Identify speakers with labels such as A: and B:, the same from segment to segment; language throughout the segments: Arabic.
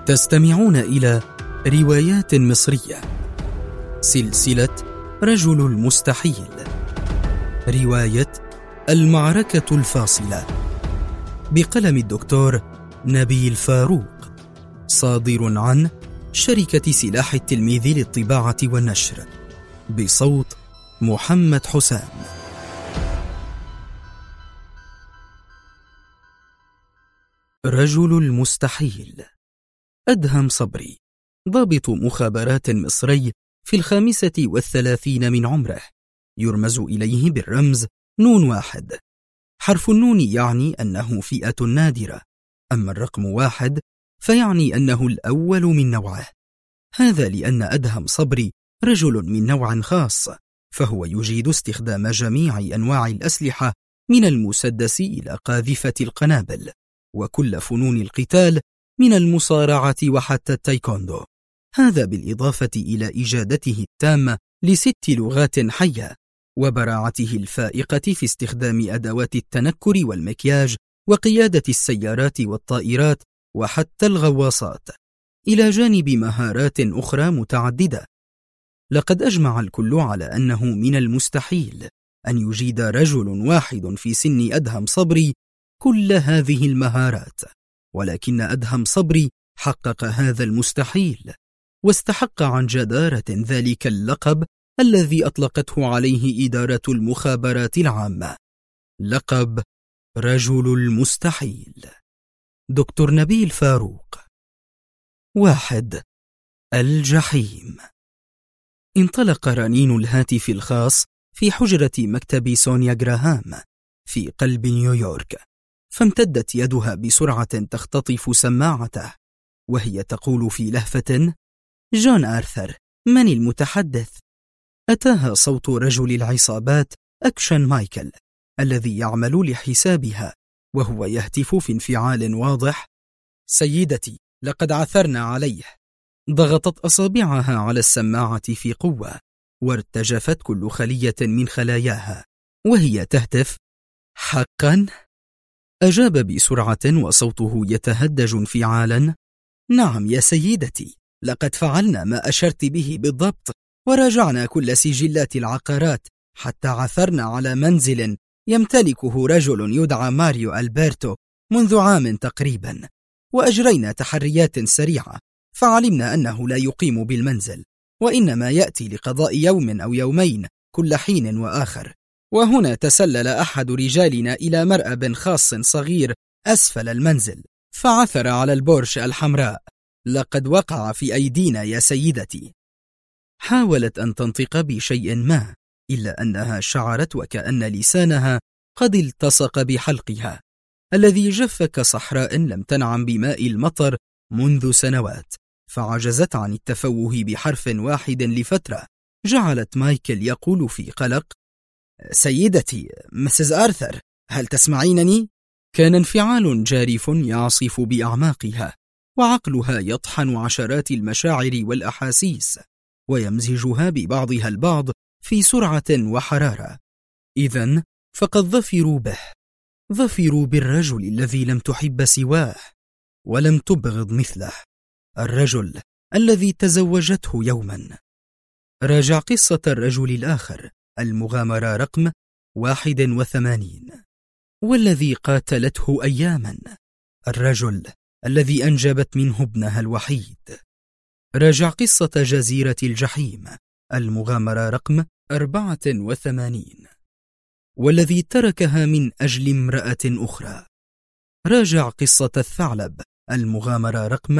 A: تستمعون إلى روايات مصرية، سلسلة رجل المستحيل، رواية المعركة الفاصلة، بقلم الدكتور نبيل فاروق، صادر عن شركة سلاح التلميذ للطباعة والنشر، بصوت محمد حسام. رجل المستحيل. أدهم صبري، ضابط مخابرات مصري في 35 من عمره، يرمز إليه بالرمز نون 1. حرف النون يعني أنه فئة نادرة، أما الرقم 1 فيعني أنه الأول من نوعه. هذا لأن أدهم صبري رجل من نوع خاص، فهو يجيد استخدام جميع أنواع الأسلحة من المسدس إلى قاذفة القنابل، وكل فنون القتال من المصارعة وحتى التايكوندو. هذا بالإضافة إلى إجادته التامة ل6 لغات حية، وبراعته الفائقة في استخدام أدوات التنكر والمكياج وقيادة السيارات والطائرات وحتى الغواصات، إلى جانب مهارات أخرى متعددة. لقد أجمع الكل على أنه من المستحيل أن يجيد رجل واحد في سن أدهم صبري كل هذه المهارات، ولكن أدهم صبري حقق هذا المستحيل، واستحق عن جدارة ذلك اللقب الذي أطلقته عليه إدارة المخابرات العامة، لقب رجل المستحيل. دكتور نبيل فاروق. 1. الجحيم. انطلق رنين الهاتف الخاص في حجرة مكتب سونيا جراهام في قلب نيويورك، فامتدت يدها بسرعة تختطف سماعته، وهي تقول في لهفة: جون آرثر، من المتحدث؟ أتاها صوت رجل العصابات أكشن مايكل الذي يعمل لحسابها، وهو يهتف في انفعال واضح: سيدتي، لقد عثرنا عليه. ضغطت أصابعها على السماعة في قوة، وارتجفت كل خلية من خلاياها وهي تهتف: حقا؟ أجاب بسرعة وصوته يتهدج انفعالا: نعم يا سيدتي، لقد فعلنا ما أشرت به بالضبط، وراجعنا كل سجلات العقارات حتى عثرنا على منزل يمتلكه رجل يدعى ماريو ألبرتو منذ عام تقريبا، وأجرينا تحريات سريعة فعلمنا أنه لا يقيم بالمنزل، وإنما يأتي لقضاء يوم أو يومين كل حين وآخر. وهنا تسلل أحد رجالنا إلى مرأب خاص صغير أسفل المنزل، فعثر على البورش الحمراء. لقد وقع في أيدينا يا سيدتي. حاولت أن تنطق بشيء ما، إلا أنها شعرت وكأن لسانها قد التصق بحلقها الذي جف كصحراء لم تنعم بماء المطر منذ سنوات، فعجزت عن التفوه بحرف واحد لفترة. جعلت مايكل يقول في قلق: سيدتي، مسز آرثر، هل تسمعينني؟ كان انفعال جارف يعصف بأعماقها، وعقلها يطحن عشرات المشاعر والأحاسيس ويمزجها ببعضها البعض في سرعة وحرارة. إذن فقد ظفروا به، ظفروا بالرجل الذي لم تحب سواه ولم تبغض مثله، الرجل الذي تزوجته يوما. راجع قصة الرجل الآخر، المغامرة رقم 81، والذي قاتلته أياما، الرجل الذي أنجبت منه ابنها الوحيد. راجع قصة جزيرة الجحيم، المغامرة رقم 84، والذي تركها من أجل امرأة أخرى. راجع قصة الثعلب، المغامرة رقم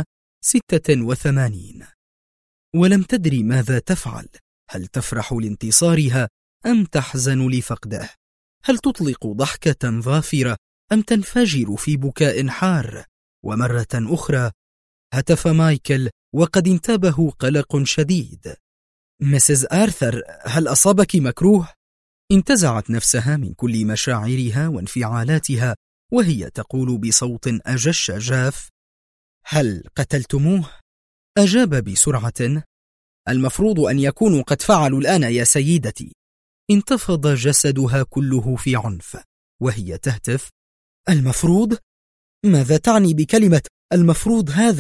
A: 86، ولم تدري ماذا تفعل، هل تفرح لانتصارها أم تحزن لفقده؟ هل تطلق ضحكة ظافرة أم تنفجر في بكاء حار؟ ومرة أخرى هتف مايكل وقد انتابه قلق شديد: مسز آرثر، هل أصابك مكروه؟ انتزعت نفسها من كل مشاعرها وانفعالاتها وهي تقول بصوت أجش جاف: هل قتلتموه؟ أجاب بسرعة: المفروض أن يكونوا قد فعلوا الآن يا سيدتي. انتفض جسدها كله في عنف وهي تهتف: المفروض؟ ماذا تعني بكلمة المفروض هذا؟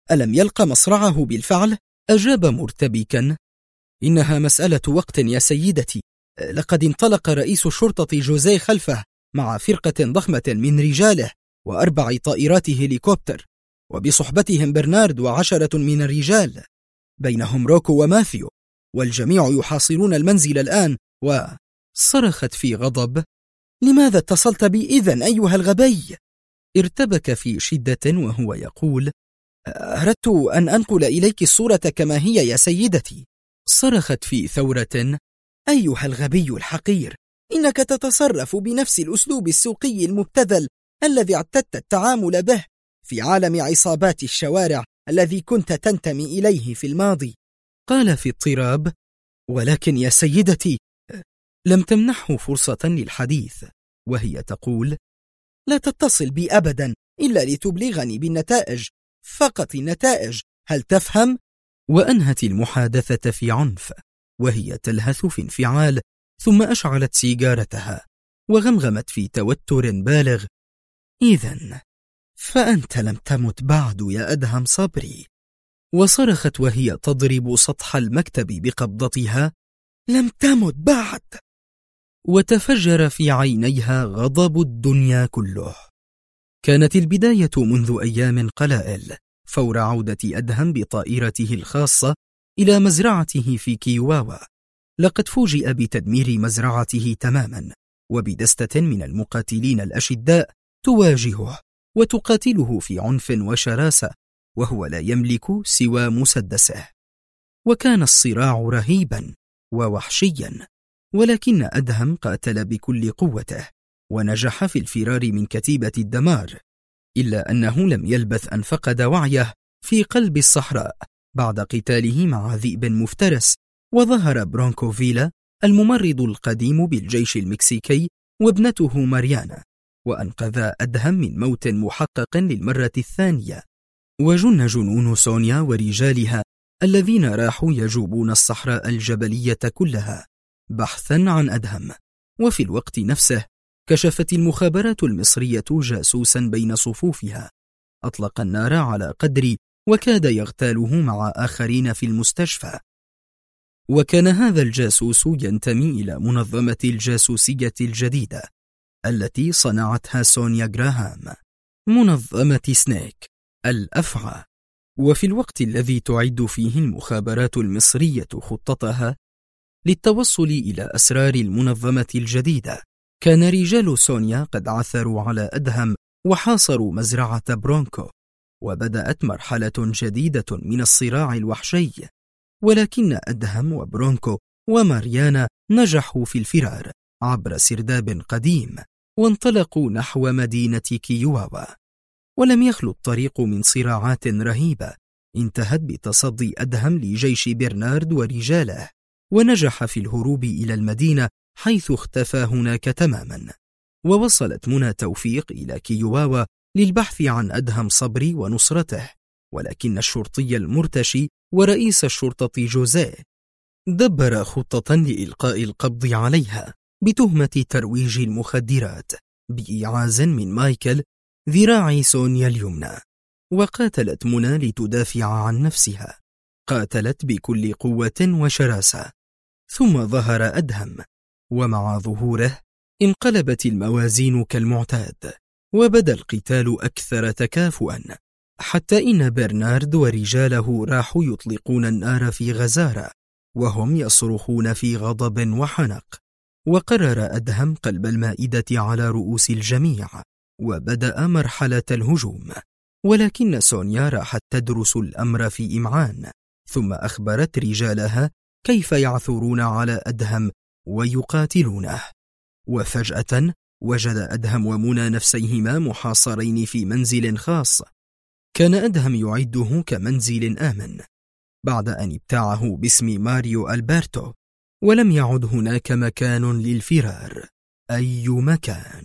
A: ألم يلق مصرعه بالفعل؟ أجاب مرتبكا: إنها مسألة وقت يا سيدتي، لقد انطلق رئيس الشرطة جوزيه خلفه مع فرقة ضخمة من رجاله و4 طائرات هليكوبتر، وبصحبتهم برنارد و10 من الرجال، بينهم روكو وماثيو، والجميع يحاصرون المنزل الآن. وصرخت في غضب: لماذا اتصلت بي إذن أيها الغبي؟ ارتبك في شدة وهو يقول: أردت أن أنقل إليك الصورة كما هي يا سيدتي. صرخت في ثورة: أيها الغبي الحقير، إنك تتصرف بنفس الأسلوب السوقي المبتذل الذي اعتدت التعامل به في عالم عصابات الشوارع الذي كنت تنتمي إليه في الماضي. قال في اضطراب: ولكن يا سيدتي. لم تمنحه فرصة للحديث وهي تقول: لا تتصل بي أبدا إلا لتبلغني بالنتائج، فقط النتائج، هل تفهم؟ وأنهت المحادثة في عنف وهي تلهث في انفعال، ثم أشعلت سيجارتها وغمغمت في توتر بالغ: إذن فأنت لم تمت بعد يا أدهم صبري. وصرخت وهي تضرب سطح المكتب بقبضتها: لم تمت بعد. وتفجر في عينيها غضب الدنيا كله. كانت البداية منذ أيام قلائل، فور عودة أدهم بطائرته الخاصة إلى مزرعته في كيواوا. لقد فوجئ بتدمير مزرعته تماما، وبدستة من المقاتلين الأشداء تواجهه وتقاتله في عنف وشراسة، وهو لا يملك سوى مسدسه. وكان الصراع رهيبا ووحشيا، ولكن أدهم قاتل بكل قوته ونجح في الفرار من كتيبة الدمار، إلا أنه لم يلبث أن فقد وعيه في قلب الصحراء بعد قتاله مع ذئب مفترس. وظهر برونكو فيلا الممرض القديم بالجيش المكسيكي وابنته ماريانا، وأنقذ أدهم من موت محقق للمرة الثانية. وجن جنون سونيا ورجالها الذين راحوا يجوبون الصحراء الجبلية كلها بحثا عن أدهم. وفي الوقت نفسه كشفت المخابرات المصرية جاسوسا بين صفوفها، أطلق النار على قدري وكاد يغتاله مع آخرين في المستشفى. وكان هذا الجاسوس ينتمي إلى منظمة الجاسوسية الجديدة التي صنعتها سونيا جراهام، منظمة سنيك الأفعى. وفي الوقت الذي تعد فيه المخابرات المصرية خطتها للتوصل إلى أسرار المنظمة الجديدة، كان رجال سونيا قد عثروا على أدهم وحاصروا مزرعة برونكو، وبدأت مرحلة جديدة من الصراع الوحشي. ولكن أدهم وبرونكو وماريانا نجحوا في الفرار عبر سرداب قديم، وانطلقوا نحو مدينة كيواوا. ولم يخلو الطريق من صراعات رهيبة انتهت بتصدي أدهم لجيش برنارد ورجاله، ونجح في الهروب إلى المدينة حيث اختفى هناك تماما. ووصلت منى توفيق إلى كيواوا للبحث عن أدهم صبري ونصرته، ولكن الشرطي المرتشي ورئيس الشرطة جوزيه دبر خطة لإلقاء القبض عليها بتهمة ترويج المخدرات بإيعاز من مايكل ذراع سونيا اليمنى. وقاتلت منى لتدافع عن نفسها، قاتلت بكل قوة وشراسة. ثم ظهر أدهم، ومع ظهوره انقلبت الموازين كالمعتاد، وبدا القتال أكثر تكافؤا، حتى إن برنارد ورجاله راحوا يطلقون النار في غزارة وهم يصرخون في غضب وحنق. وقرر أدهم قلب المائدة على رؤوس الجميع، وبدأ مرحلة الهجوم. ولكن سونيا راحت تدرس الأمر في إمعان، ثم أخبرت رجالها كيف يعثرون على أدهم ويقاتلونه. وفجأة وجد أدهم ومنى نفسيهما محاصرين في منزل خاص، كان أدهم يعده كمنزل آمن بعد أن ابتاعه باسم ماريو ألبرتو، ولم يعد هناك مكان للفرار أي مكان.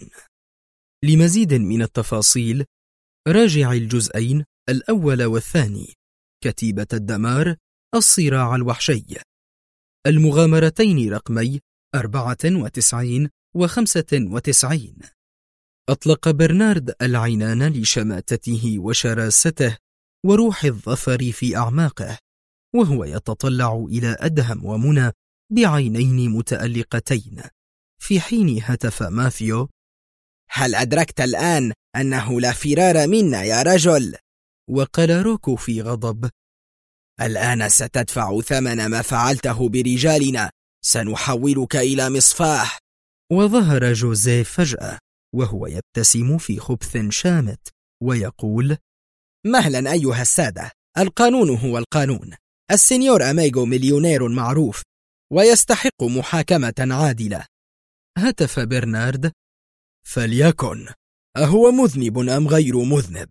A: لمزيد من التفاصيل راجع الجزئين الأول والثاني، كتيبة الدمار، الصراع الوحشي، المغامرتين رقمي 94 و95. أطلق برنارد العنان لشماتته وشراسته وروح الظفر في أعماقه، وهو يتطلع إلى أدهم ومنى بعينين متألقتين، في حين هتف ماثيو:
B: هل أدركت الآن أنه لا فرار منا يا رجل؟
A: وقال روكو في غضب:
B: الآن ستدفع ثمن ما فعلته برجالنا، سنحولك إلى مصفاح.
A: وظهر جوزيف فجأة وهو يبتسم في خبث شامت ويقول:
B: مهلا أيها السادة، القانون هو القانون. السينيور أميغو مليونير معروف ويستحق محاكمة عادلة.
A: هتف برنارد:
B: فليكن، أهو مذنب أم غير مذنب؟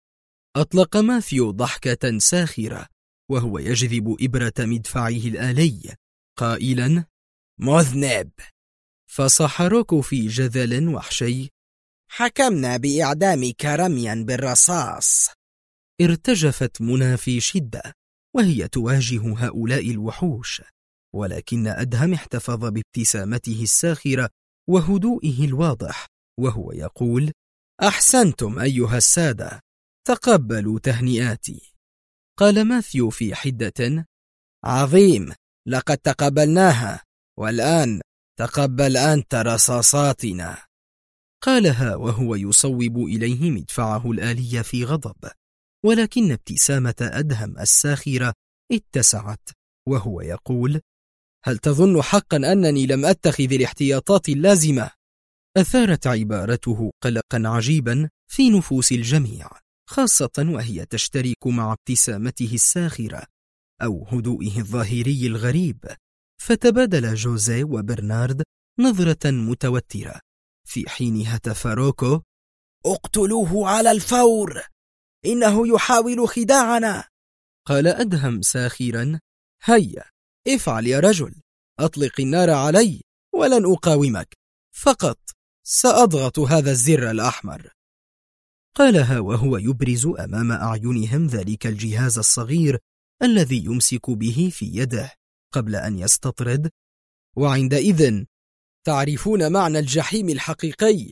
A: أطلق ماثيو ضحكة ساخرة وهو يجذب إبرة مدفعه الآلي قائلا:
B: مذنب.
A: فصاح روكو في جذل وحشي:
B: حكمنا بإعدامك رميا بالرصاص.
A: ارتجفت منى في شدة وهي تواجه هؤلاء الوحوش، ولكن أدهم احتفظ بابتسامته الساخرة وهدوئه الواضح وهو يقول:
B: أحسنتم أيها السادة، تقبلوا تهنئاتي.
A: قال ماثيو في حدة:
B: عظيم، لقد تقبلناها، والآن تقبل أنت رصاصاتنا.
A: قالها وهو يصوب إليه مدفعه الآلي في غضب، ولكن ابتسامة أدهم الساخرة اتسعت وهو يقول:
B: هل تظن حقا أنني لم أتخذ الاحتياطات اللازمة؟
A: أثارت عبارته قلقا عجيبا في نفوس الجميع، خاصة وهي تشترك مع ابتسامته الساخرة أو هدوئه الظاهري الغريب. فتبادل جوزيه وبرنارد نظرة متوترة، في حين هتف روكو:
B: اقتلوه على الفور، إنه يحاول خداعنا.
A: قال أدهم ساخرا:
B: هيا افعل يا رجل، أطلق النار علي ولن أقاومك، فقط سأضغط هذا الزر الأحمر.
A: قالها وهو يبرز أمام أعينهم ذلك الجهاز الصغير الذي يمسك به في يده قبل أن يستطرد:
B: وعندئذ تعرفون معنى الجحيم الحقيقي.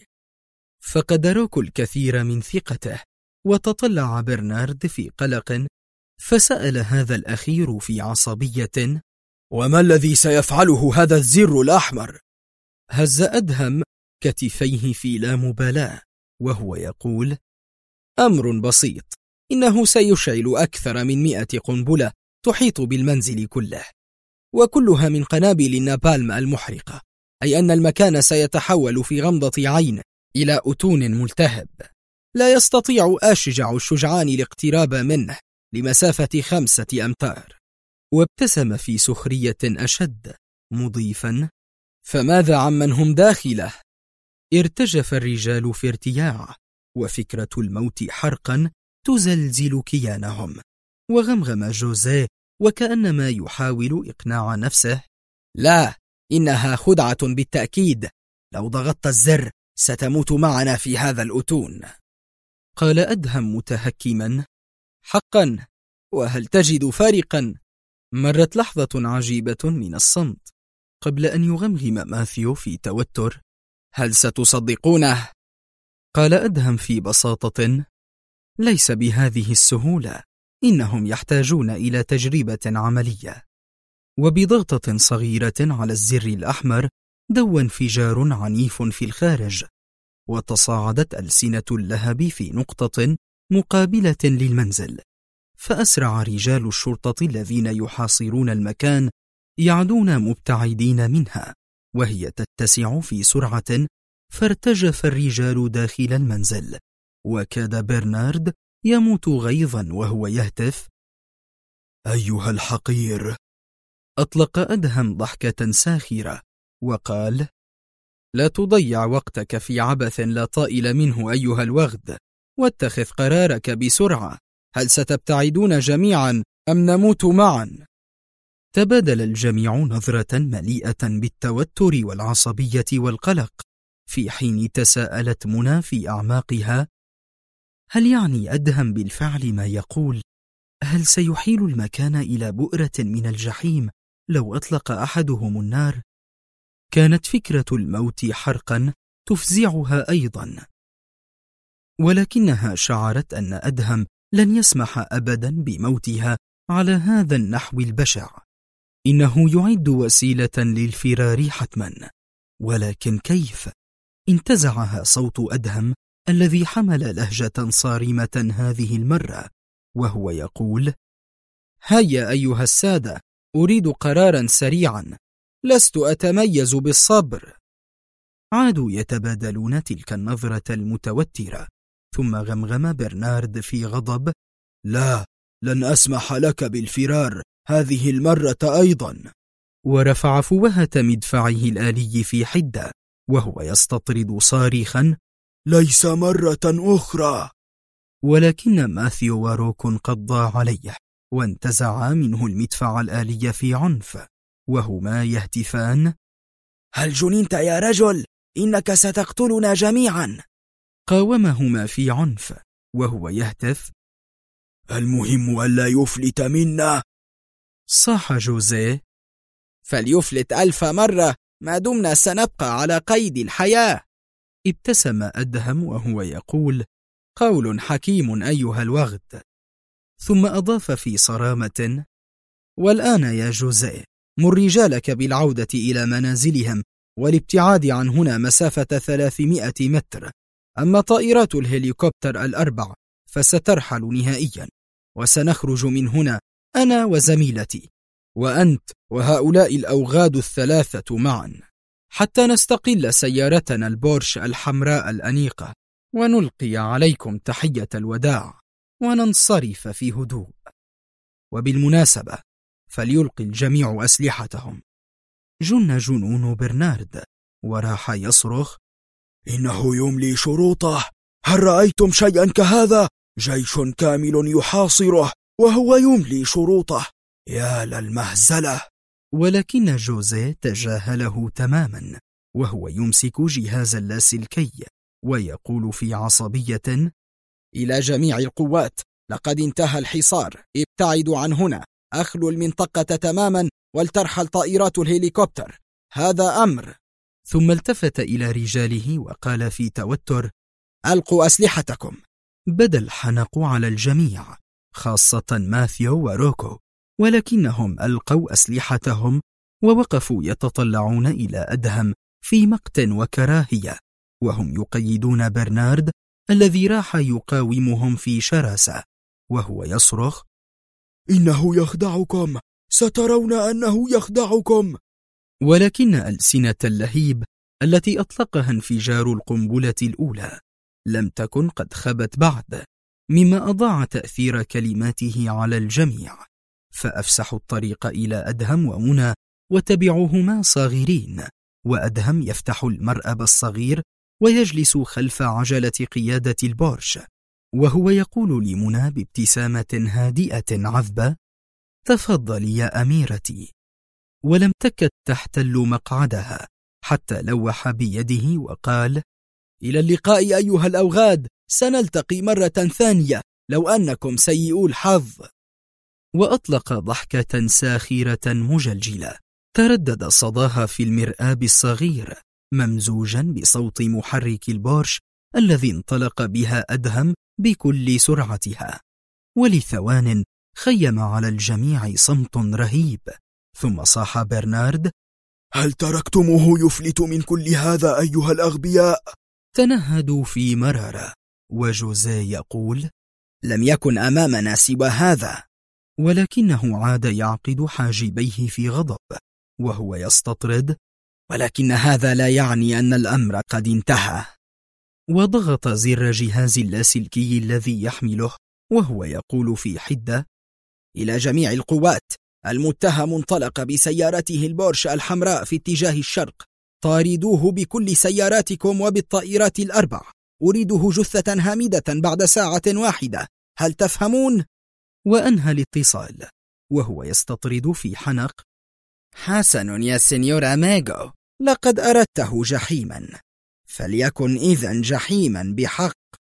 A: فقد روكو الكثير من ثقته، وتطلع برنارد في قلق، فسأل هذا الأخير في عصبية:
B: وما الذي سيفعله هذا الزر الأحمر؟
A: هز أدهم كتفيه في لا مبالاة وهو يقول:
B: أمر بسيط، إنه سيشعل أكثر من 100 قنبلة تحيط بالمنزل كله، وكلها من قنابل النابالم المحرقة، أي أن المكان سيتحول في غمضة عين إلى أتون ملتهب، لا يستطيع أشجع الشجعان الاقتراب منه لمسافة 5 أمتار.
A: وابتسم في سخرية أشد مضيفا:
B: فماذا عمن هم داخله؟
A: ارتجف الرجال في ارتياع، وفكرة الموت حرقا تزلزل كيانهم. وغمغم جوزيه وكأنما يحاول إقناع نفسه:
B: لا، إنها خدعة بالتأكيد، لو ضغطت الزر ستموت معنا في هذا الأتون.
A: قال أدهم متهكما:
B: حقا، وهل تجد فارقا؟
A: مرت لحظة عجيبة من الصمت قبل أن يغمغم ماثيو في توتر:
B: هل ستصدقونه؟
A: قال أدهم في بساطة: ليس بهذه السهولة، إنهم يحتاجون إلى تجربة عملية. وبضغطة صغيرة على الزر الأحمر دو انفجار عنيف في الخارج، وتصاعدت ألسنة اللهب في نقطة مقابلة للمنزل، فأسرع رجال الشرطة الذين يحاصرون المكان يعدون مبتعدين منها، وهي تتسع في سرعة، فارتجف الرجال داخل المنزل، وكاد برنارد يموت غيظا وهو يهتف:
B: أيها الحقير.
A: أطلق أدهم ضحكة ساخرة وقال:
B: لا تضيع وقتك في عبث لا طائل منه أيها الوغد، واتخذ قرارك بسرعة، هل ستبتعدون جميعا أم نموت معا؟
A: تبادل الجميع نظرة مليئة بالتوتر والعصبية والقلق، في حين تساءلت منى في أعماقها: هل يعني أدهم بالفعل ما يقول؟ هل سيحيل المكان إلى بؤرة من الجحيم لو أطلق أحدهم النار؟ كانت فكرة الموت حرقا تفزعها أيضا، ولكنها شعرت أن أدهم لن يسمح أبدا بموتها على هذا النحو البشع. إنه يعد وسيلة للفرار حتما. ولكن كيف؟ انتزعها صوت أدهم الذي حمل لهجة صارمة هذه المرة، وهو يقول: هيا أيها السادة، أريد قرارا سريعا، لست أتميز بالصبر. عادوا يتبادلون تلك النظرة المتوترة، ثم غمغم برنارد في غضب: لا، لن أسمح لك بالفرار هذه المرة أيضا. ورفع فوهة مدفعه الآلي في حدة، وهو يستطرد صارخا: ليس مرة أخرى. ولكن ماثيو وروك قد ضاع عليه، وانتزعا منه المدفع الآلي في عنف، وهما يهتفان: هل جننت يا رجل؟ إنك ستقتلنا جميعا. قاومهما في عنف، وهو يهتف: المهم ألا يفلت منا. صاح جوزيه: فليفلت 1000 مرة ما دمنا سنبقى على قيد الحياة. ابتسم أدهم وهو يقول: قول حكيم أيها الوغد. ثم أضاف في صرامة: والآن يا جوزيه، مر رجالك بالعودة إلى منازلهم والابتعاد عن هنا مسافة 300 متر. أما طائرات الهليكوبتر ال4 فسترحل نهائيا، وسنخرج من هنا أنا وزميلتي، وأنت وهؤلاء الأوغاد الثلاثة معا، حتى نستقل سيارتنا البورش الحمراء الأنيقة، ونلقي عليكم تحية الوداع، وننصرف في هدوء. وبالمناسبة فليلقي الجميع أسلحتهم. جن جنون برنارد، وراح يصرخ: إنه يملي شروطه، هل رأيتم شيئا كهذا؟ جيش كامل يحاصره وهو يملي شروطه، يا للمهزلة. ولكن جوزيه تجاهله تماما، وهو يمسك جهاز اللاسلكي ويقول في عصبية: إلى جميع القوات، لقد انتهى الحصار، ابتعدوا عن هنا، أخلوا المنطقة تماما، ولترحل طائرات الهليكوبتر، هذا أمر. ثم التفت إلى رجاله وقال في توتر: ألقوا أسلحتكم. بدا الحنق على الجميع، خاصة ماثيو وروكو، ولكنهم ألقوا أسلحتهم ووقفوا يتطلعون إلى أدهم في مقت وكراهية، وهم يقيدون برنارد الذي راح يقاومهم في شراسة، وهو يصرخ: إنه يخدعكم، سترون أنه يخدعكم. ولكن ألسنة اللهيب التي أطلقها انفجار القنبلة الأولى لم تكن قد خبت بعد، مما أضاع تأثير كلماته على الجميع، فأفسحوا الطريق إلى أدهم ومنى وتبعوهما صاغرين، وأدهم يفتح المرأب الصغير ويجلس خلف عجلة قيادة البورش، وهو يقول لمنى بابتسامة هادئة عذبة: تفضلي يا أميرتي. ولم تكد تحتل مقعدها حتى لوح بيده وقال: إلى اللقاء أيها الأوغاد، سنلتقي مرة ثانية لو أنكم سيئو الحظ. وأطلق ضحكة ساخرة مجلجلة تردد صداها في المرآب الصغير، ممزوجا بصوت محرك البورش الذي انطلق بها أدهم بكل سرعتها. ولثوان خيم على الجميع صمت رهيب، ثم صاح برنارد: هل تركتموه يفلت من كل هذا أيها الأغبياء؟ تنهدوا في مرارة، وجوزيه يقول: لم يكن أمامنا سوى هذا. ولكنه عاد يعقد حاجبيه في غضب، وهو يستطرد: ولكن هذا لا يعني أن الأمر قد انتهى. وضغط زر جهاز اللاسلكي الذي يحمله، وهو يقول في حدة: إلى جميع القوات، المتهم انطلق بسيارته البورش الحمراء في اتجاه الشرق، طاردوه بكل سياراتكم وبالطائرات ال4، أريده جثة هامدة بعد ساعة واحدة، هل تفهمون؟ وأنهى الاتصال، وهو يستطرد في حنق: حسن يا سينيور أميغو، لقد أردته جحيما، فليكن إذن جحيما بحق،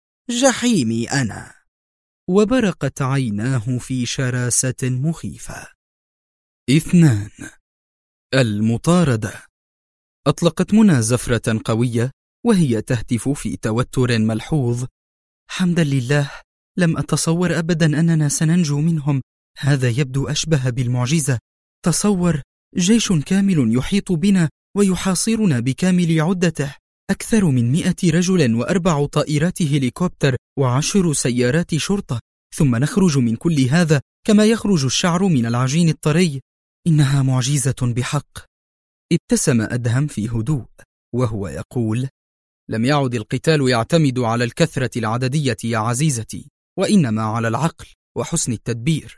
A: جحيمي أنا. وبرقت عيناه في شراسة مخيفة. 2. المطاردة. أطلقت منى زفرة قوية وهي تهتف في توتر ملحوظ: حمدا لله، لم أتصور أبدا أننا سننجو منهم. هذا يبدو أشبه بالمعجزة. تصور، جيش كامل يحيط بنا ويحاصرنا بكامل عدته، أكثر من 100 رجل و4 طائرات هليكوبتر و10 سيارات شرطة، ثم نخرج من كل هذا كما يخرج الشعر من العجين الطري. إنها معجزة بحق. ابتسم أدهم في هدوء وهو يقول: لم يعد القتال يعتمد على الكثرة العددية يا عزيزتي، وإنما على العقل وحسن التدبير.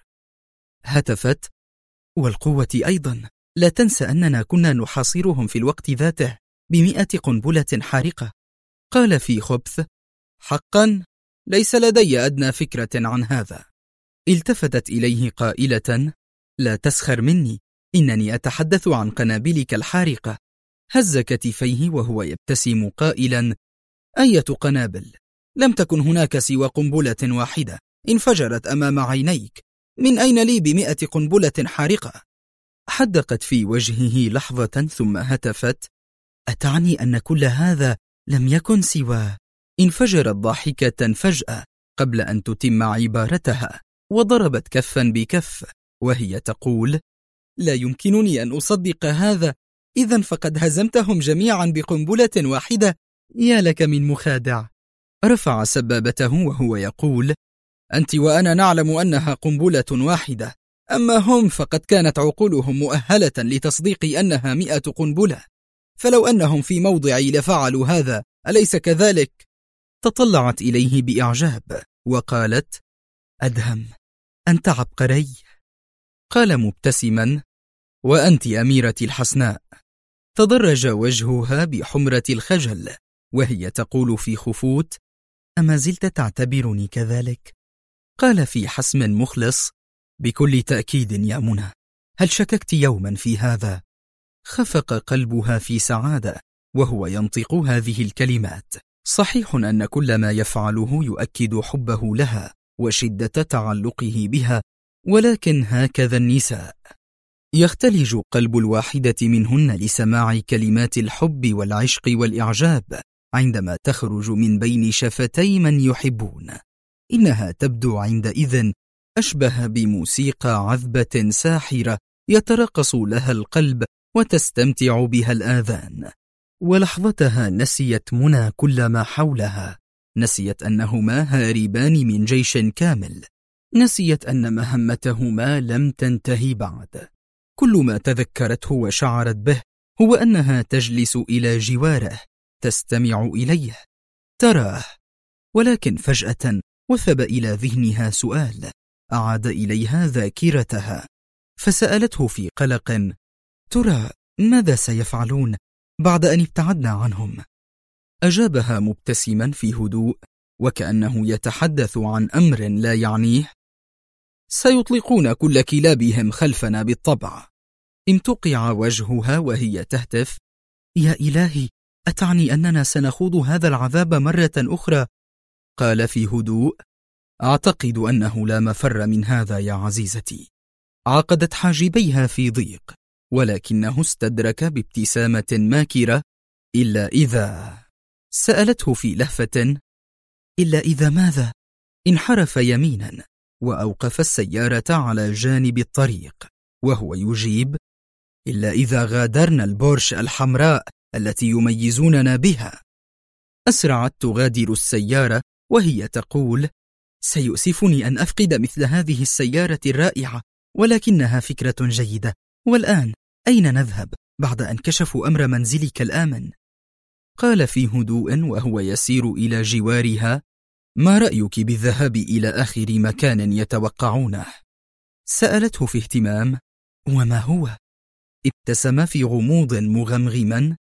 A: هتفت: والقوة أيضا. لا تنسى أننا كنا نحاصرهم في الوقت ذاته ب100 قنبلة حارقة. قال في خبث: حقا؟ ليس لدي أدنى فكرة عن هذا. التفتت إليه قائلة: لا تسخر مني، إنني أتحدث عن قنابلك الحارقة. هز كتفيه وهو يبتسم قائلا: أية قنابل؟ لم تكن هناك سوى قنبلة واحدة انفجرت أمام عينيك. من أين لي ب100 قنبلة حارقة؟ حدقت في وجهه لحظة ثم هتفت: أتعني أن كل هذا لم يكن سوى؟ انفجرت ضاحكة فجأة قبل أن تتم عبارتها، وضربت كفا بكف وهي تقول: لا يمكنني أن أصدق هذا. إذن فقد هزمتهم جميعا بقنبلة واحدة؟ يا لك من مخادع. رفع سبابته وهو يقول: أنت وأنا نعلم أنها قنبلة واحدة، أما هم فقد كانت عقولهم مؤهلة لتصديق أنها 100 قنبلة، فلو أنهم في موضعي لفعلوا هذا، أليس كذلك؟ تطلعت إليه بإعجاب وقالت: أدهم، أنت عبقري. قال مبتسما: وأنت أميرتي الحسناء. تدرج وجهها بحمرة الخجل وهي تقول في خفوت: أما زلت تعتبرني كذلك؟ قال في حسم مخلص: بكل تأكيد يا منى. هل شككت يوما في هذا؟ خفق قلبها في سعادة وهو ينطق هذه الكلمات. صحيح أن كل ما يفعله يؤكد حبه لها وشدة تعلقه بها، ولكن هكذا النساء، يختلج قلب الواحدة منهن لسماع كلمات الحب والعشق والإعجاب عندما تخرج من بين شفتي من يحبون. إنها تبدو عندئذ أشبه بموسيقى عذبة ساحرة يترقص لها القلب وتستمتع بها الآذان. ولحظتها نسيت منى كل ما حولها، نسيت أنهما هاربان من جيش كامل، نسيت أن مهمتهما لم تنتهي بعد. كل ما تذكرته وشعرت به هو أنها تجلس إلى جواره، تستمع إليه، تراه. ولكن فجأة وثب إلى ذهنها سؤال أعاد إليها ذاكرتها، فسألته في قلق: ترى ماذا سيفعلون بعد أن ابتعدنا عنهم؟ أجابها مبتسما في هدوء وكأنه يتحدث عن أمر لا يعنيه: سيطلقون كل كلابهم خلفنا بالطبع. امتقع وجهها وهي تهتف: يا إلهي، أتعني أننا سنخوض هذا العذاب مرة أخرى؟ قال في هدوء: أعتقد أنه لا مفر من هذا يا عزيزتي. عقدت حاجبيها في ضيق، ولكنه استدرك بابتسامة ماكرة: إلا إذا. سألته في لهفة: إلا إذا ماذا؟ انحرف يمينا وأوقف السيارة على جانب الطريق وهو يجيب: إلا إذا غادرنا البورش الحمراء التي يميزوننا بها. أسرعت تغادر السيارة وهي تقول: سيؤسفني أن أفقد مثل هذه السيارة الرائعة، ولكنها فكرة جيدة. والآن أين نذهب بعد أن كشفوا أمر منزلك الآمن؟ قال في هدوء وهو يسير إلى جوارها: ما رأيك بالذهاب إلى آخر مكان يتوقعونه؟ سألته في اهتمام: وما هو؟ ابتسم في غموض مغمغما: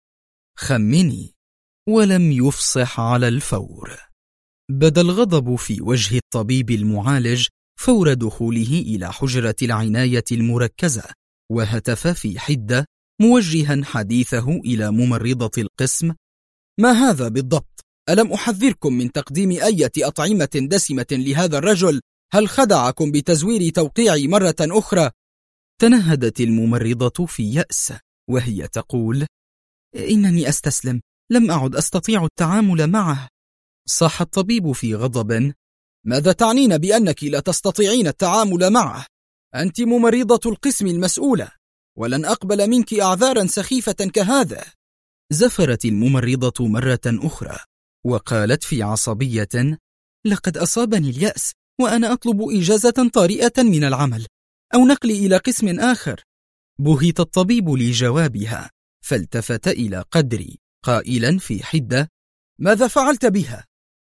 A: خمني. ولم يفصح على الفور. بدا الغضب في وجه الطبيب المعالج فور دخوله إلى حجرة العناية المركزة، وهتف في حدة موجها حديثه إلى ممرضة القسم: ما هذا بالضبط؟ ألم أحذركم من تقديم أي أطعمة دسمة لهذا الرجل؟ هل خدعكم بتزوير توقيعي مرة أخرى؟ تنهدت الممرضة في يأس وهي تقول: إنني أستسلم، لم أعد أستطيع التعامل معه. صاح الطبيب في غضب:
B: ماذا تعنين بأنك لا تستطيعين التعامل معه؟ أنت ممرضة القسم المسؤولة، ولن أقبل منك أعذارا سخيفة كهذا.
A: زفرت الممرضة مرة أخرى وقالت في عصبية: لقد أصابني اليأس وأنا أطلب إجازة طارئة من العمل أو نقلي إلى قسم آخر. بهت الطبيب لجوابها، فالتفت إلى قدري قائلا في حدة:
B: ماذا فعلت بها؟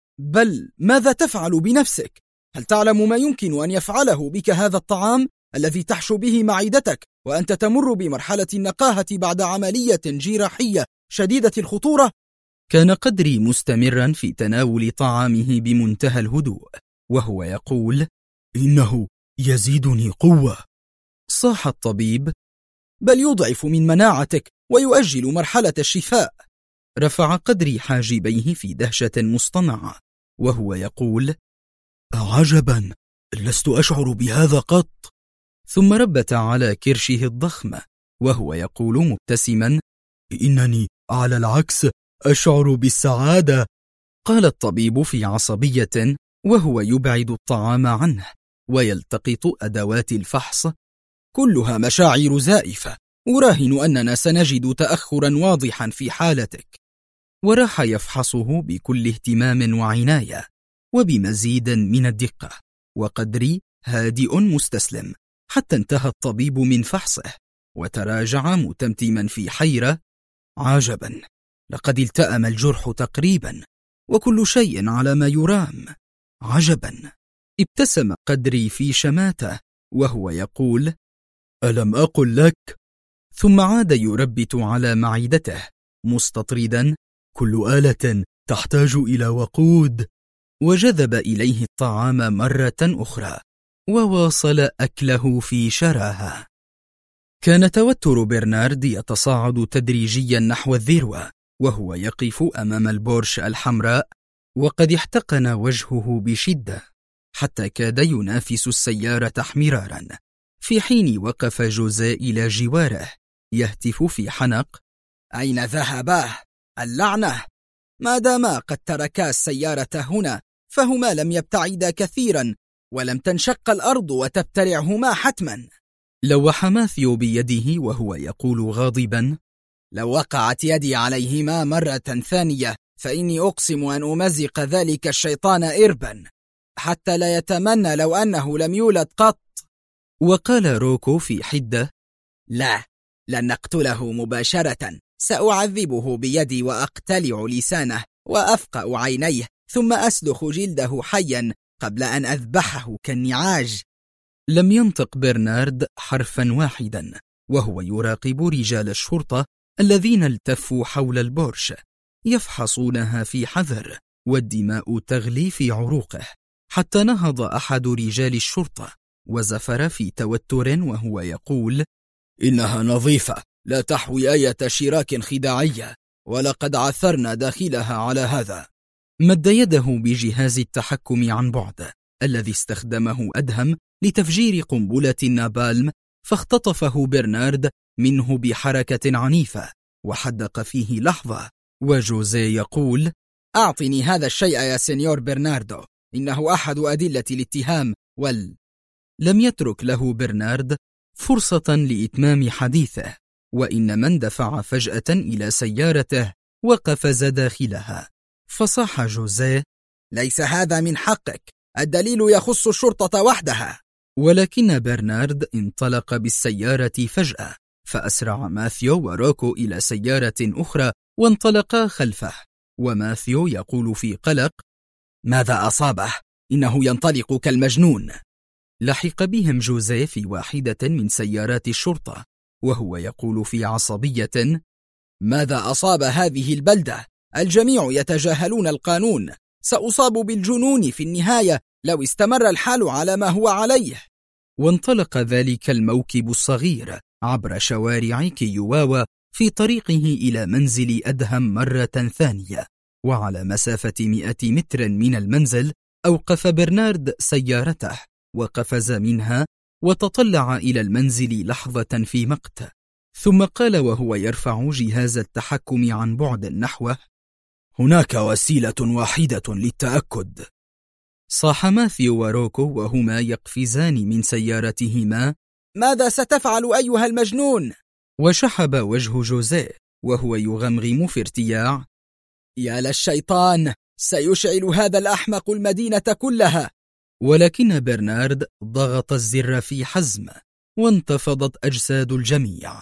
B: بل ماذا تفعل بنفسك؟ هل تعلم ما يمكن أن يفعله بك هذا الطعام الذي تحشو به معدتك وأنت تمر بمرحلة النقاهة بعد عملية جراحية شديدة الخطورة؟
A: كان قدري مستمرا في تناول طعامه بمنتهى الهدوء وهو يقول:
B: إنه يزيدني قوة.
A: صاح الطبيب:
B: بل يضعف من مناعتك ويؤجل مرحلة الشفاء.
A: رفع قدري حاجبيه في دهشة مصطنعة وهو يقول:
B: عجبا، لست أشعر بهذا قط.
A: ثم ربت على كرشه الضخم وهو يقول مبتسما:
B: إنني على العكس أشعر بالسعادة.
A: قال الطبيب في عصبية وهو يبعد الطعام عنه ويلتقط أدوات الفحص:
B: كلها مشاعر زائفة، أراهن أننا سنجد تأخرا واضحا في حالتك.
A: وراح يفحصه بكل اهتمام وعناية وبمزيد من الدقة، وقدري هادئ مستسلم حتى انتهى الطبيب من فحصه وتراجع متمتما في حيرة:
B: عجبا، لقد التأم الجرح تقريبا وكل شيء على ما يرام. عجبا.
A: ابتسم قدري في شماتة وهو يقول:
B: ألم أقل لك؟
A: ثم عاد يربت على معدته مستطردا:
B: كل آلة تحتاج إلى وقود.
A: وجذب إليه الطعام مرة أخرى وواصل أكله في شراهة. كان توتر برنارد يتصاعد تدريجيا نحو الذروة وهو يقف أمام البورش الحمراء وقد احتقن وجهه بشدة حتى كاد ينافس السيارة احمرارا، في حين وقف جوزيه إلى جواره يهتف في حنق:
B: أين ذهباه؟ اللعنة! ما داما قد تركا السيارة هنا فهما لم يبتعدا كثيرا ولم تنشق الأرض وتبتلعهما حتما.
A: لوح ماثيو بيده وهو يقول غاضبا:
B: لو وقعت يدي عليهما مرة ثانية فإني أقسم أن أمزق ذلك الشيطان إربا حتى لا يتمنى لو أنه لم يولد قط.
A: وقال روكو في حدة:
B: لا، لن نقتله مباشرة، سأعذبه بيدي وأقتلع لسانه وأفقأ عينيه ثم أسلخ جلده حيا قبل أن أذبحه كالنعاج.
A: لم ينطق برنارد حرفا واحدا وهو يراقب رجال الشرطة الذين التفوا حول البورش يفحصونها في حذر والدماء تغلي في عروقه، حتى نهض أحد رجال الشرطة وزفر في توتر وهو يقول:
B: إنها نظيفة، لا تحوي أي شراك خداعية، ولقد عثرنا داخلها على هذا.
A: مد يده بجهاز التحكم عن بعد الذي استخدمه أدهم لتفجير قنبلة نابالم، فاختطفه برنارد منه بحركة عنيفة وحدق فيه لحظة، وجوزيه يقول:
B: أعطني هذا الشيء يا سينيور برناردو، إنه أحد أدلة الاتهام.
A: لم يترك له برنارد فرصة لإتمام حديثه، وإن من دفع فجأة إلى سيارته وقفز داخلها، فصاح جوزيه:
B: ليس هذا من حقك، الدليل يخص الشرطة وحدها.
A: ولكن برنارد انطلق بالسيارة فجأة، فأسرع ماثيو وروكو إلى سيارة أخرى وانطلقا خلفه، وماثيو يقول في قلق:
B: ماذا أصابه؟ إنه ينطلق كالمجنون.
A: لحق بهم جوزيه في واحدة من سيارات الشرطة وهو يقول في عصبية:
B: ماذا أصاب هذه البلدة؟ الجميع يتجاهلون القانون، سأصاب بالجنون في النهاية لو استمر الحال على ما هو عليه.
A: وانطلق ذلك الموكب الصغير عبر شوارع كيواوا في طريقه إلى منزل أدهم مرة ثانية، وعلى مسافة 100 متر من المنزل أوقف برنارد سيارته وقفز منها وتطلع إلى المنزل لحظة في مقت، ثم قال وهو يرفع جهاز التحكم عن بعد نحوه:
B: هناك وسيلة واحدة للتأكد.
A: صاح ماثيو وروكو وهما يقفزان من سيارتهما:
B: ماذا ستفعل أيها المجنون؟
A: وشحب وجه جوزيه وهو يغمغم في ارتياع:
B: يا للشيطان، سيشعل هذا الأحمق المدينة كلها.
A: ولكن برنارد ضغط الزر في حزم، وانتفضت أجساد الجميع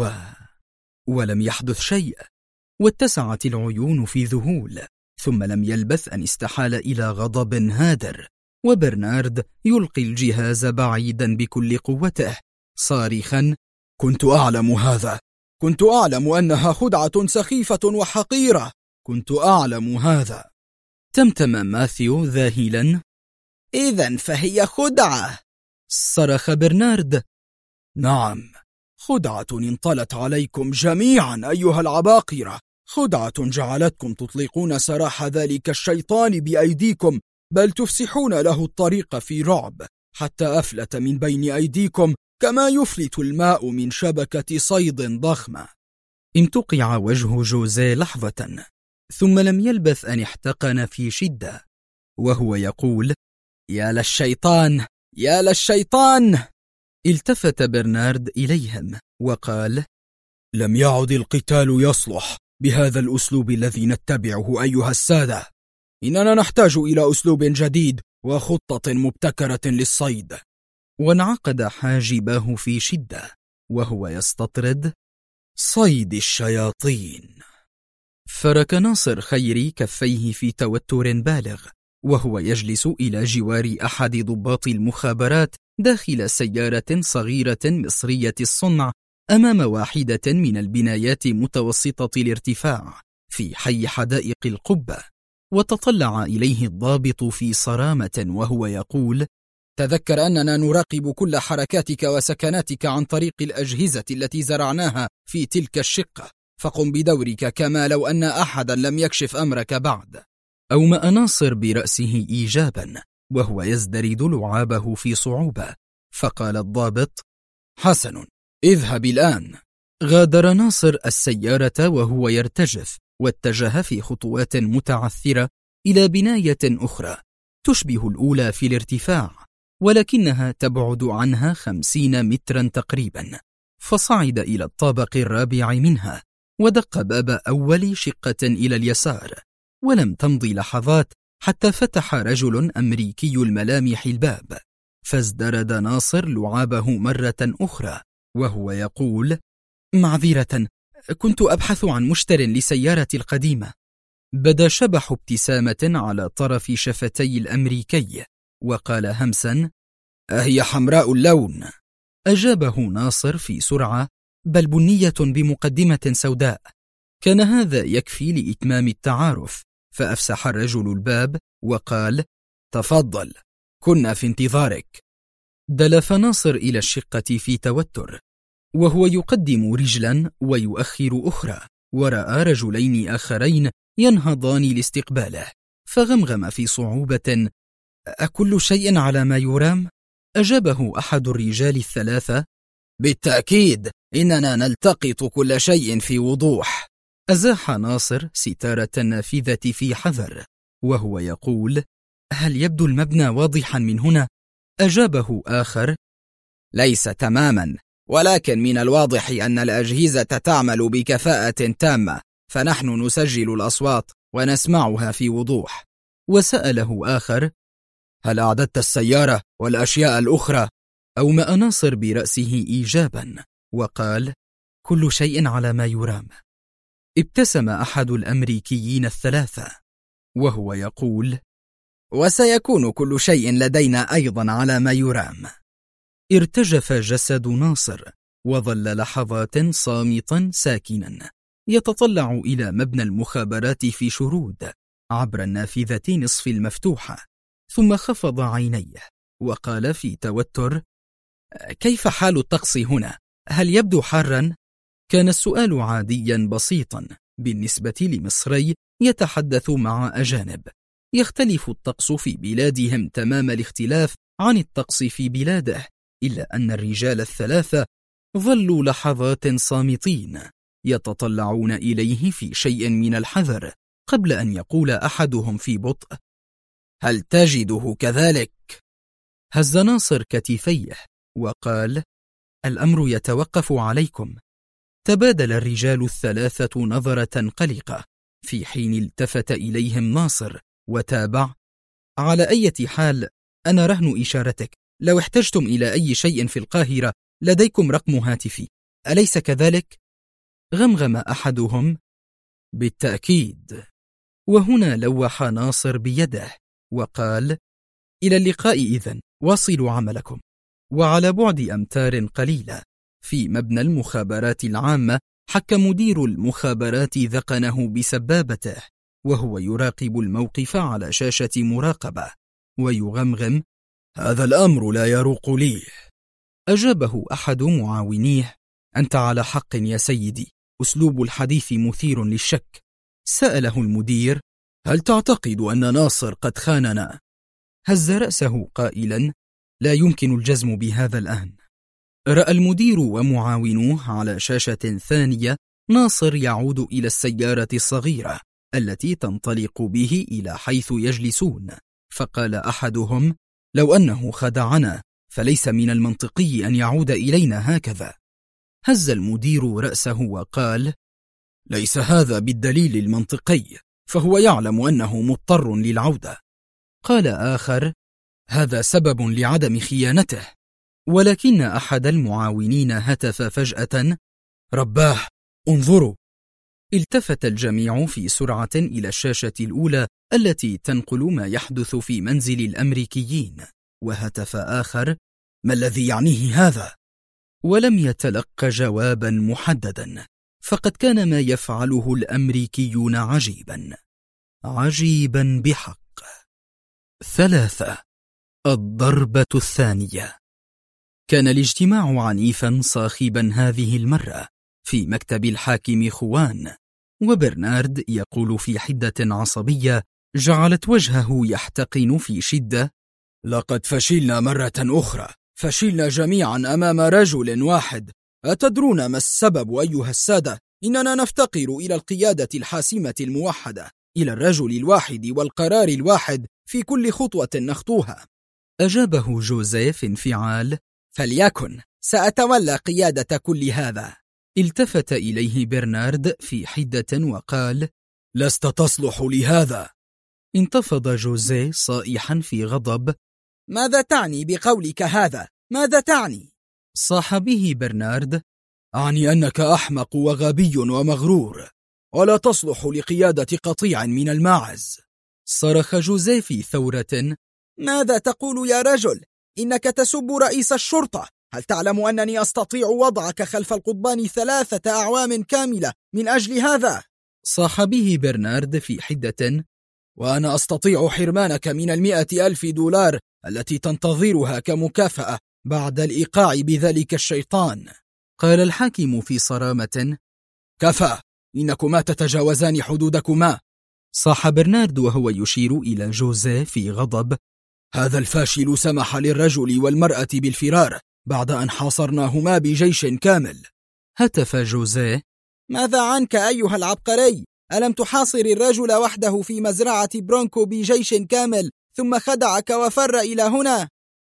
A: ولم يحدث شيء، واتسعت العيون في ذهول. ثم لم يلبث أن استحال إلى غضب هادر، وبرنارد يلقي الجهاز بعيدا بكل قوته صارخا:
B: كنت أعلم هذا، كنت أعلم أنها خدعة سخيفة وحقيرة، كنت أعلم هذا.
A: تمتم ماثيو ذاهلا:
B: إذن فهي خدعة.
A: صرخ برنارد:
B: نعم، خدعة انطلت عليكم جميعا أيها العباقرة، خدعة جعلتكم تطلقون سراح ذلك الشيطان بأيديكم، بل تفسحون له الطريق في رعب، حتى أفلت من بين أيديكم كما يفلت الماء من شبكة صيد ضخمة.
A: امتقع وجه جوزيه لحظة، ثم لم يلبث أن احتقن في شدة وهو يقول:
B: يا للشيطان، يا للشيطان.
A: التفت برنارد إليهم وقال:
B: لم يعد القتال يصلح بهذا الأسلوب الذي نتبعه أيها السادة، إننا نحتاج إلى أسلوب جديد وخطة مبتكرة للصيد.
A: وانعقد حاجباه في شدة وهو يستطرد:
B: صيد الشياطين.
A: فرك ناصر خيري كفيه في توتر بالغ وهو يجلس إلى جوار أحد ضباط المخابرات داخل سيارة صغيرة مصرية الصنع أمام واحدة من البنايات متوسطة الارتفاع في حي حدائق القبة. وتطلع إليه الضابط في صرامة وهو يقول:
B: تذكر أننا نراقب كل حركاتك وسكناتك عن طريق الأجهزة التي زرعناها في تلك الشقة، فقم بدورك كما لو أن أحدا لم يكشف أمرك بعد.
A: أومأ ناصر برأسه إيجابا وهو يزدرد لعابه في صعوبة، فقال الضابط:
B: حسن، اذهب الآن.
A: غادر ناصر السيارة وهو يرتجف، واتجه في خطوات متعثرة إلى بناية أخرى تشبه الأولى في الارتفاع، ولكنها تبعد عنها 50 مترا تقريبا. فصعد إلى الطابق الرابع منها ودق باب أول شقة إلى اليسار، ولم تمضي لحظات حتى فتح رجل أمريكي الملامح الباب، فازدرد ناصر لعابه مرة أخرى وهو يقول:
B: معذرة، كنت أبحث عن مشتر لسيارتي القديمة.
A: بدا شبح ابتسامة على طرف شفتي الأمريكي وقال همسا:
B: أهي حمراء اللون؟
A: أجابه ناصر في سرعة: بل بنية بمقدمة سوداء. كان هذا يكفي لإتمام التعارف، فأفسح الرجل الباب وقال:
B: تفضل، كنا في انتظارك.
A: دلف ناصر إلى الشقة في توتر وهو يقدم رجلا ويؤخر أخرى، ورأى رجلين آخرين ينهضان لاستقباله، فغمغم في صعوبة:
B: أكل شيء على ما يرام؟
A: أجابه أحد الرجال الثلاثة:
B: بالتأكيد، إننا نلتقط كل شيء في وضوح.
A: أزاح ناصر ستارة النافذة في حذر وهو يقول:
B: هل يبدو المبنى واضحا من هنا؟
A: أجابه آخر:
B: ليس تماما، ولكن من الواضح أن الأجهزة تعمل بكفاءة تامة، فنحن نسجل الأصوات ونسمعها في وضوح.
A: وسأله آخر:
B: هل أعددت السيارة والأشياء الأخرى؟
A: أومأ ناصر برأسه إيجابا وقال:
B: كل شيء على ما يرام.
A: ابتسم أحد الأمريكيين الثلاثة وهو يقول:
B: وسيكون كل شيء لدينا أيضا على ما يرام.
A: ارتجف جسد ناصر وظل لحظات صامتا ساكنا يتطلع إلى مبنى المخابرات في شرود عبر النافذة نصف المفتوحة، ثم خفض عينيه وقال في توتر:
B: كيف حال الطقس هنا؟ هل يبدو حارا؟
A: كان السؤال عاديا بسيطا بالنسبة لمصري يتحدث مع أجانب. يختلف الطقس في بلادهم تمام الاختلاف عن الطقس في بلاده، إلا أن الرجال الثلاثة ظلوا لحظات صامتين يتطلعون إليه في شيء من الحذر قبل أن يقول أحدهم في بطء:
B: هل تجده كذلك؟
A: هز ناصر كتفيه وقال: الأمر يتوقف عليكم. تبادل الرجال الثلاثة نظرة قلقة، في حين التفت إليهم ناصر وتابع: على أي حال أنا رهن إشارتك، لو احتجتم إلى أي شيء في القاهرة لديكم رقم هاتفي، أليس كذلك؟ غمغم أحدهم:
B: بالتأكيد.
A: وهنا لوح ناصر بيده وقال: إلى اللقاء إذن، واصلوا عملكم. وعلى بعد أمتار قليلة في مبنى المخابرات العامة حك مدير المخابرات ذقنه بسبابته وهو يراقب الموقف على شاشة مراقبة ويغمغم:
B: هذا الأمر لا يروق لي.
A: أجابه أحد معاونيه: أنت على حق يا سيدي، أسلوب الحديث مثير للشك. سأله المدير:
B: هل تعتقد أن ناصر قد خاننا؟
A: هز رأسه قائلا: لا يمكن الجزم بهذا الآن. رأى المدير ومعاونوه على شاشة ثانية ناصر يعود إلى السيارة الصغيرة التي تنطلق به إلى حيث يجلسون، فقال أحدهم: لو أنه خدعنا فليس من المنطقي أن يعود إلينا هكذا. هز المدير رأسه وقال:
B: ليس هذا بالدليل المنطقي، فهو يعلم أنه مضطر للعودة.
A: قال آخر: هذا سبب لعدم خيانته. ولكن أحد المعاونين هتف فجأة:
B: رباه، انظروا.
A: التفت الجميع في سرعة إلى الشاشة الأولى التي تنقل ما يحدث في منزل الأمريكيين، وهتف آخر:
B: ما الذي يعنيه هذا؟
A: ولم يتلق جوابا محددا، فقد كان ما يفعله الأمريكيون عجيبا بحق. 3. الضربة الثانية. كان الاجتماع عنيفا صاخبا هذه المرة في مكتب الحاكم خوان، وبرنارد يقول في حدة عصبية جعلت وجهه يحتقن في شدة:
B: لقد فشلنا مرة أخرى، فشلنا جميعا أمام رجل واحد. أتدرون ما السبب أيها السادة؟ إننا نفتقر إلى القيادة الحاسمة الموحدة، إلى الرجل الواحد والقرار الواحد في كل خطوة نخطوها.
A: أجابه جوزيف انفعال:
B: فليكن، سأتولى قيادة كل هذا.
A: التفت إليه برنارد في حدة وقال:
B: لست تصلح لهذا.
A: انتفض جوزيه صائحا في غضب:
B: ماذا تعني بقولك هذا؟ ماذا تعني؟
A: صاح به برنارد:
B: أعني أنك أحمق وغبي ومغرور، ولا تصلح لقيادة قطيع من الماعز.
A: صرخ جوزيه في ثورة:
B: ماذا تقول يا رجل؟ إنك تسب رئيس الشرطة. هل تعلم أنني أستطيع وضعك خلف القضبان 3 أعوام كاملة من أجل هذا؟
A: صاح به برنارد في حدة:
B: وأنا أستطيع حرمانك من $100,000 التي تنتظرها كمكافأة بعد الإيقاع بذلك الشيطان.
A: قال الحاكم في صرامة:
B: كفى، إنكما تتجاوزان حدودكما.
A: صاح برنارد وهو يشير إلى جوزيه في غضب:
B: هذا الفاشل سمح للرجل والمرأة بالفرار بعد أن حاصرناهما بجيش كامل.
A: هتف جوزيه:
B: ماذا عنك أيها العبقري؟ ألم تحاصر الرجل وحده في مزرعة برونكو بجيش كامل ثم خدعك وفر إلى هنا؟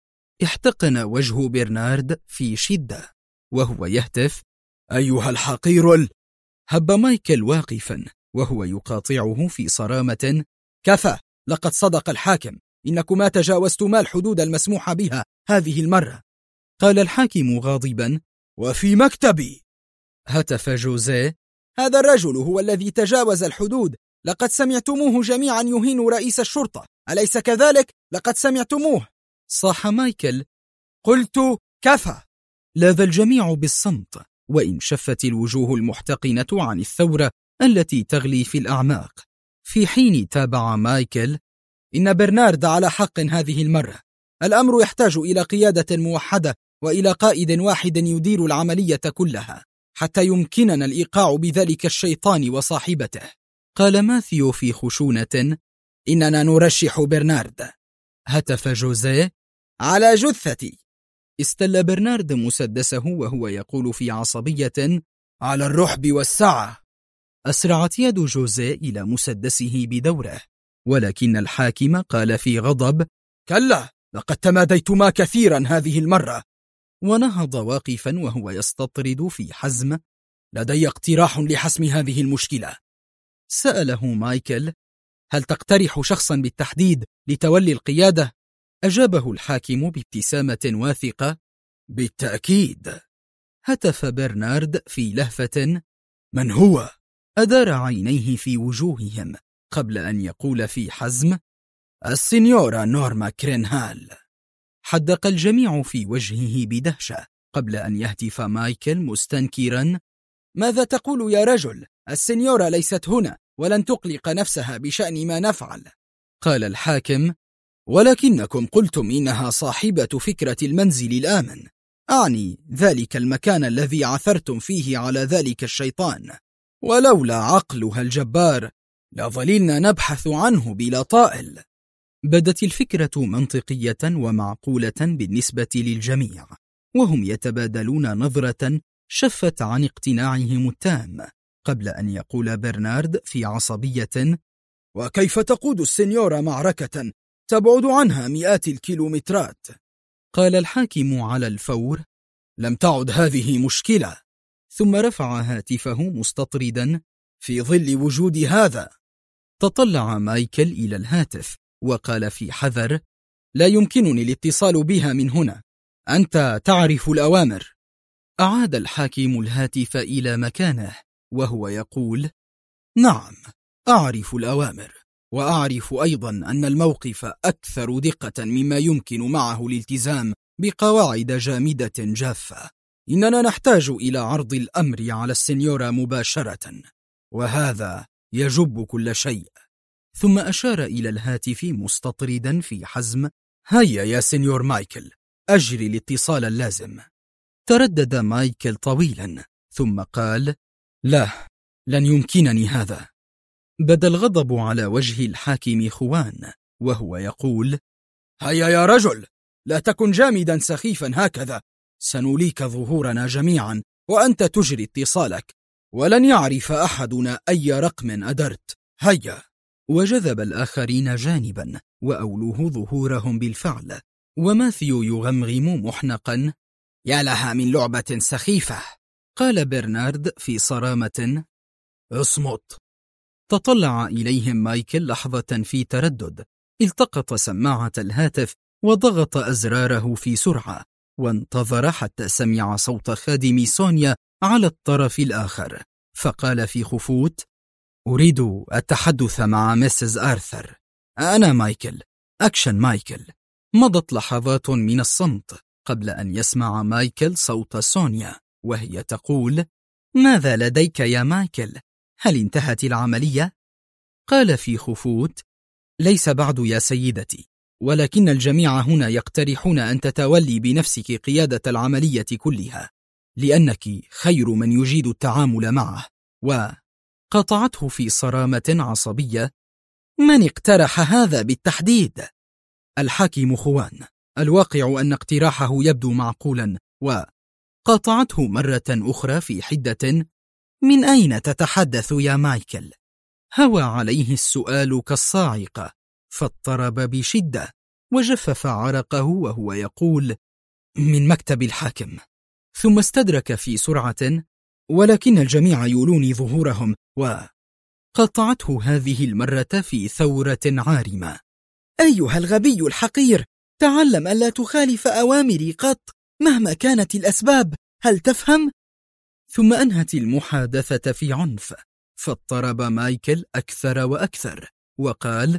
A: احتقن وجه برنارد في شدة وهو يهتف:
B: أيها الحقير
A: هب مايكل واقفا وهو يقاطعه في صرامة:
B: كفى، لقد صدق الحاكم، إنكما تجاوزتما الحدود المسموح بها هذه المرة.
A: قال الحاكم غاضبا:
B: وفي مكتبي.
A: هتف جوزيه:
B: هذا الرجل هو الذي تجاوز الحدود. لقد سمعتموه جميعا يهين رئيس الشرطة، أليس كذلك؟ لقد سمعتموه.
A: صاح مايكل:
B: قلت كفى.
A: لاذ الجميع بالصمت، وإن شفت الوجوه المحتقنة عن الثورة التي تغلي في الأعماق، في حين تابع مايكل:
B: إن برنارد على حق هذه المرة. الأمر يحتاج إلى قيادة موحدة وإلى قائد واحد يدير العملية كلها حتى يمكننا الإيقاع بذلك الشيطان وصاحبته.
A: قال ماثيو في خشونة:
B: إننا نرشح برنارد.
A: هتف جوزيه:
B: على جثتي.
A: استل برنارد مسدسه وهو يقول في عصبية:
B: على الرحب والسعة.
A: أسرعت يد جوزيه إلى مسدسه بدوره، ولكن الحاكم قال في غضب:
B: كلا، لقد تماديتما كثيرا هذه المرة.
A: ونهض واقفا وهو يستطرد في حزم:
B: لدي اقتراح لحسم هذه المشكلة.
A: سأله مايكل: هل تقترح شخصا بالتحديد لتولي القيادة؟ أجابه الحاكم بابتسامة واثقة:
B: بالتأكيد.
A: هتف برنارد في لهفة:
B: من هو؟
A: أدار عينيه في وجوههم قبل أن يقول في حزم:
B: السينيورا نورما كرينهال.
A: حدق الجميع في وجهه بدهشة قبل أن يهتف مايكل مستنكرا:
B: ماذا تقول يا رجل؟ السينيورا ليست هنا ولن تقلق نفسها بشأن ما نفعل.
A: قال الحاكم:
B: ولكنكم قلتم إنها صاحبة فكرة المنزل الآمن، أعني ذلك المكان الذي عثرتم فيه على ذلك الشيطان، ولولا عقلها الجبار لظللنا نبحث عنه بلا طائل.
A: بدت الفكرة منطقية ومعقولة بالنسبة للجميع، وهم يتبادلون نظرة شفت عن اقتناعهم التام، قبل أن يقول برنارد في عصبية:
B: وكيف تقود السينيورا معركة تبعد عنها مئات الكيلومترات؟
A: قال الحاكم على الفور:
B: لم تعد هذه مشكلة.
A: ثم رفع هاتفه مستطردا:
B: في ظل وجود هذا.
A: تطلع مايكل إلى الهاتف وقال في حذر:
B: لا يمكنني الاتصال بها من هنا، أنت تعرف الأوامر.
A: أعاد الحاكم الهاتف إلى مكانه وهو يقول:
B: نعم، أعرف الأوامر، وأعرف أيضا أن الموقف أكثر دقة مما يمكن معه الالتزام بقواعد جامدة جافة. إننا نحتاج إلى عرض الأمر على السينيورا مباشرة، وهذا يجب كل شيء.
A: ثم أشار إلى الهاتف مستطردا في حزم:
B: هيا يا سينيور مايكل، أجري الاتصال اللازم.
A: تردد مايكل طويلا ثم قال:
B: لا، لن يمكنني هذا.
A: بدا الغضب على وجه الحاكم خوان وهو يقول:
B: هيا يا رجل، لا تكن جامدا سخيفا هكذا، سنوليك ظهورنا جميعا وأنت تجري اتصالك، ولن يعرف أحدنا أي رقم أدرت. هيا.
A: وجذب الآخرين جانبا وأولوه ظهورهم بالفعل، وماثيو يغمغم محنقا:
B: يا لها من لعبة سخيفة.
A: قال برنارد في صرامة:
B: اصمت.
A: تطلع إليهم مايكل لحظة في تردد، التقط سماعة الهاتف وضغط أزراره في سرعة، وانتظر حتى سمع صوت خادم سونيا على الطرف الآخر، فقال في خفوت:
B: أريد التحدث مع مسز آرثر.
A: أنا مايكل، أكشن مايكل. مضت لحظات من الصمت قبل أن يسمع مايكل صوت سونيا وهي تقول:
B: ماذا لديك يا مايكل؟ هل انتهت العملية؟
A: قال في خفوت:
B: ليس بعد يا سيدتي، ولكن الجميع هنا يقترحون أن تتولي بنفسك قيادة العملية كلها، لأنك خير من يجيد التعامل معه.
A: وقطعته في صرامة عصبية:
B: من اقترح هذا بالتحديد؟
A: الحاكم خوان، الواقع أن اقتراحه يبدو معقولا. وقطعته مرة أخرى في حدة:
B: من أين تتحدث يا مايكل؟
A: هوى عليه السؤال كالصاعقة، فاضطرب بشدة وجفف عرقه وهو يقول:
B: من مكتب الحاكم.
A: ثم استدرك في سرعة:
B: ولكن الجميع يولون ظهورهم.
A: وقطعته هذه المرة في ثورة عارمة:
B: أيها الغبي الحقير، تعلم ألا تخالف أوامري قط مهما كانت الأسباب، هل تفهم؟
A: ثم أنهت المحادثة في عنف، فاضطرب مايكل أكثر وأكثر وقال: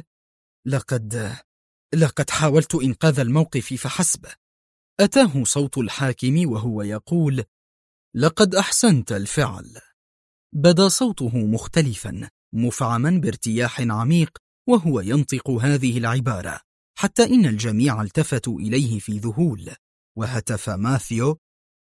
B: لقد حاولت إنقاذ الموقف فحسب.
A: أتاه صوت الحاكم وهو يقول: لقد أحسنت الفعل. بدا صوته مختلفا مفعما بارتياح عميق وهو ينطق هذه العبارة، حتى إن الجميع التفتوا إليه في ذهول، وهتف ماثيو: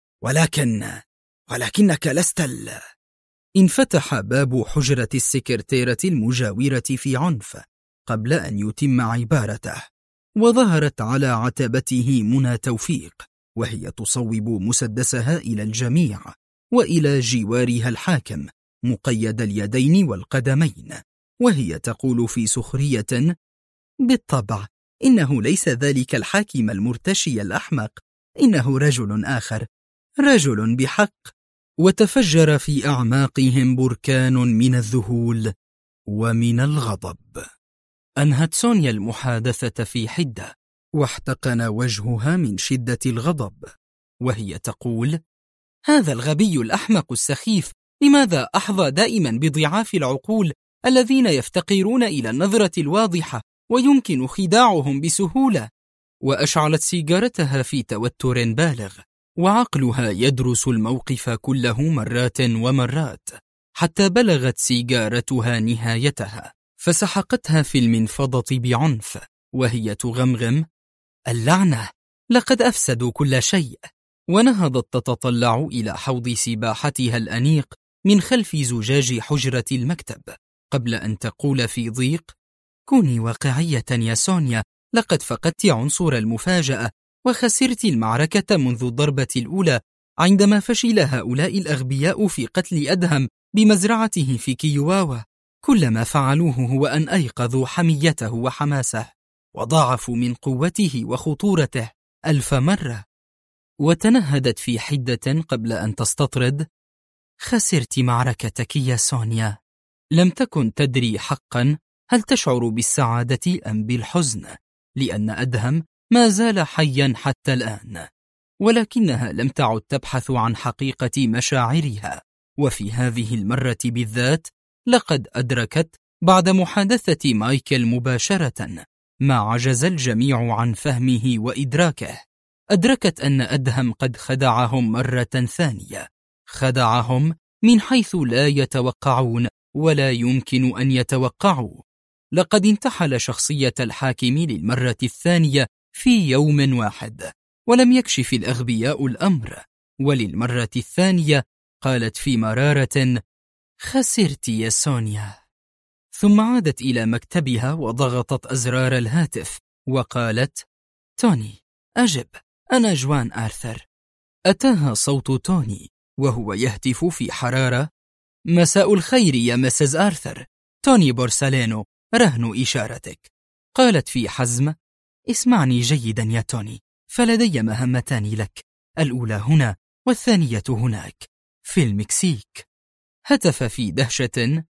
B: ولكنك لست
A: انفتح باب حجرة السكرتيرة المجاورة في عنف قبل أن يتم عبارته، وظهرت على عتبته منى توفيق وهي تصوب مسدسها إلى الجميع، وإلى جوارها الحاكم مقيد اليدين والقدمين، وهي تقول في سخرية: بالطبع إنه ليس ذلك الحاكم المرتشي الأحمق، إنه رجل آخر، رجل بحق. وتفجر في أعماقهم بركان من الذهول ومن الغضب. أنهت سونيا المحادثة في حدة، واحتقن وجهها من شدة الغضب، وهي تقول: هذا الغبي الأحمق السخيف لماذا أحظى دائما بضعاف العقول الذين يفتقرون إلى النظرة الواضحة ويمكن خداعهم بسهولة؟ وأشعلت سيجارتها في توتر بالغ، وعقلها يدرس الموقف كله مرات ومرات، حتى بلغت سيجارتها نهايتها فسحقتها في المنفضة بعنف، وهي تغمغم: اللعنة، لقد أفسدوا كل شيء. ونهضت تتطلع إلى حوض سباحتها الأنيق من خلف زجاج حجرة المكتب، قبل أن تقول في ضيق: كوني واقعية يا سونيا، لقد فقدت عنصر المفاجأة وخسرت المعركة منذ الضربة الأولى، عندما فشل هؤلاء الأغبياء في قتل أدهم بمزرعته في كيواوا. كل ما فعلوه هو أن أيقظوا حميته وحماسه، وضاعفوا من قوته وخطورته 1000 مرة. وتنهدت في حدة قبل أن تستطرد: خسرت معركتك يا سونيا. لم تكن تدري حقا هل تشعر بالسعادة أم بالحزن، لأن أدهم ما زال حيا حتى الآن، ولكنها لم تعد تبحث عن حقيقة مشاعرها. وفي هذه المرة بالذات لقد أدركت بعد محادثة مايكل مباشرة ما عجز الجميع عن فهمه وإدراكه. أدركت أن أدهم قد خدعهم مرة ثانية، خدعهم من حيث لا يتوقعون ولا يمكن أن يتوقعوا. لقد انتحل شخصية الحاكم للمرة الثانية في يوم واحد، ولم يكشف الأغبياء الأمر. وللمرة الثانية قالت في مرارة: خسرت يا سونيا. ثم عادت إلى مكتبها وضغطت أزرار الهاتف وقالت: توني، أجب، أنا جوان آرثر. أتاها صوت توني وهو يهتف في حرارة: مساء الخير يا مسز آرثر، توني بورسالينو، رهن إشارتك. قالت في حزم: اسمعني جيدا يا توني، فلدي مهمتان لك، الأولى هنا والثانية هناك في المكسيك. هتف في دهشة: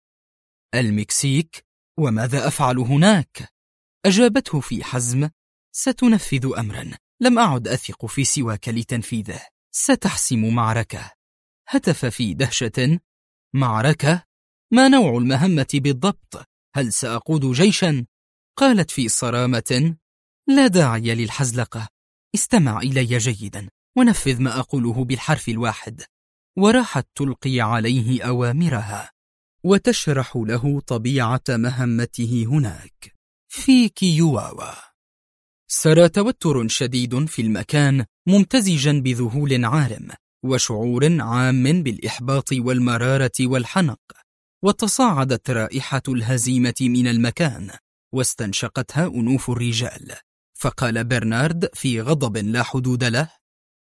A: المكسيك؟ وماذا أفعل هناك؟ أجابته في حزم: ستنفذ أمرا لم أعد أثق في سواك لتنفيذه، ستحسم معركة. هتف في دهشة: معركة؟ ما نوع المهمة بالضبط؟ هل سأقود جيشا؟ قالت في صرامة: لا داعي للحزلقة، استمع إلي جيدا ونفذ ما أقوله بالحرف الواحد. وراحت تلقي عليه أوامرها وتشرح له طبيعة مهمته هناك في كيواوا. سرى توتر شديد في المكان ممتزجا بذهول عارم وشعور عام بالإحباط والمرارة والحنق، وتصاعدت رائحة الهزيمة من المكان واستنشقتها أنوف الرجال. فقال برنارد في غضب لا حدود له: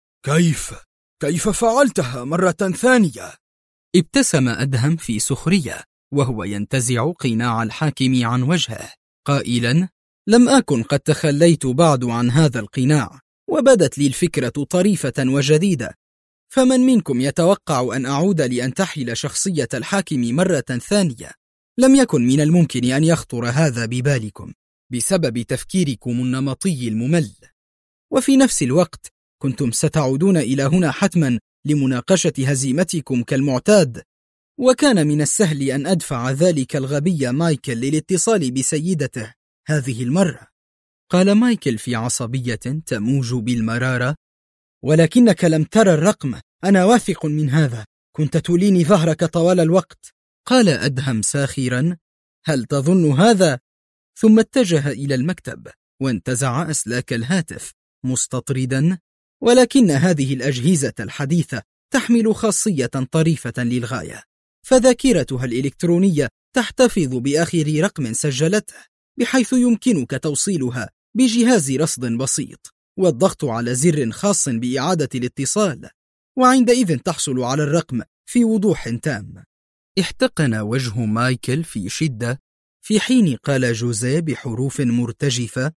A: كيف فعلتها مرة ثانية؟ ابتسم أدهم في سخرية وهو ينتزع قناع الحاكم عن وجهه قائلا: لم أكن قد تخليت بعد عن هذا القناع، وبدت لي الفكرة طريفة وجديدة، فمن منكم يتوقع أن أعود لأنتحل شخصية الحاكم مرة ثانية؟ لم يكن من الممكن أن يخطر هذا ببالكم بسبب تفكيركم النمطي الممل، وفي نفس الوقت كنتم ستعودون إلى هنا حتما لمناقشة هزيمتكم كالمعتاد، وكان من السهل أن أدفع ذلك الغبي مايكل للاتصال بسيدته هذه المرة. قال مايكل في عصبية تموج بالمرارة: ولكنك لم ترى الرقم، أنا واثق من هذا، كنت توليني ظهرك طوال الوقت. قال أدهم ساخرا: هل تظن هذا؟ ثم اتجه إلى المكتب وانتزع أسلاك الهاتف مستطردا: ولكن هذه الأجهزة الحديثة تحمل خاصية طريفة للغاية، فذاكرتها الإلكترونية تحتفظ بآخر رقم سجلته، بحيث يمكنك توصيلها بجهاز رصد بسيط والضغط على زر خاص بإعادة الاتصال، وعندئذ تحصل على الرقم في وضوح تام. احتقن وجه مايكل في شدة في حين قال جوزيه بحروف مرتجفة: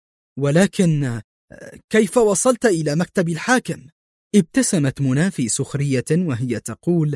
A: ولكن كيف وصلت إلى مكتب الحاكم؟ ابتسمت منى في سخرية وهي تقول: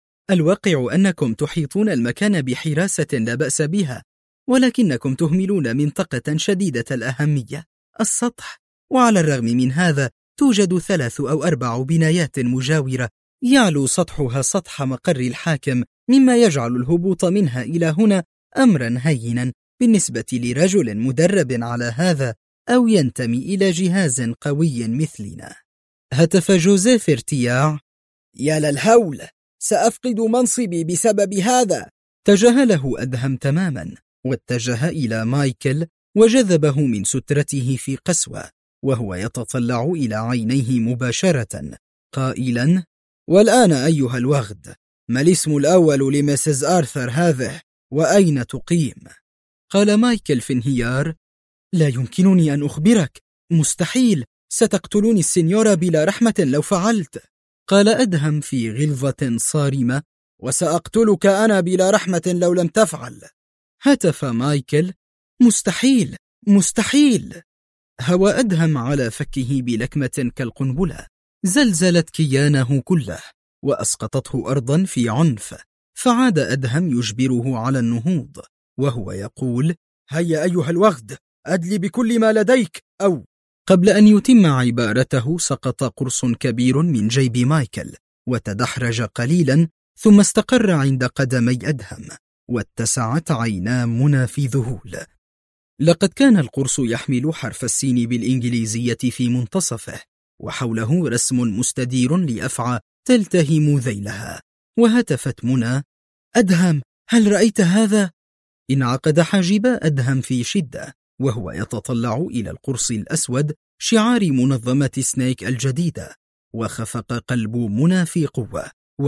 A: الواقع أنكم تحيطون المكان بحراسة لا بأس بها، ولكنكم تهملون منطقة شديدة الأهمية، السطح، وعلى الرغم من هذا توجد 3 أو 4 بنايات مجاورة يعلو سطحها سطح مقر الحاكم، مما يجعل الهبوط منها إلى هنا أمرا هينا بالنسبة لرجل مدرب على هذا أو ينتمي إلى جهاز قوي مثلنا. هتف جوزيه في ارتياع: يا للهول، سأفقد منصبي بسبب هذا. تجاهله أدهم تماما، واتجه إلى مايكل وجذبه من سترته في قسوة، وهو يتطلع إلى عينيه مباشرة قائلا: والآن أيها الوغد، ما الاسم الأول لمسز آرثر هذه، وأين تقيم؟ قال مايكل في انهيار: لا يمكنني أن أخبرك، مستحيل، ستقتلوني السنيورة بلا رحمة لو فعلت. قال أدهم في غلظة صارمة: وسأقتلك أنا بلا رحمة لو لم تفعل. هتف مايكل: مستحيل، مستحيل. هوى أدهم على فكه بلكمة كالقنبلة، زلزلت كيانه كله وأسقطته أرضا في عنف، فعاد أدهم يجبره على النهوض وهو يقول: هيا أيها الوغد، أدلي بكل ما لديك. أو قبل أن يتم عبارته سقط قرص كبير من جيب مايكل وتدحرج قليلا، ثم استقر عند قدمي أدهم، واتسعت عينا منى في ذهول. لقد كان القرص يحمل حرف السين بالإنجليزية في منتصفه، وحوله رسم مستدير لأفعى تلتهم ذيلها. وهتفت منى: أدهم، هل رأيت هذا؟ انعقد حاجب أدهم في شدة وهو يتطلع إلى القرص الأسود شعار منظمة سنيك الجديدة، وخفق قلب منى في قوة.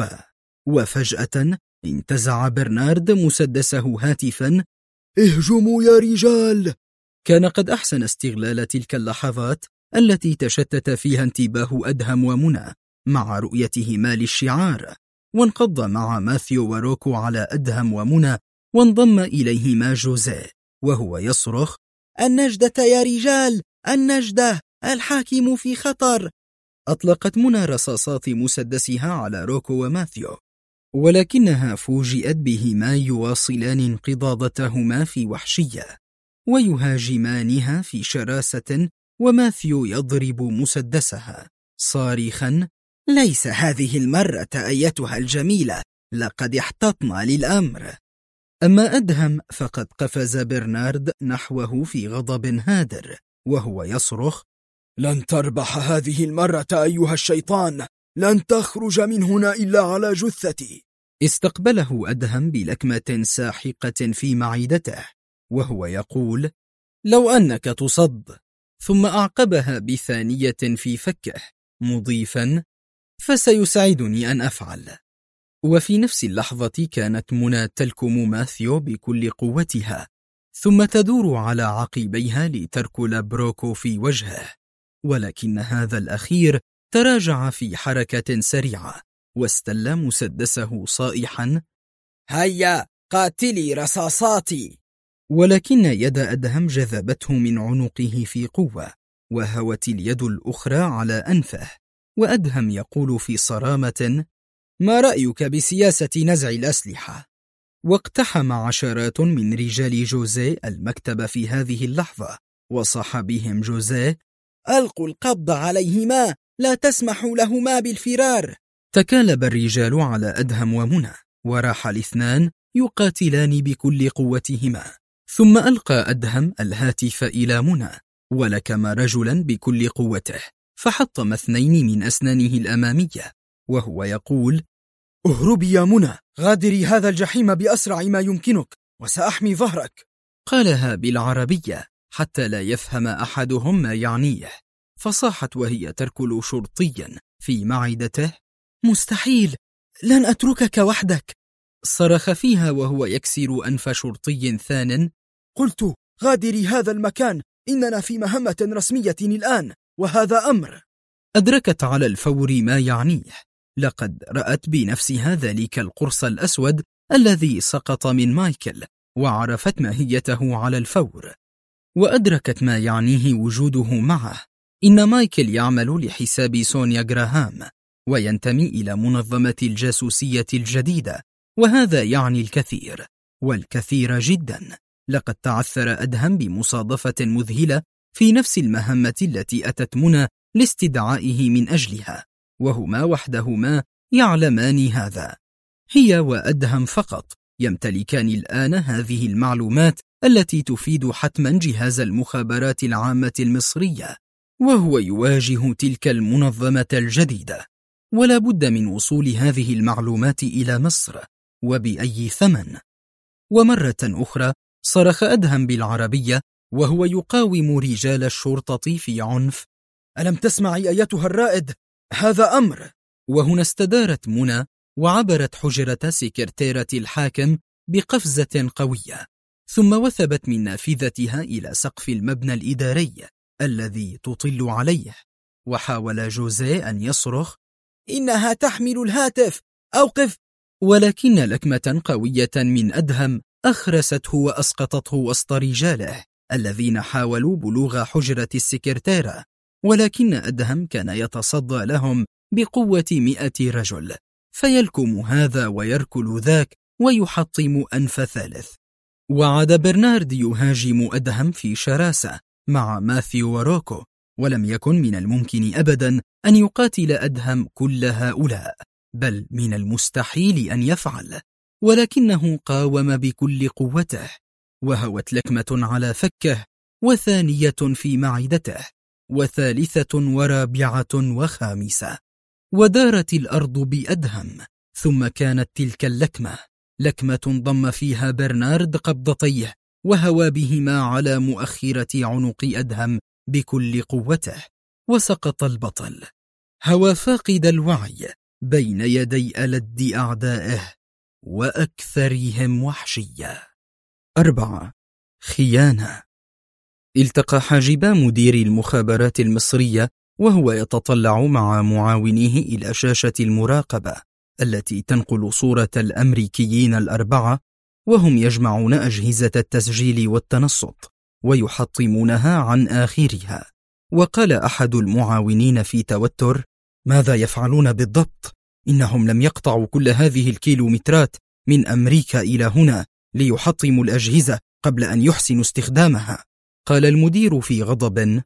A: وفجأة انتزع برنارد مسدسه هاتفا: اهجموا يا رجال! كان قد أحسن استغلال تلك اللحظات التي تشتت فيها انتباه أدهم ومنى مع رؤيتهما للشعار، وانقض مع ماثيو وروكو على أدهم ومنى، وانضم إليهما جوزيه وهو يصرخ: النجدة يا رجال، النجدة، الحاكم في خطر. أطلقت منى رصاصات مسدسها على روكو وماثيو، ولكنها فوجئت بهما يواصلان انقضاضتهما في وحشية ويهاجمانها في شراسة، وماثيو يضرب مسدسها صارخا: ليس هذه المرة أيتها الجميلة، لقد احتطنا للأمر. أما أدهم فقد قفز برنارد نحوه في غضب هادر وهو يصرخ: لن تربح هذه المرة أيها الشيطان، لن تخرج من هنا إلا على جثتي. استقبله أدهم بلكمة ساحقة في معدته وهو يقول: لو أنك تصد. ثم أعقبها بثانية في فكه مضيفا: فسيسعدني أن أفعل. وفي نفس اللحظة كانت منى تلكم ماثيو بكل قوتها، ثم تدور على عقبيها لتركل بروكو في وجهه، ولكن هذا الأخير تراجع في حركة سريعة واستل مسدسه صائحا: هيا قاتلي رصاصاتي. ولكن يد أدهم جذبته من عنقه في قوة، وهوت اليد الأخرى على أنفه، وأدهم يقول في صرامة: ما رأيك بسياسة نزع الأسلحة؟ واقتحم عشرات من رجال جوزيه المكتب في هذه اللحظة، وصاح بهم جوزيه: ألقوا القبض عليهما، لا تسمحوا لهما بالفرار. تكالب الرجال على أدهم ومنى، وراح الاثنان يقاتلان بكل قوتهما. ثم ألقى أدهم الهاتف إلى منى ولكم رجلا بكل قوته، فحطم 2 من أسنانه الأمامية وهو يقول: اهربي يا منى، غادري هذا الجحيم بأسرع ما يمكنك، وسأحمي ظهرك. قالها بالعربية حتى لا يفهم أحدهم ما يعنيه، فصاحت وهي تركل شرطيا في معدته: مستحيل، لن أتركك وحدك. صرخ فيها وهو يكسر أنف شرطي ثان: قلت غادري هذا المكان، إننا في مهمة رسمية الآن، وهذا أمر. أدركت على الفور ما يعنيه، لقد رأت بنفسها ذلك القرص الأسود الذي سقط من مايكل، وعرفت ماهيته على الفور، وأدركت ما يعنيه وجوده معه. إن مايكل يعمل لحساب سونيا جراهام وينتمي إلى منظمة الجاسوسية الجديدة، وهذا يعني الكثير والكثير جدا. لقد تعثر أدهم بمصادفة مذهلة في نفس المهمة التي أتت منى لاستدعائه من أجلها، وهما وحدهما يعلمان هذا. هي وأدهم فقط يمتلكان الآن هذه المعلومات التي تفيد حتما جهاز المخابرات العامة المصرية، وهو يواجه تلك المنظمة الجديدة، ولا بد من وصول هذه المعلومات إلى مصر وبأي ثمن. ومرة أخرى صرخ أدهم بالعربية وهو يقاوم رجال الشرطة في عنف: ألم تسمعي أيتها الرائد؟ هذا أمر. وهنا استدارت منى وعبرت حجرة سكرتيرة الحاكم بقفزة قوية، ثم وثبت من نافذتها إلى سقف المبنى الإداري الذي تطل عليه. وحاول جوزيه أن يصرخ: إنها تحمل الهاتف، أوقف! ولكن لكمة قوية من أدهم أخرسته وأسقطته وسط رجاله الذين حاولوا بلوغ حجرة السكرتيرة، ولكن أدهم كان يتصدى لهم بقوة 100 رجل، فيلكم هذا ويركل ذاك ويحطم أنف ثالث. وعاد برنارد يهاجم أدهم في شراسة مع ماثيو وروكو، ولم يكن من الممكن أبدا أن يقاتل أدهم كل هؤلاء، بل من المستحيل أن يفعل، ولكنه قاوم بكل قوته، وهوت لكمة على فكه، وثانية في معدته، وثالثة ورابعة وخامسة، ودارت الأرض بأدهم. ثم كانت تلك اللكمة لكمة ضم فيها برنارد قبضتيه وهوى بهما على مؤخرة عنق أدهم بكل قوته، وسقط البطل، هوى فاقد الوعي بين يدي ألد أعدائه وأكثرهم وحشية. 4. خيانة. التقى حاجبا مدير المخابرات المصرية وهو يتطلع مع معاونيه إلى شاشة المراقبة التي تنقل صورة الأمريكيين 4، وهم يجمعون أجهزة التسجيل والتنصت ويحطمونها عن آخرها. وقال أحد المعاونين في توتر: ماذا يفعلون بالضبط؟ إنهم لم يقطعوا كل هذه الكيلومترات من أمريكا إلى هنا ليحطموا الأجهزة قبل أن يحسنوا استخدامها. قال المدير في غضب: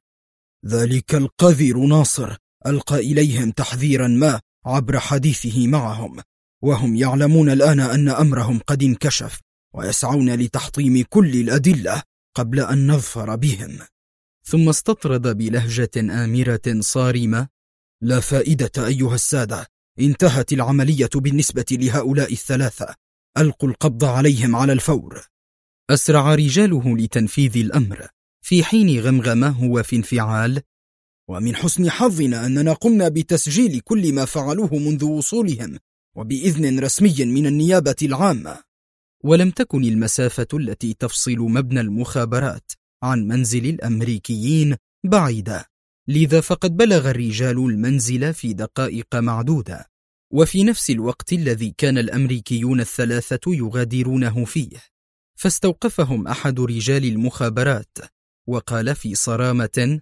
A: ذلك القذر ناصر ألقى إليهم تحذيرا ما عبر حديثه معهم، وهم يعلمون الآن أن أمرهم قد انكشف، ويسعون لتحطيم كل الأدلة قبل أن نظفر بهم. ثم استطرد بلهجة آمرة صارمة: لا فائدة أيها السادة، انتهت العملية بالنسبة لهؤلاء 3، ألقوا القبض عليهم على الفور. أسرع رجاله لتنفيذ الأمر، في حين غمغم هو في انفعال: ومن حسن حظنا أننا قمنا بتسجيل كل ما فعلوه منذ وصولهم وبإذن رسمي من النيابة العامة. ولم تكن المسافة التي تفصل مبنى المخابرات عن منزل الأمريكيين بعيدة، لذا فقد بلغ الرجال المنزل في دقائق معدودة، وفي نفس الوقت الذي كان الأمريكيون 3 يغادرونه فيه. فاستوقفهم أحد رجال المخابرات وقال في صرامة: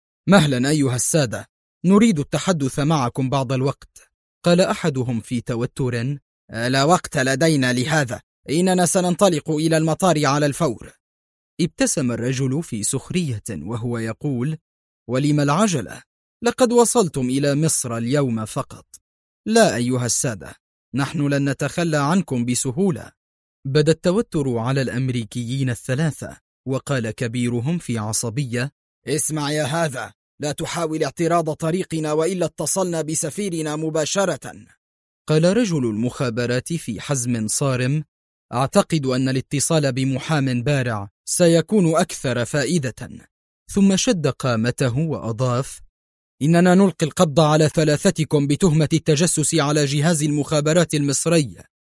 A: مهلا أيها السادة، نريد التحدث معكم بعض الوقت. قال أحدهم في توتر: لا وقت لدينا لهذا، إننا سننطلق إلى المطار على الفور. ابتسم الرجل في سخرية وهو يقول: ولم العجلة؟ لقد وصلتم إلى مصر اليوم فقط. لا أيها السادة، نحن لن نتخلى عنكم بسهولة. بدا التوتر على الأمريكيين 3، وقال كبيرهم في عصبية: اسمع يا هذا، لا تحاول اعتراض طريقنا وإلا اتصلنا بسفيرنا مباشرة. قال رجل المخابرات في حزم صارم: أعتقد أن الاتصال بمحام بارع سيكون أكثر فائدة. ثم شد قامته وأضاف: إننا نلقي القبض على 3 بتهمة التجسس على جهاز المخابرات المصري.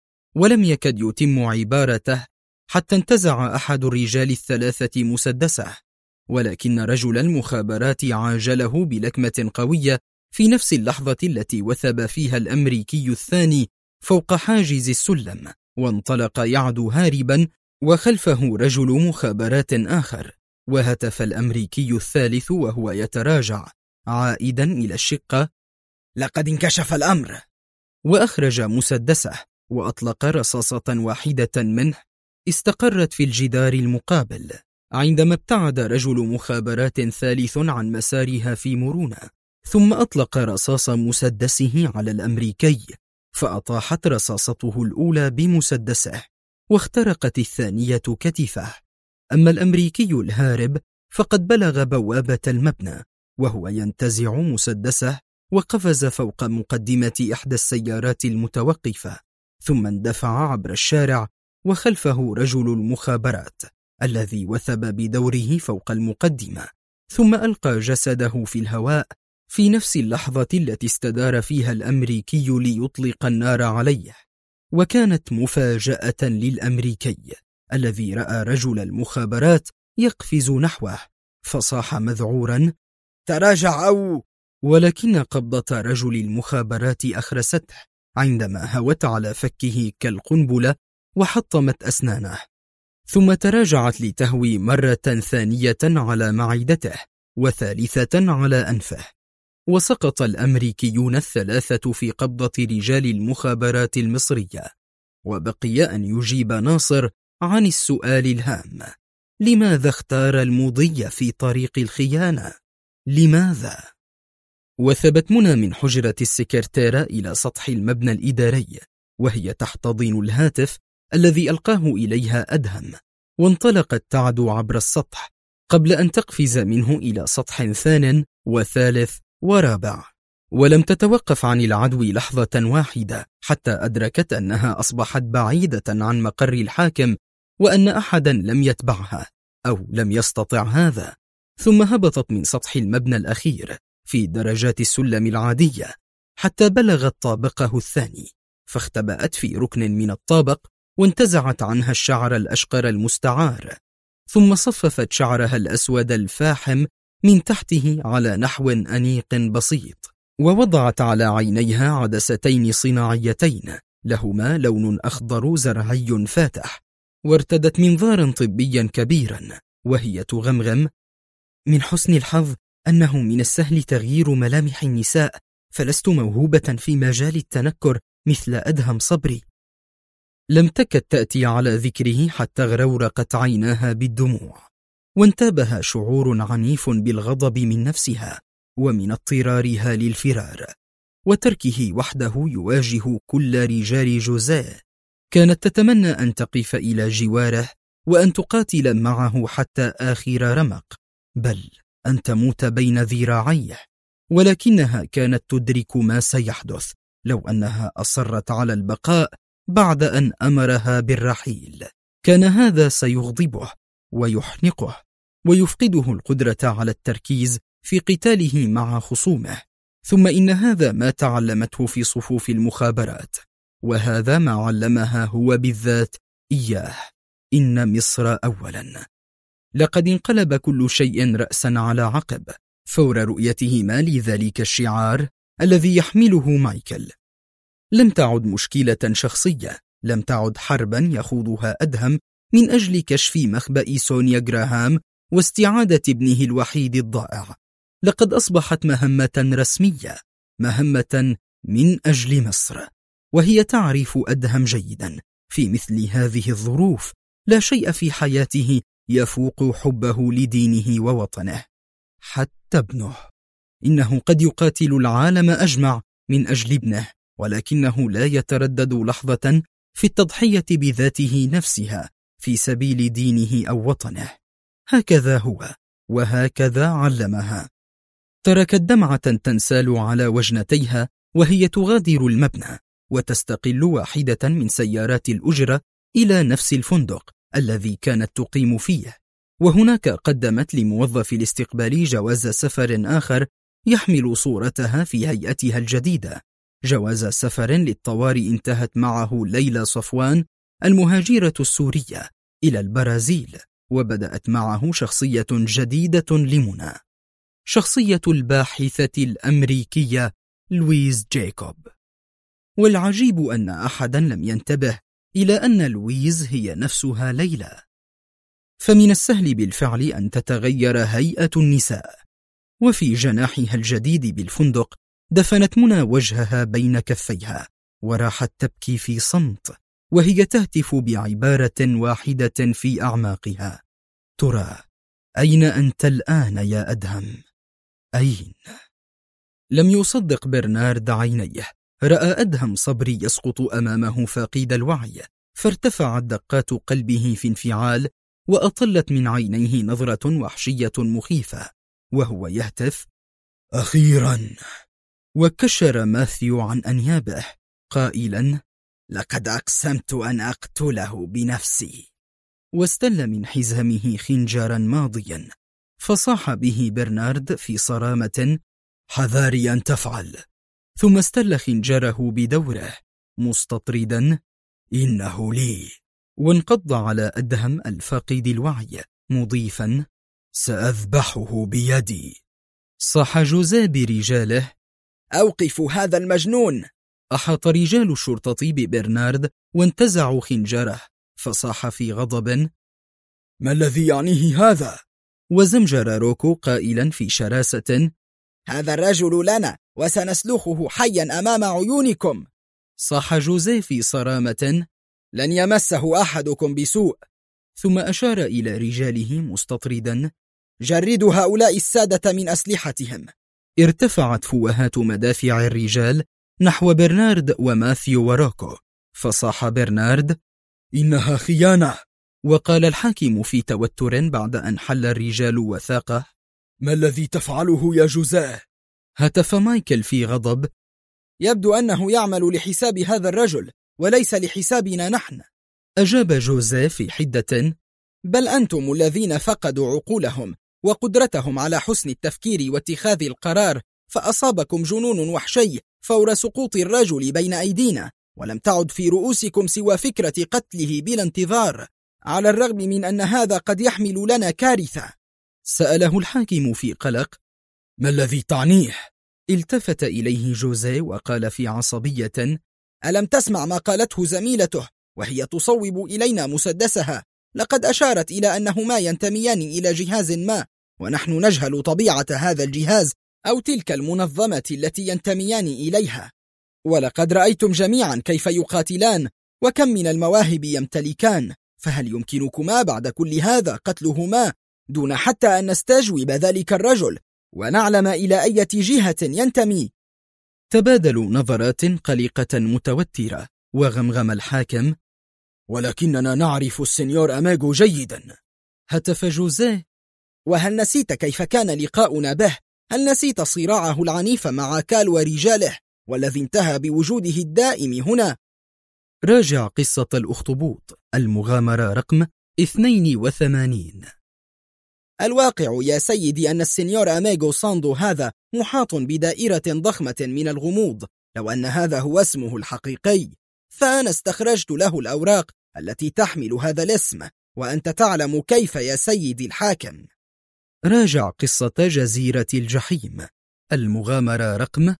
A: ولم يكد يتم عبارته حتى انتزع أحد الرجال 3 مسدسه، ولكن رجل المخابرات عاجله بلكمة قوية في نفس اللحظة التي وثب فيها الأمريكي الثاني فوق حاجز السلم، وانطلق يعدو هاربا وخلفه رجل مخابرات آخر، وهتف الأمريكي الثالث وهو يتراجع عائدا إلى الشقة:
B: لقد انكشف الأمر.
A: وأخرج مسدسه وأطلق رصاصة واحدة منه استقرت في الجدار المقابل، عندما ابتعد رجل مخابرات ثالث عن مسارها في مرونة، ثم أطلق رصاص مسدسه على الأمريكي، فأطاحت رصاصته الأولى بمسدسه واخترقت الثانية كتفه. أما الأمريكي الهارب فقد بلغ بوابة المبنى وهو ينتزع مسدسه وقفز فوق مقدمة إحدى السيارات المتوقفة، ثم اندفع عبر الشارع وخلفه رجل المخابرات الذي وثب بدوره فوق المقدمة، ثم ألقى جسده في الهواء في نفس اللحظة التي استدار فيها الأمريكي ليطلق النار عليه. وكانت مفاجأة للأمريكي الذي رأى رجل المخابرات يقفز نحوه، فصاح مذعورا: تراجع ولكن قبضة رجل المخابرات أخرسته عندما هوت على فكه كالقنبلة وحطمت أسنانه، ثم تراجعت لتهوي مرة ثانية على معدته وثالثة على أنفه، وسقط الأمريكيون الثلاثة في قبضة رجال المخابرات المصرية. وبقي أن يجيب ناصر عن السؤال الهام: لماذا اختار المضي في طريق الخيانة؟ لماذا؟ وثبت منى من حجرة السكرتيرة إلى سطح المبنى الإداري وهي تحتضن الهاتف الذي ألقاه إليها أدهم، وانطلقت تعدو عبر السطح قبل أن تقفز منه إلى سطح ثان وثالث ورابع، ولم تتوقف عن العدو لحظة واحدة حتى أدركت أنها أصبحت بعيدة عن مقر الحاكم وأن أحدا لم يتبعها أو لم يستطع هذا. ثم هبطت من سطح المبنى الأخير في درجات السلم العادية حتى بلغت طابقه الثاني، فاختبأت في ركن من الطابق وانتزعت عنها الشعر الأشقر المستعار، ثم صففت شعرها الأسود الفاحم من تحته على نحو أنيق بسيط، ووضعت على عينيها عدستين صناعيتين لهما لون أخضر زرعي فاتح، وارتدت منظارا طبيا كبيرا وهي تغمغم: من حسن الحظ أنه من السهل تغيير ملامح النساء، فلست موهوبة في مجال التنكر مثل أدهم صبري. لم تكد تأتي على ذكره حتى غرورقت عيناها بالدموع، وانتابها شعور عنيف بالغضب من نفسها ومن اضطرارها للفرار وتركه وحده يواجه كل رجال جوزيه. كانت تتمنى أن تقف إلى جواره وأن تقاتل معه حتى آخر رمق، بل أن تموت بين ذراعيه، ولكنها كانت تدرك ما سيحدث لو أنها أصرت على البقاء بعد أن أمرها بالرحيل. كان هذا سيغضبه ويحنقه ويفقده القدرة على التركيز في قتاله مع خصومه. ثم إن هذا ما تعلمته في صفوف المخابرات، وهذا ما علمها هو بالذات إياه: إن مصر أولا. لقد انقلب كل شيء رأسا على عقب فور رؤيتهما لذلك الشعار الذي يحمله مايكل. لم تعد مشكلة شخصية، لم تعد حربا يخوضها أدهم من أجل كشف مخبأ سونيا جراهام واستعادة ابنه الوحيد الضائع. لقد أصبحت مهمة رسمية، مهمة من أجل مصر، وهي تعرف أدهم جيدا. في مثل هذه الظروف لا شيء في حياته يفوق حبه لدينه ووطنه، حتى ابنه. إنه قد يقاتل العالم أجمع من أجل ابنه، ولكنه لا يتردد لحظة في التضحية بذاته نفسها في سبيل دينه أو وطنه. هكذا هو، وهكذا علمها. تركت دمعة تنسال على وجنتيها وهي تغادر المبنى وتستقل واحدة من سيارات الأجرة إلى نفس الفندق الذي كانت تقيم فيه، وهناك قدمت لموظف الاستقبال جواز سفر آخر يحمل صورتها في هيئتها الجديدة، جواز سفر للطوارئ انتهت معه ليلى صفوان المهاجرة السورية إلى البرازيل، وبدأت معه شخصية جديدة لمنى، شخصية الباحثة الأمريكية لويز جاكوب. والعجيب أن أحدا لم ينتبه إلى أن لويز هي نفسها ليلى. فمن السهل بالفعل أن تتغير هيئة النساء. وفي جناحها الجديد بالفندق دفنت منى وجهها بين كفيها وراحت تبكي في صمت، وهي تهتف بعبارة واحدة في أعماقها: ترى أين أنت الآن يا أدهم؟ أين؟ لم يصدق برنارد عينيه. رأى أدهم صبري يسقط أمامه فاقد الوعي، فارتفعت دقات قلبه في انفعال، وأطلت من عينيه نظرة وحشية مخيفة وهو يهتف: أخيرا! وكشر ماثيو عن أنيابه قائلا: لقد أقسمت أن أقتله بنفسي. واستل من حزمه خنجرا ماضيا، فصاح به برنارد في صرامة: حذاري أن تفعل. ثم استل خنجره بدوره مستطردا: إنه لي. وانقض على أدهم الفاقد الوعي مضيفا: سأذبحه بيدي. صاح جوزيه برجاله: أوقفوا هذا المجنون. أحاط رجال الشرطة ببرنارد وانتزعوا خنجره، فصاح في غضب: ما الذي يعنيه هذا؟ وزمجر روكو قائلا في شراسة: هذا الرجل لنا وسنسلخه حيا أمام عيونكم. صاح جوزيه في صرامة: لن يمسه أحدكم بسوء. ثم أشار إلى رجاله مستطردا: جردوا هؤلاء السادة من أسلحتهم. ارتفعت فوهات مدافع الرجال نحو برنارد وماثيو وروكو، فصاح برنارد: إنها خيانة. وقال الحاكم في توتر بعد أن حل الرجال وثاقه: ما الذي تفعله يا جوزيه؟ هتف مايكل في غضب: يبدو أنه يعمل لحساب هذا الرجل وليس لحسابنا نحن. أجاب جوزيه في حدة: بل أنتم الذين فقدوا عقولهم وقدرتهم على حسن التفكير واتخاذ القرار، فأصابكم جنون وحشي فور سقوط الرجل بين أيدينا، ولم تعد في رؤوسكم سوى فكرة قتله بلا انتظار، على الرغم من أن هذا قد يحمل لنا كارثة. سأله الحاكم في قلق: ما الذي تعنيه؟ التفت إليه جوزيه وقال في عصبية: ألم تسمع ما قالته زميلته وهي تصوب إلينا مسدسها؟ لقد أشارت إلى أنهما ينتميان إلى جهاز ما، ونحن نجهل طبيعة هذا الجهاز أو تلك المنظمة التي ينتميان إليها. ولقد رأيتم جميعا كيف يقاتلان وكم من المواهب يمتلكان، فهل يمكنكما بعد كل هذا قتلهما دون حتى أن نستجوب ذلك الرجل ونعلم إلى أي جهة ينتمي؟ تبادلوا نظرات قلقة متوترة، وغمغم الحاكم: ولكننا نعرف السنيور أماغو جيدا. هتف جوزيه: وهل نسيت كيف كان لقاؤنا به؟ هل نسيت صراعه العنيف مع كال ورجاله والذي انتهى بوجوده الدائم هنا؟ راجع قصة الأخطبوط، المغامرة رقم 82. الواقع يا سيدي أن السنيور أماغو ساندو هذا محاط بدائرة ضخمة من الغموض. لو أن هذا هو اسمه الحقيقي فأنا استخرجت له الأوراق التي تحمل هذا الاسم، وأنت تعلم كيف يا سيدي الحاكم. راجع قصة جزيرة الجحيم، المغامرة رقم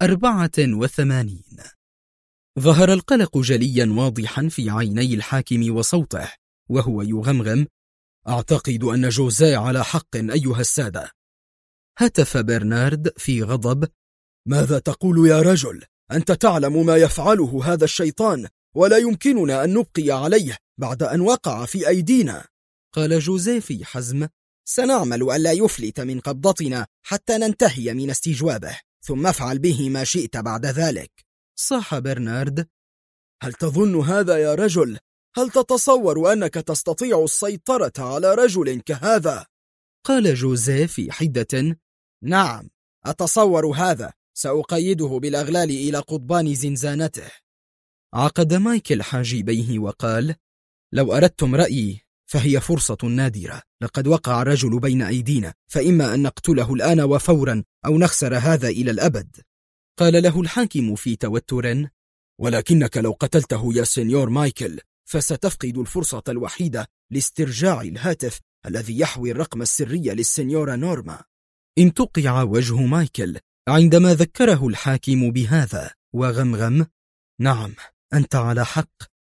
A: 84. ظهر القلق جليا واضحا في عيني الحاكم وصوته وهو يغمغم: أعتقد أن جوزيه على حق أيها السادة. هتف برنارد في غضب: ماذا تقول يا رجل؟ أنت تعلم ما يفعله هذا الشيطان، ولا يمكننا أن نبقي عليه بعد أن وقع في أيدينا. قال جوزيه في حزم: سنعمل ألا يفلت من قبضتنا حتى ننتهي من استجوابه، ثم افعل به ما شئت بعد ذلك. صاح برنارد: هل تظن هذا يا رجل؟ هل تتصور أنك تستطيع السيطرة على رجل كهذا؟ قال جوزيه في حدة: نعم، أتصور هذا. سأقيده بالأغلال إلى قضبان زنزانته. عقد مايكل حاجبيه وقال: لو أردتم رأيي فهي فرصة نادرة. لقد وقع الرجل بين أيدينا، فإما أن نقتله الآن وفورا أو نخسر هذا إلى الأبد. قال له الحاكم في توتر: ولكنك لو قتلته يا سينيور مايكل فستفقد الفرصة الوحيدة لاسترجاع الهاتف الذي يحوي الرقم السري للسينيورا نورما. انتقع وجه مايكل عندما ذكره الحاكم بهذا وغمغم: نعم، أنت على حق.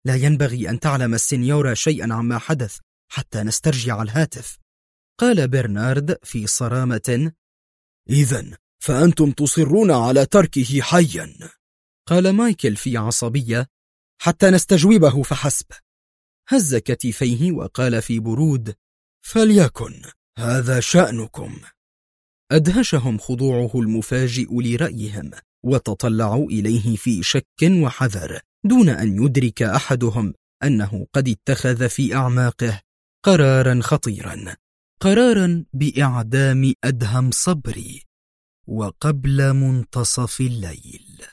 A: لا ينبغي أن تعلم السنيورة شيئا عما حدث حتى نسترجع الهاتف. قال برنارد في صرامة:
B: إذن فأنتم تصرون على تركه حيا.
A: قال مايكل في عصبية: حتى نستجوبه فحسب. هز كتفيه وقال في برود:
B: فليكن، هذا شأنكم.
A: أدهشهم خضوعه المفاجئ لرأيهم، وتطلعوا إليه في شك وحذر، دون أن يدرك أحدهم أنه قد اتخذ في أعماقه قرارا خطيرا، قرارا بإعدام أدهم صبري وقبل منتصف الليل.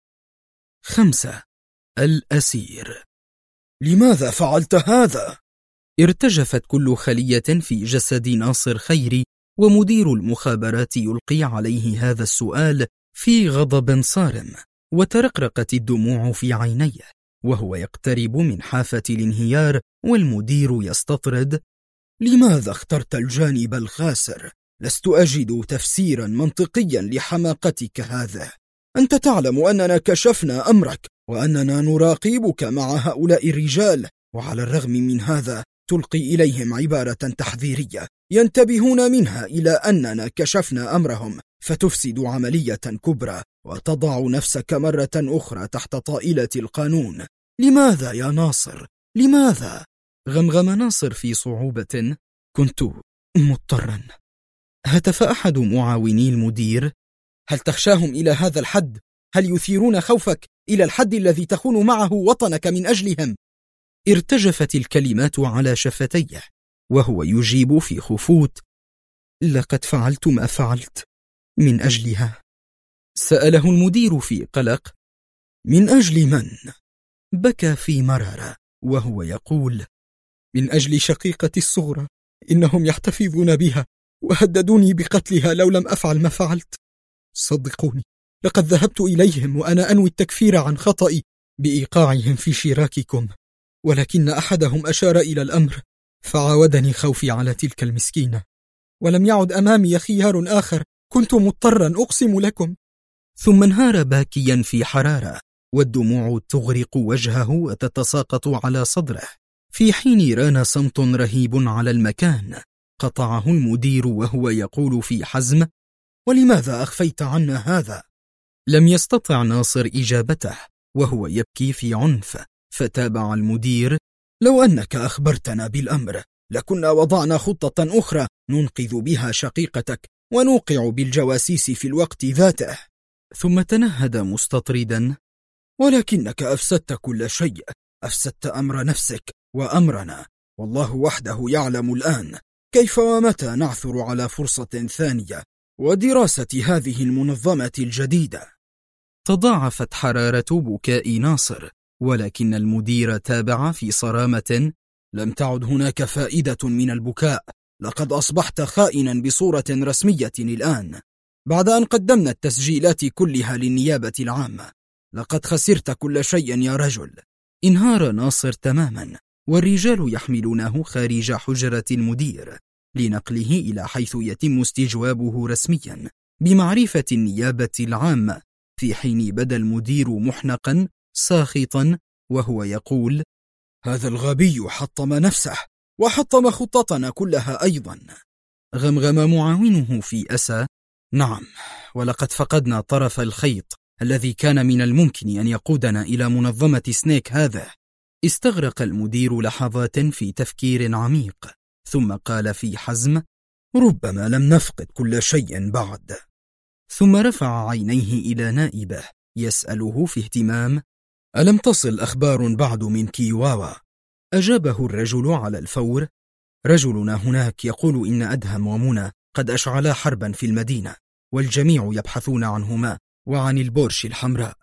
A: 5. الأسير.
B: لماذا فعلت هذا؟
A: ارتجفت كل خلية في جسد ناصر خيري، ومدير المخابرات يلقي عليه هذا السؤال في غضب صارم، وترقرقت الدموع في عينيه وهو يقترب من حافة الانهيار، والمدير يستطرد:
B: لماذا اخترت الجانب الخاسر؟ لست أجد تفسيرا منطقيا لحماقتك هذه. أنت تعلم أننا كشفنا أمرك وأننا نراقبك مع هؤلاء الرجال، وعلى الرغم من هذا تلقي إليهم عبارة تحذيرية ينتبهون منها إلى أننا كشفنا أمرهم، فتفسد عملية كبرى وتضع نفسك مرة أخرى تحت طائلة القانون. لماذا يا ناصر؟ لماذا؟
A: غمغم ناصر في صعوبة: كنت مضطرا. هتف أحد معاوني المدير:
B: هل تخشاهم إلى هذا الحد؟ هل يثيرون خوفك إلى الحد الذي تخون معه وطنك من أجلهم؟
A: ارتجفت الكلمات على شفتيه وهو يجيب في خفوت: لقد فعلت ما فعلت من أجلها. سأله المدير في قلق:
B: من أجل من؟
A: بكى في مرارة وهو يقول:
B: من أجل شقيقتي الصغرى، إنهم يحتفظون بها وهددوني بقتلها لو لم أفعل ما فعلت. صدقوني، لقد ذهبت إليهم وأنا أنوي التكفير عن خطئي بإيقاعهم في شراككم، ولكن أحدهم أشار إلى الأمر فعاودني خوفي على تلك المسكينة، ولم يعد أمامي خيار آخر، كنت مضطرا أقسم لكم.
A: ثم انهار باكيا في حرارة، والدموع تغرق وجهه وتتساقط على صدره، في حين ران صمت رهيب على المكان. قطعه المدير وهو يقول في حزم:
B: ولماذا أخفيت عنا هذا؟
A: لم يستطع ناصر إجابته وهو يبكي في عنف، فتابع المدير:
B: لو أنك أخبرتنا بالأمر لكنا وضعنا خطة أخرى ننقذ بها شقيقتك ونوقع بالجواسيس في الوقت ذاته.
A: ثم تنهد مستطردا:
B: ولكنك أفسدت كل شيء، أفسدت أمر نفسك وأمرنا، والله وحده يعلم الآن كيف ومتى نعثر على فرصة ثانية ودراسة هذه المنظمة الجديدة.
A: تضاعفت حرارة بكاء ناصر، ولكن المدير تابع في صرامة:
B: لم تعد هناك فائدة من البكاء، لقد أصبحت خائنا بصورة رسمية الآن، بعد أن قدمنا التسجيلات كلها للنيابة العامة. لقد خسرت كل شيء يا رجل.
A: انهار ناصر تماما، والرجال يحملونه خارج حجرة المدير لنقله إلى حيث يتم استجوابه رسميا بمعرفة النيابة العامة، في حين بدا المدير محنقا ساخطا وهو يقول:
B: هذا الغبي حطم نفسه وحطم خطتنا كلها أيضا.
A: غمغم معاونه في أسى: نعم، ولقد فقدنا طرف الخيط الذي كان من الممكن أن يقودنا إلى منظمة سنيك هذا. استغرق المدير لحظات في تفكير عميق، ثم قال في حزم:
B: ربما لم نفقد كل شيء بعد.
A: ثم رفع عينيه إلى نائبه يسأله في اهتمام:
B: ألم تصل أخبار بعد من كيواوا؟
A: أجابه الرجل على الفور: رجلنا هناك يقول إن أدهم ومنى قد أشعلا حربا في المدينة، والجميع يبحثون عنهما وعن البورش الحمراء،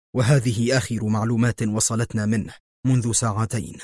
A: وهذه آخر معلومات وصلتنا منه منذ ساعتين.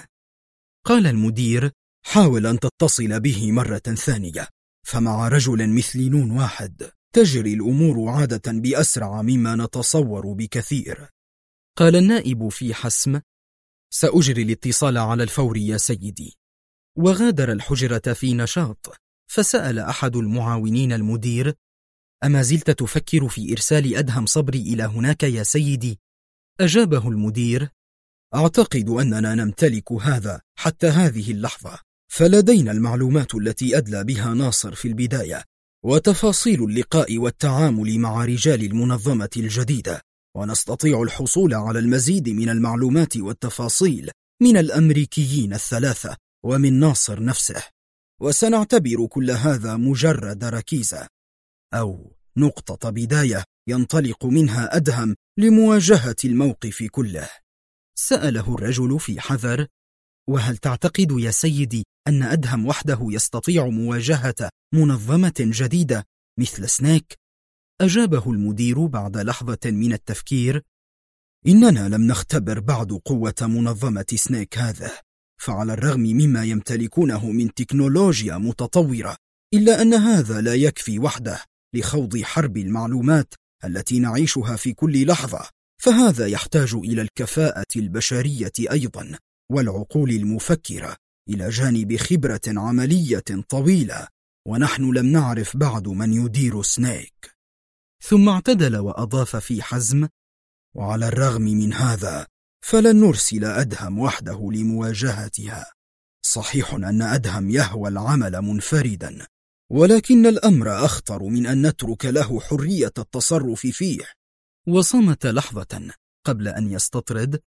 B: قال المدير: حاول أن تتصل به مرة ثانية، فمع رجل مثل نون واحد تجري الأمور عادة بأسرع مما نتصور بكثير.
A: قال النائب في حسم: سأجري الاتصال على الفور يا سيدي. وغادر الحجرة في نشاط، فسأل أحد المعاونين المدير: أما زلت تفكر في إرسال أدهم صبري إلى هناك يا سيدي؟ أجابه المدير:
B: أعتقد أننا نمتلك هذا حتى هذه اللحظة، فلدينا المعلومات التي أدلى بها ناصر في البداية وتفاصيل اللقاء والتعامل مع رجال المنظمة الجديدة، ونستطيع الحصول على المزيد من المعلومات والتفاصيل من الأمريكيين الثلاثة ومن ناصر نفسه، وسنعتبر كل هذا مجرد ركيزة أو نقطة بداية ينطلق منها أدهم لمواجهة الموقف كله. سأله الرجل في حذر: وهل تعتقد يا سيدي أن أدهم وحده يستطيع مواجهة منظمة جديدة مثل سنيك؟ أجابه المدير بعد لحظة من التفكير: إننا لم نختبر بعد قوة منظمة سنيك هذا، فعلى الرغم مما يمتلكونه من تكنولوجيا متطورة، إلا أن هذا لا يكفي وحده لخوض حرب المعلومات التي نعيشها في كل لحظة، فهذا يحتاج إلى الكفاءة البشرية أيضا والعقول المفكرة إلى جانب خبرة عملية طويلة، ونحن لم نعرف بعد من يدير سنيك. ثم اعتدل وأضاف في حزم: وعلى الرغم من هذا فلن نرسل أدهم وحده لمواجهتها. صحيح أن أدهم يهوى العمل منفردا، ولكن الأمر أخطر من أن نترك له حرية التصرف فيه. وصمت لحظة قبل أن يستطرد: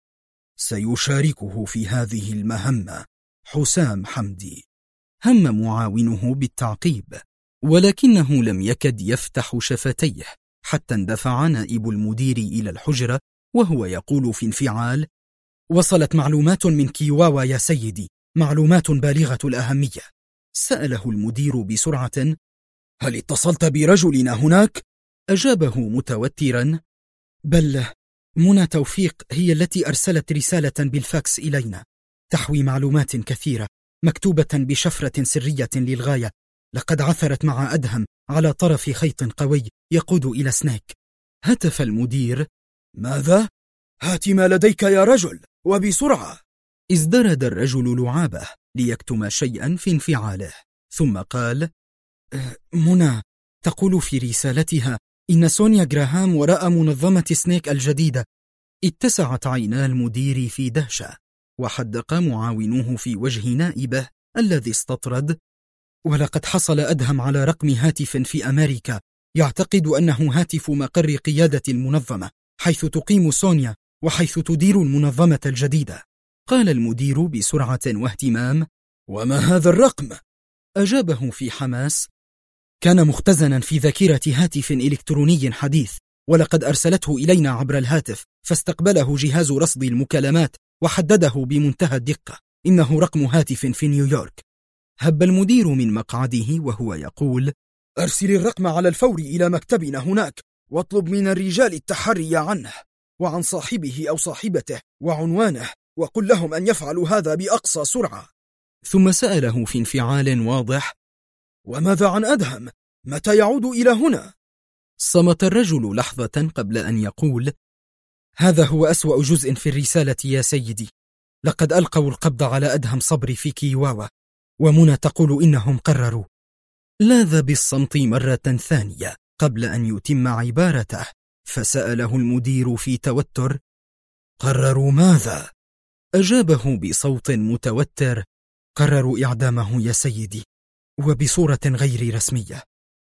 B: سيشاركه في هذه المهمة حسام حمدي. هم معاونه بالتعقيب، ولكنه لم يكد يفتح شفتيه حتى اندفع نائب المدير إلى الحجرة وهو يقول في انفعال: وصلت معلومات من كيواوا يا سيدي، معلومات بالغة الأهمية. سأله المدير بسرعة: هل اتصلت برجلنا هناك؟ أجابه متوترا: بل منى توفيق هي التي أرسلت رسالة بالفاكس إلينا تحوي معلومات كثيرة مكتوبة بشفرة سرية للغاية، لقد عثرت مع أدهم على طرف خيط قوي يقود إلى سنيك. هتف المدير: ماذا؟ هات ما لديك يا رجل وبسرعة. ازدرد الرجل لعابه ليكتم شيئا في انفعاله، ثم قال: منى تقول في رسالتها إن سونيا جراهام وراء منظمة سنيك الجديدة. اتسعت عينا المدير في دهشة، وحدق معاونوه في وجه نائبه الذي استطرد: ولقد حصل أدهم على رقم هاتف في أمريكا يعتقد أنه هاتف مقر قيادة المنظمة حيث تقيم سونيا وحيث تدير المنظمة الجديدة. قال المدير بسرعة واهتمام: وما هذا الرقم؟ أجابه في حماس: كان مختزنا في ذاكرة هاتف إلكتروني حديث، ولقد أرسلته إلينا عبر الهاتف، فاستقبله جهاز رصد المكالمات وحدده بمنتهى الدقة. إنه رقم هاتف في نيويورك. هب المدير من مقعده وهو يقول: أرسل الرقم على الفور إلى مكتبنا هناك، واطلب من الرجال التحري عنه وعن صاحبه أو صاحبته وعنوانه، وقل لهم أن يفعلوا هذا بأقصى سرعة. ثم سأله في انفعال واضح: وماذا عن أدهم؟ متى يعود إلى هنا؟ صمت الرجل لحظة قبل أن يقول: هذا هو أسوأ جزء في الرسالة يا سيدي، لقد ألقوا القبض على أدهم صبري في كيواوا، ومنى تقول إنهم قرروا. لاذ بالصمت مرة ثانية قبل أن يتم عبارته، فسأله المدير في توتر: قرروا ماذا؟ أجابه بصوت متوتر: قرروا إعدامه يا سيدي، وبصورة غير رسمية.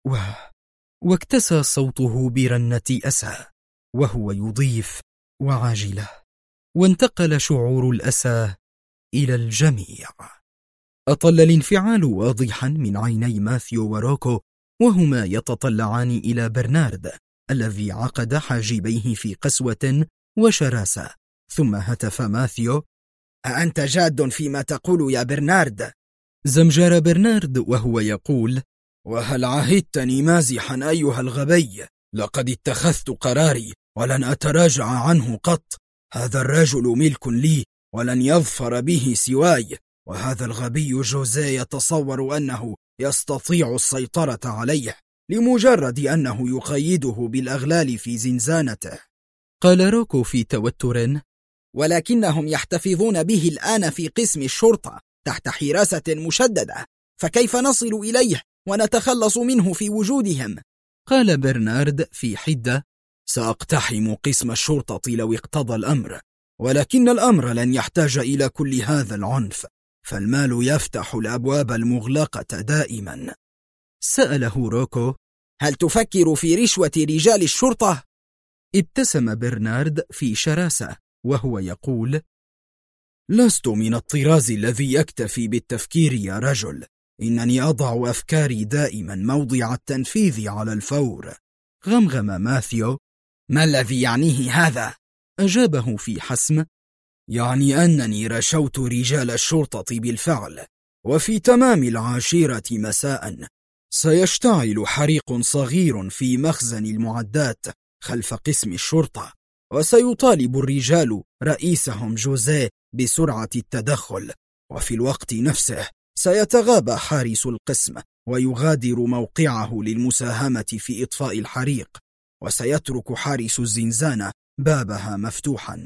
B: واكتسى صوته برنة أسى وهو يضيف: وعاجلة. وانتقل شعور الأسى إلى الجميع. أطل الانفعال واضحا من عيني ماثيو وروكو وهما يتطلعان إلى برنارد الذي عقد حاجبيه في قسوة وشراسة. ثم هتف ماثيو: أأنت جاد فيما تقول يا برنارد؟ زمجر برنارد وهو يقول: وهل عهدتني مازحا أيها الغبي؟ لقد اتخذت قراري ولن أتراجع عنه قط. هذا الرجل ملك لي ولن يظفر به سواي، وهذا الغبي جوزيه يتصور أنه يستطيع السيطرة عليه لمجرد أنه يقيده بالأغلال في زنزانته. قال روكو في توتر: ولكنهم يحتفظون به الآن في قسم الشرطة تحت حراسة مشددة، فكيف نصل إليه ونتخلص منه في وجودهم؟ قال برنارد في حدة: سأقتحم قسم الشرطة لو اقتضى الأمر، ولكن الأمر لن يحتاج إلى كل هذا العنف، فالمال يفتح الأبواب المغلقة دائما.
A: سأله روكو:
B: هل تفكر في رشوة رجال الشرطة؟
A: ابتسم برنارد في شراسة وهو يقول:
B: لست من الطراز الذي يكتفي بالتفكير يا رجل، إنني أضع أفكاري دائما موضع التنفيذ على الفور.
A: غمغم ماثيو:
B: ما الذي يعنيه هذا؟
A: أجابه في حسم:
B: يعني أنني رشوت رجال الشرطة بالفعل، وفي تمام 10 مساء سيشتعل حريق صغير في مخزن المعدات خلف قسم الشرطة، وسيطالب الرجال رئيسهم جوزيه بسرعة التدخل، وفي الوقت نفسه سيتغابى حارس القسم ويغادر موقعه للمساهمة في إطفاء الحريق، وسيترك حارس الزنزانة بابها مفتوحا.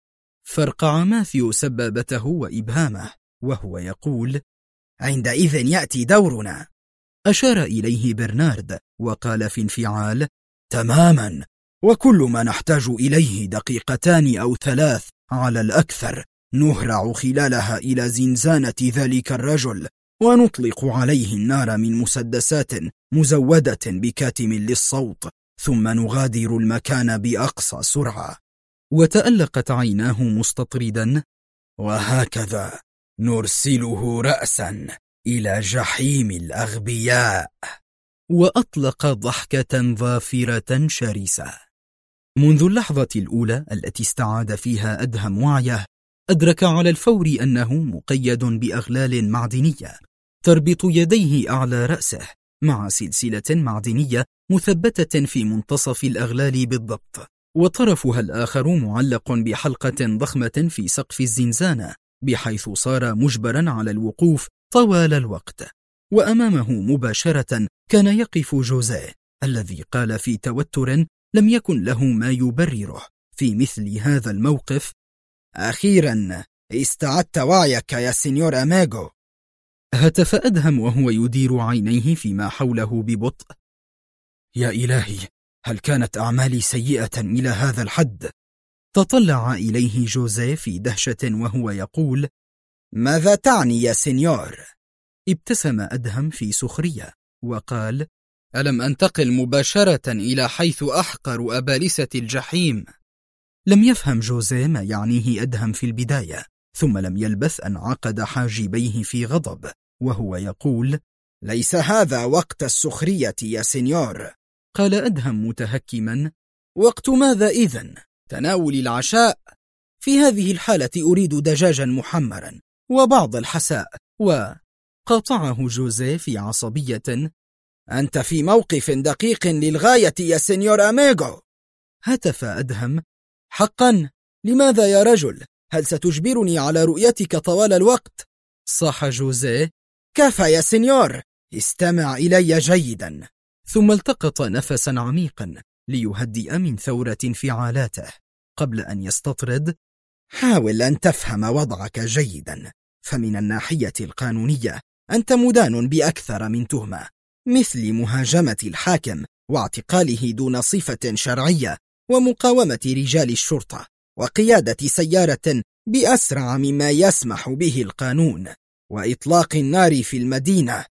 A: فرقع ماثيو سبابته وإبهامه وهو يقول:
B: عندئذ يأتي دورنا.
A: أشار إليه برنارد وقال في انفعال:
B: تماما، وكل ما نحتاج إليه 2 أو 3 على الأكثر، نهرع خلالها إلى زنزانة ذلك الرجل ونطلق عليه النار من مسدسات مزودة بكاتم للصوت، ثم نغادر المكان بأقصى سرعة.
A: وتألقت عيناه مستطردا:
B: وهكذا نرسله رأسا إلى جحيم الأغبياء.
A: وأطلق ضحكة ظافرة شرسة. منذ اللحظة الأولى التي استعاد فيها أدهم وعيه، أدرك على الفور أنه مقيد بأغلال معدنية تربط يديه أعلى رأسه مع سلسلة معدنية مثبتة في منتصف الأغلال بالضبط، وطرفها الآخر معلق بحلقة ضخمة في سقف الزنزانة، بحيث صار مجبرا على الوقوف طوال الوقت. وأمامه مباشرة كان يقف جوزيه، الذي قال في توتر لم يكن له ما يبرره في مثل هذا الموقف:
B: أخيرا استعدت وعيك يا سينيور أميغو.
A: هتف أدهم وهو يدير عينيه فيما حوله ببطء:
B: يا إلهي، هل كانت أعمالي سيئة إلى هذا الحد؟
A: تطلع إليه جوزيه في دهشة وهو يقول:
B: ماذا تعني يا سينيور؟
A: ابتسم أدهم في سخرية وقال: ألم أنتقل مباشرة إلى حيث أحقر أبالسة الجحيم؟ لم يفهم جوزيه ما يعنيه أدهم في البداية، ثم لم يلبث أن عقد حاجبيه في غضب وهو يقول:
B: ليس هذا وقت السخرية يا سينيور.
A: قال أدهم متهكما:
B: وقت ماذا إذن؟ تناول العشاء؟
A: في هذه الحالة أريد دجاجا محمرا وبعض الحساء. وقاطعه جوزيه في عصبية:
B: أنت في موقف دقيق للغاية يا سينيور أميغو.
A: هتف أدهم:
B: حقا؟ لماذا يا رجل؟ هل ستجبرني على رؤيتك طوال الوقت؟
A: صاح جوزيه:
B: كفى يا سينيور، استمع إلي جيدا.
A: ثم التقط نفسا عميقا ليهدئ من ثورة انفعالاته قبل أن يستطرد:
B: حاول أن تفهم وضعك جيدا، فمن الناحية القانونية أنت مدان بأكثر من تهمة، مثل مهاجمة الحاكم واعتقاله دون صفة شرعية، ومقاومة رجال الشرطة، وقيادة سيارة بأسرع مما يسمح به القانون، وإطلاق النار في المدينة.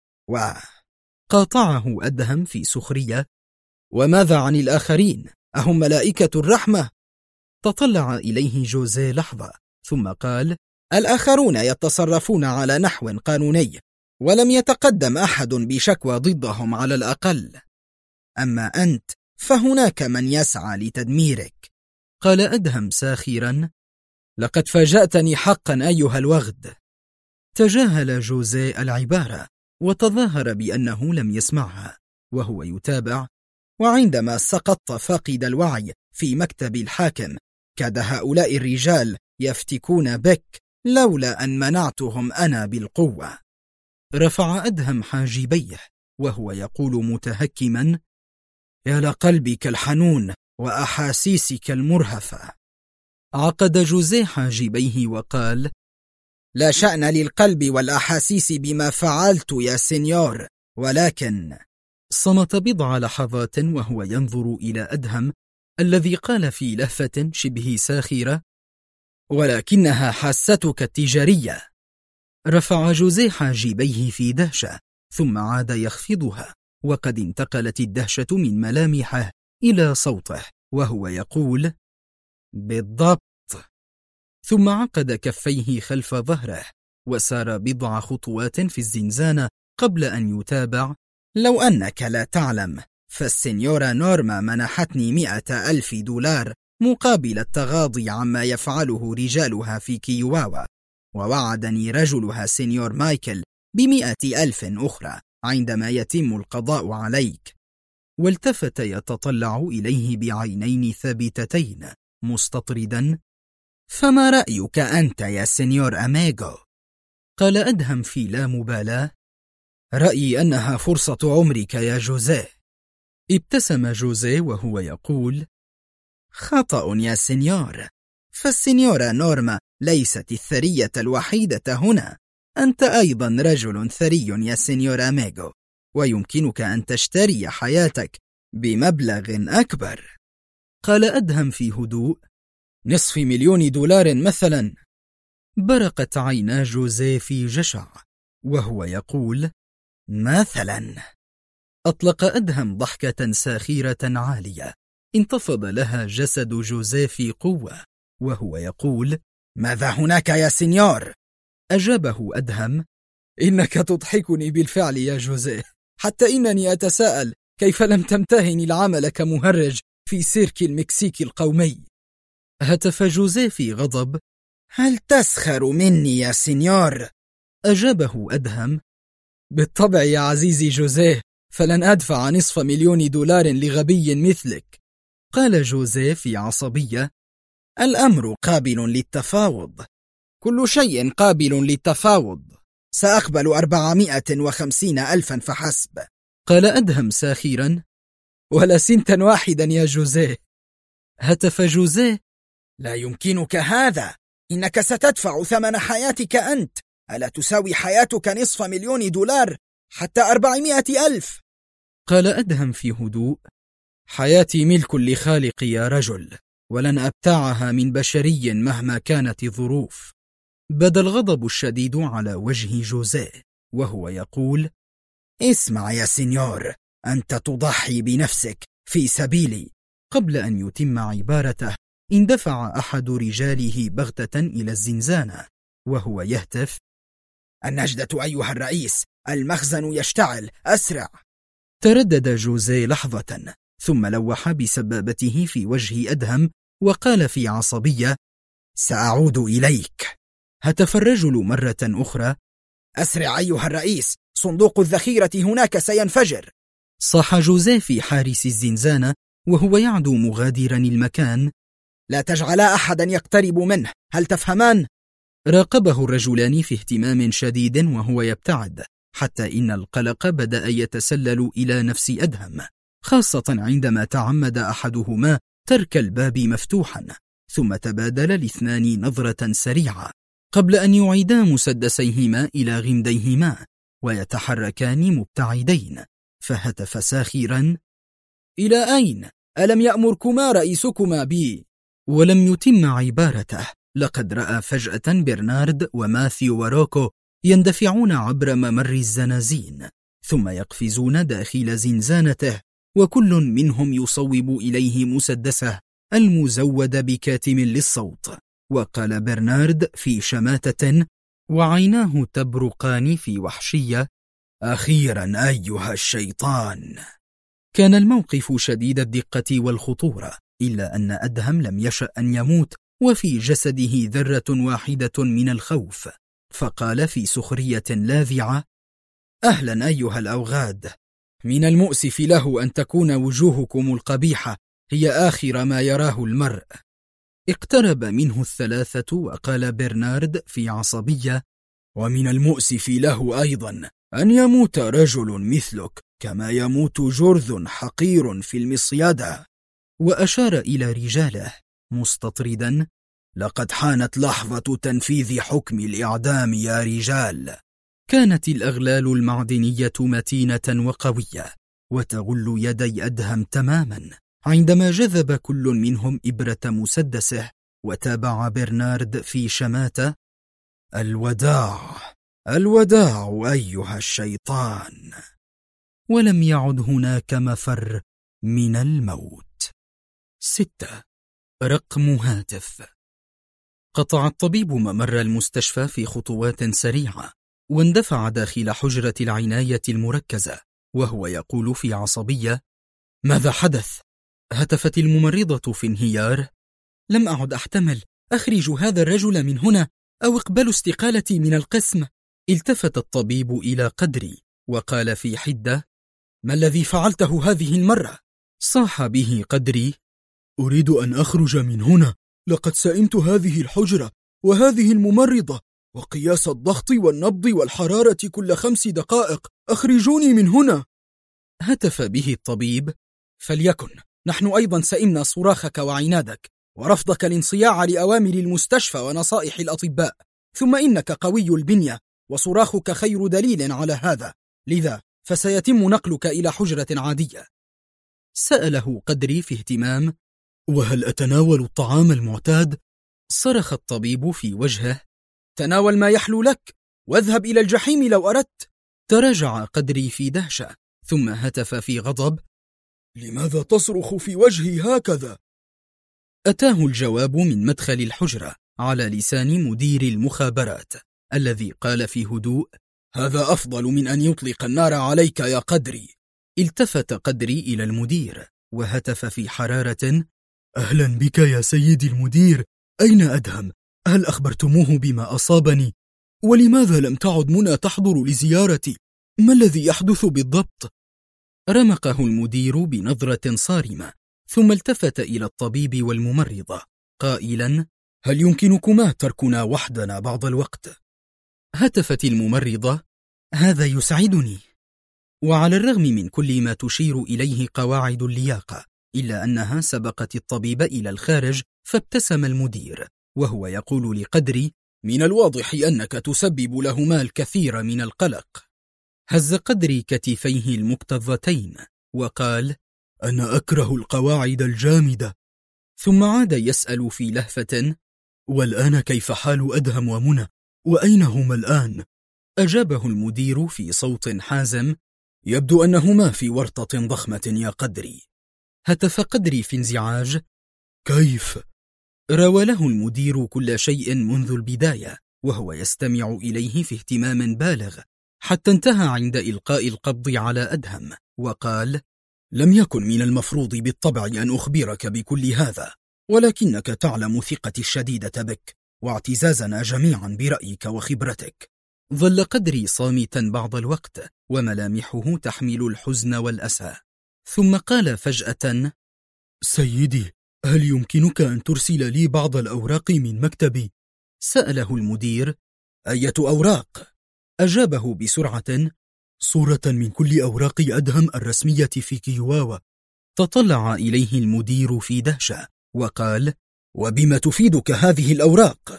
A: قاطعه أدهم في سخرية: وماذا عن الآخرين؟ أهم ملائكة الرحمة؟ تطلع إليه جوزيه لحظة ثم قال:
B: الآخرون يتصرفون على نحو قانوني، ولم يتقدم أحد بشكوى ضدهم على الأقل. أما أنت فهناك من يسعى لتدميرك.
A: قال أدهم ساخرا: لقد فاجأتني حقا أيها الوغد. تجاهل جوزيه العبارة وتظاهر بأنه لم يسمعها وهو يتابع:
B: وعندما سقطت فاقد الوعي في مكتب الحاكم، كاد هؤلاء الرجال يفتكون بك لولا أن منعتهم أنا بالقوة.
A: رفع أدهم حاجبيه وهو يقول متهكما:
B: يا لقلبك الحنون وأحاسيسك المرهفة.
A: عقد جوزيه حاجبيه وقال:
B: لا شأن للقلب والأحاسيس بما فعلت يا سينيور، ولكن...
A: صمت بضع لحظات وهو ينظر إلى أدهم الذي قال في لهفة شبه ساخرة:
B: ولكنها حاستك التجارية. رفع جوزيه حاجبيه في دهشة، ثم عاد يخفضها، وقد انتقلت الدهشة من ملامحه إلى صوته وهو يقول: بالضبط. ثم عقد كفيه خلف ظهره وسار بضع خطوات في الزنزانة قبل أن يتابع: لو أنك لا تعلم، فالسنيورة نورما منحتني 100,000 دولار مقابل التغاضي عما يفعله رجالها في كيواوا، ووعدني رجلها سينيور مايكل ب100,000 أخرى عندما يتم القضاء عليك. والتفت يتطلع إليه بعينين ثابتتين مستطردا: فما رأيك أنت يا سينيور أميغو؟ قال أدهم في لا مبالاة: رأيي أنها فرصة عمرك يا جوزيه. ابتسم جوزيه وهو يقول: خطأ يا سينيور، فالسينيورة نورما ليست الثرية الوحيدة هنا، أنت أيضا رجل ثري يا سينيور أميغو، ويمكنك أن تشتري حياتك بمبلغ أكبر. قال أدهم في هدوء: $500,000 مثلا. برقت عينا جوزيه في جشع وهو يقول: مثلا. أطلق أدهم ضحكة ساخرة عالية انتفض لها جسد جوزيه في قوة وهو يقول: ماذا هناك يا سينيور؟ أجابه أدهم: إنك تضحكني بالفعل يا جوزيه، حتى إنني أتساءل كيف لم تمتهن العمل كمهرج في سيرك المكسيك القومي. هتف جوزيه في غضب: هل تسخر مني يا سينيور؟ أجابه أدهم: بالطبع يا عزيزي جوزيه، فلن أدفع $500,000 لغبي مثلك. قال جوزيه في عصبية: الأمر قابل للتفاوض، كل شيء قابل للتفاوض، سأقبل 450,000 فحسب. قال أدهم ساخرا: ولا سنتا واحدا يا جوزيه. هتف جوزيه: لا يمكنك هذا، إنك ستدفع ثمن حياتك أنت، ألا تساوي حياتك $500,000 حتى 400,000؟ قال أدهم في هدوء: حياتي ملك لخالقي يا رجل، ولن أبتاعها من بشري مهما كانت الظروف. بدا الغضب الشديد على وجه جوزيه وهو يقول: اسمع يا سينيور، أنت تضحي بنفسك في سبيلي. قبل أن يتم عبارته اندفع أحد رجاله بغتة إلى الزنزانة وهو يهتف: النجدة أيها الرئيس، المخزن يشتعل، أسرع. تردد جوزيه لحظة ثم لوح بسبابته في وجه أدهم وقال في عصبية: سأعود إليك. هتف الرجل مرة أخرى: أسرع أيها الرئيس، صندوق الذخيرة هناك سينفجر. صاح جوزيه في حارس الزنزانة وهو يعدو مغادرا المكان: لا تجعلا أحدا يقترب منه، هل تفهمان؟ راقبه الرجلان في اهتمام شديد وهو يبتعد، حتى إن القلق بدأ يتسلل إلى نفس أدهم، خاصة عندما تعمد أحدهما ترك الباب مفتوحا، ثم تبادل الاثنان نظرة سريعة قبل أن يعيدا مسدسيهما إلى غمديهما ويتحركان مبتعدين. فهتف ساخرا: إلى أين؟ ألم يأمركما رئيسكما بي؟ ولم يتم عبارته لقد رأى فجأة برنارد وماثيو وروكو يندفعون عبر ممر الزنازين ثم يقفزون داخل زنزانته، وكل منهم يصوب إليه مسدسه المزود بكاتم للصوت. وقال برنارد في شماتة وعيناه تبرقان في وحشية: أخيرا أيها الشيطان. كان الموقف شديد الدقة والخطورة، إلا أن أدهم لم يشأ أن يموت وفي جسده ذرة واحدة من الخوف، فقال في سخرية لاذعة: أهلا أيها الأوغاد، من المؤسف له أن تكون وجوهكم القبيحة هي آخر ما يراه المرء. اقترب منه الثلاثة وقال برنارد في عصبية: ومن المؤسف له أيضا أن يموت رجل مثلك كما يموت جرذ حقير في المصيدة. وأشار إلى رجاله مستطردا: لقد حانت لحظة تنفيذ حكم الإعدام يا رجال. كانت الأغلال المعدنية متينة وقوية وتغل يدي أدهم تماما عندما جذب كل منهم إبرة مسدسه
A: وتابع برنارد في شماتة: الوداع الوداع أيها الشيطان. ولم يعد هناك مفر من الموت. 6. رقم هاتف. قطع الطبيب ممر المستشفى في خطوات سريعة، واندفع داخل حجرة العناية المركزة وهو يقول في عصبية: ماذا حدث؟ هتفت الممرضة في انهيار: لم أعد أحتمل، أخرجوا هذا الرجل من هنا أو اقبلوا استقالتي من القسم. التفت الطبيب إلى قدري وقال في حدة: ما الذي فعلته هذه المرة؟ صاح به قدري: أريد أن أخرج من هنا، لقد سئمت هذه الحجرة وهذه الممرضة وقياس الضغط والنبض والحرارة كل 5 دقائق، أخرجوني من هنا. هتف به الطبيب: فليكن، نحن أيضا سئمنا صراخك وعنادك ورفضك الانصياع لأوامر المستشفى ونصائح الأطباء، ثم إنك قوي البنية وصراخك خير دليل على هذا، لذا فسيتم نقلك إلى حجرة عادية. سأله قدري في اهتمام: وهل أتناول الطعام المعتاد؟ صرخ الطبيب في وجهه: تناول ما يحلو لك واذهب إلى الجحيم لو أردت. تراجع قدري في دهشة ثم هتف في غضب: لماذا تصرخ في وجهي هكذا؟ أتاه الجواب من مدخل الحجرة على لسان مدير المخابرات الذي قال في هدوء: هذا أفضل من أن يطلق النار عليك يا قدري. التفت قدري إلى المدير وهتف في حرارة: أهلا بك يا سيدي المدير، أين أدهم؟ هل أخبرتموه بما أصابني؟ ولماذا لم تعد منى تحضر لزيارتي؟ ما الذي يحدث بالضبط؟ رمقه المدير بنظرة صارمة ثم التفت إلى الطبيب والممرضة قائلا: هل يمكنكما تركنا وحدنا بعض الوقت؟ هتفت الممرضة: هذا يسعدني. وعلى الرغم من كل ما تشير إليه قواعد اللياقة إلا أنها سبقت الطبيب إلى الخارج، فابتسم المدير وهو يقول لقدري: من الواضح أنك تسبب لهما الكثير من القلق. هز قدري كتفيه المكتظتين وقال: أنا أكره القواعد الجامدة. ثم عاد يسأل في لهفة: والآن كيف حال أدهم ومنى؟ وأين هما الآن؟ أجابه المدير في صوت حازم: يبدو أنهما في ورطة ضخمة يا قدري. هتف قدري في انزعاج: كيف؟ روى له المدير كل شيء منذ البداية وهو يستمع إليه في اهتمام بالغ حتى انتهى عند إلقاء القبض على أدهم وقال: لم يكن من المفروض بالطبع أن أخبرك بكل هذا، ولكنك تعلم ثقتي الشديدة بك واعتزازنا جميعا برأيك وخبرتك. ظل قدري صامتا بعض الوقت وملامحه تحمل الحزن والأسى، ثم قال فجأة: سيدي، هل يمكنك أن ترسل لي بعض الأوراق من مكتبي؟ سأله المدير: أية أوراق؟ أجابه بسرعة: صورة من كل أوراق أدهم الرسمية في كيواوا. تطلع إليه المدير في دهشة وقال: وبما تفيدك هذه الأوراق؟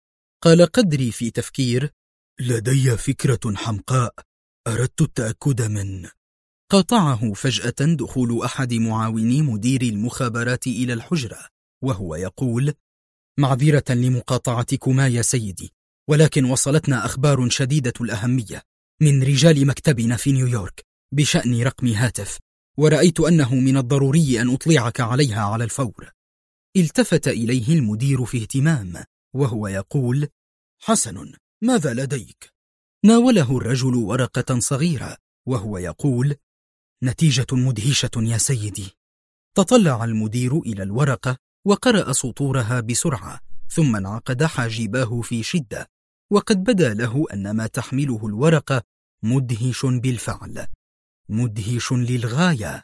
A: قال قدري في تفكير: لدي فكرة حمقاء أردت التأكد من. قاطعه فجأة دخول أحد معاوني مدير المخابرات إلى الحجرة وهو يقول: معذرة لمقاطعتكما يا سيدي، ولكن وصلتنا أخبار شديدة الأهمية من رجال مكتبنا في نيويورك بشأن رقم هاتف، ورأيت أنه من الضروري أن أطلعك عليها على الفور. التفت إليه المدير في اهتمام وهو يقول: حسن، ماذا لديك؟ ناوله الرجل ورقة صغيرة وهو يقول: نتيجة مدهشة يا سيدي. تطلع المدير إلى الورقة وقرأ سطورها بسرعة ثم انعقد حاجباه في شدة، وقد بدا له أن ما تحمله الورقة مدهش بالفعل، مدهش للغاية.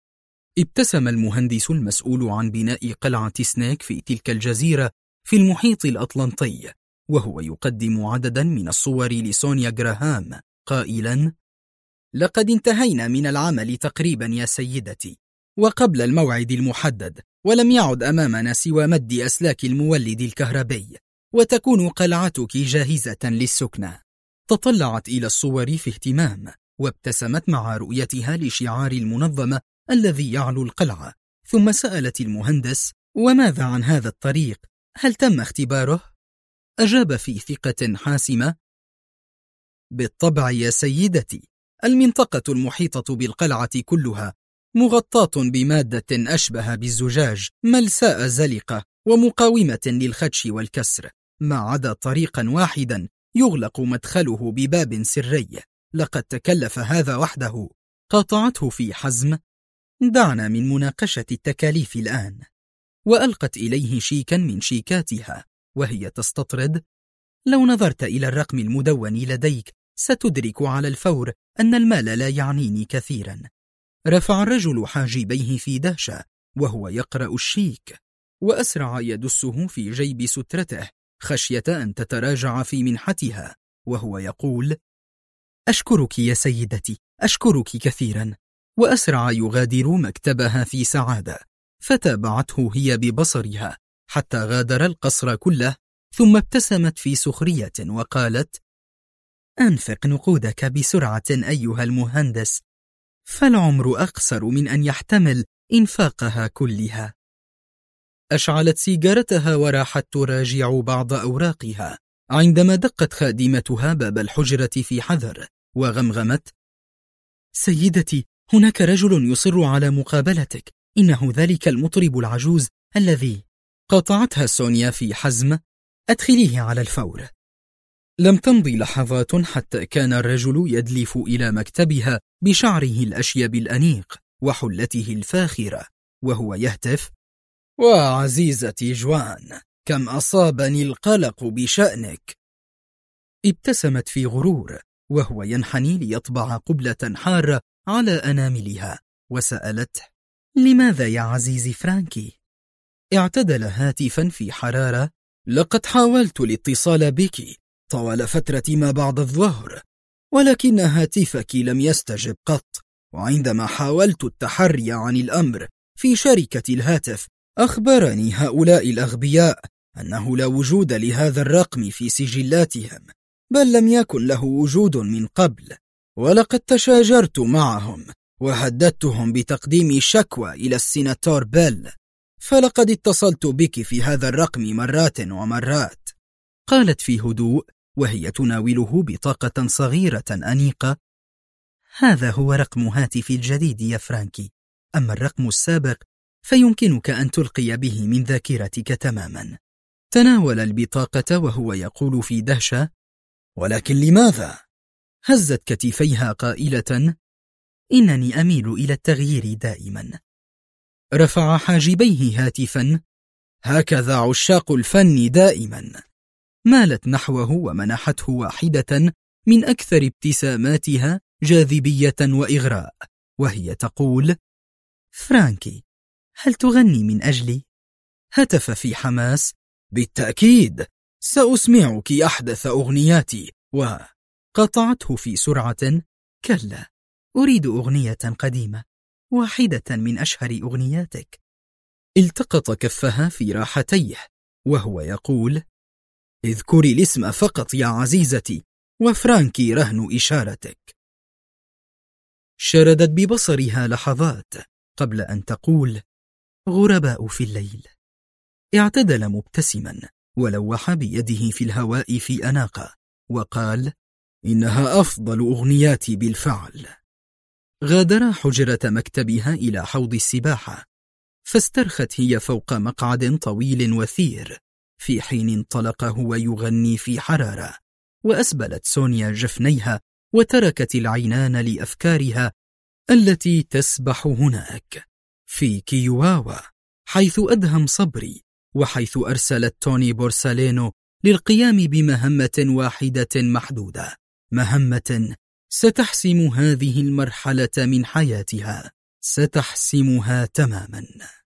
A: ابتسم المهندس المسؤول عن بناء قلعة سنيك في تلك الجزيرة في المحيط الأطلنطي وهو يقدم عددا من الصور لسونيا جراهام قائلا: لقد انتهينا من العمل تقريبا يا سيدتي وقبل الموعد المحدد، ولم يعد أمامنا سوى مد أسلاك المولد الكهربي وتكون قلعتك جاهزة للسكنة. تطلعت إلى الصور في اهتمام وابتسمت مع رؤيتها لشعار المنظمة الذي يعلو القلعة، ثم سألت المهندس: وماذا عن هذا الطريق؟ هل تم اختباره؟ أجاب في ثقة حاسمة: بالطبع يا سيدتي، المنطقة المحيطة بالقلعة كلها مغطاة بمادة أشبه بالزجاج، ملساء زلقة ومقاومة للخدش والكسر، ما عدا طريقا واحدا يغلق مدخله بباب سري. لقد تكلف هذا وحده. قاطعته في حزم: دعنا من مناقشة التكاليف الآن. وألقت إليه شيكا من شيكاتها وهي تستطرد: لو نظرت إلى الرقم المدون لديك ستدرك على الفور أن المال لا يعنيني كثيرا. رفع الرجل حاجبيه في دهشة وهو يقرأ الشيك، وأسرع يدسه في جيب سترته خشية أن تتراجع في منحتها، وهو يقول: أشكرك يا سيدتي، أشكرك كثيرا. وأسرع يغادر مكتبها في سعادة، فتابعته هي ببصرها حتى غادر القصر كله، ثم ابتسمت في سخرية وقالت: أنفق نقودك بسرعة أيها المهندس، فالعمر أقصر من أن يحتمل إنفاقها كلها. أشعلت سيجارتها وراحت تراجع بعض أوراقها عندما دقت خادمتها باب الحجرة في حذر وغمغمت: سيدتي، هناك رجل يصر على مقابلتك، إنه ذلك المطرب العجوز الذي... قاطعتها سونيا في حزم: أدخليه على الفور. لم تمضي لحظات حتى كان الرجل يدلف إلى مكتبها بشعره الأشيب الأنيق وحلته الفاخرة وهو يهتف: وعزيزتي جوان، كم أصابني القلق بشأنك. ابتسمت في غرور وهو ينحني ليطبع قبلة حارة على أناملها، وسألته: لماذا يا عزيزي فرانكي؟ اعتدل هاتفا في حرارة: لقد حاولت الاتصال بك طوال فترة ما بعد الظهر، ولكن هاتفك لم يستجب قط، وعندما حاولت التحري عن الأمر في شركة الهاتف أخبرني هؤلاء الأغبياء أنه لا وجود لهذا الرقم في سجلاتهم، بل لم يكن له وجود من قبل، ولقد تشاجرت معهم وهددتهم بتقديم شكوى إلى السيناتور بيل، فلقد اتصلت بك في هذا الرقم مرات ومرات. قالت في هدوء وهي تناوله بطاقة صغيرة أنيقة: هذا هو رقم هاتفي الجديد يا فرانكي، أما الرقم السابق فيمكنك أن تلقي به من ذاكرتك تماما. تناول البطاقة وهو يقول في دهشة: ولكن لماذا؟ هزت كتفيها قائلة: إنني أميل إلى التغيير دائما. رفع حاجبيه هاتفا: هكذا عشاق الفن دائما. مالت نحوه ومنحته واحدة من أكثر ابتساماتها جاذبية وإغراء وهي تقول: فرانكي، هل تغني من أجلي؟ هتف في حماس: بالتأكيد، سأسمعك أحدث أغنياتي. وقطعته في سرعة: كلا، أريد أغنية قديمة، واحدة من أشهر أغنياتك. التقط كفها في راحتيه وهو يقول: اذكري الاسم فقط يا عزيزتي، وفرانكي رهن إشارتك. شردت ببصرها لحظات قبل أن تقول: غرباء في الليل. اعتدل مبتسما ولوح بيده في الهواء في أناقة وقال: إنها أفضل أغنياتي بالفعل. غادر حجرة مكتبها إلى حوض السباحة، فاسترخت هي فوق مقعد طويل وثير في حين انطلق هو يغني في حرارة. وأسبلت سونيا جفنيها وتركت العينان لأفكارها التي تسبح هناك في كيواوا، حيث أدهم صبري، وحيث أرسلت توني بورسالينو للقيام بمهمة واحدة محدودة، مهمة ستحسم هذه المرحلة من حياتها، ستحسمها تماما.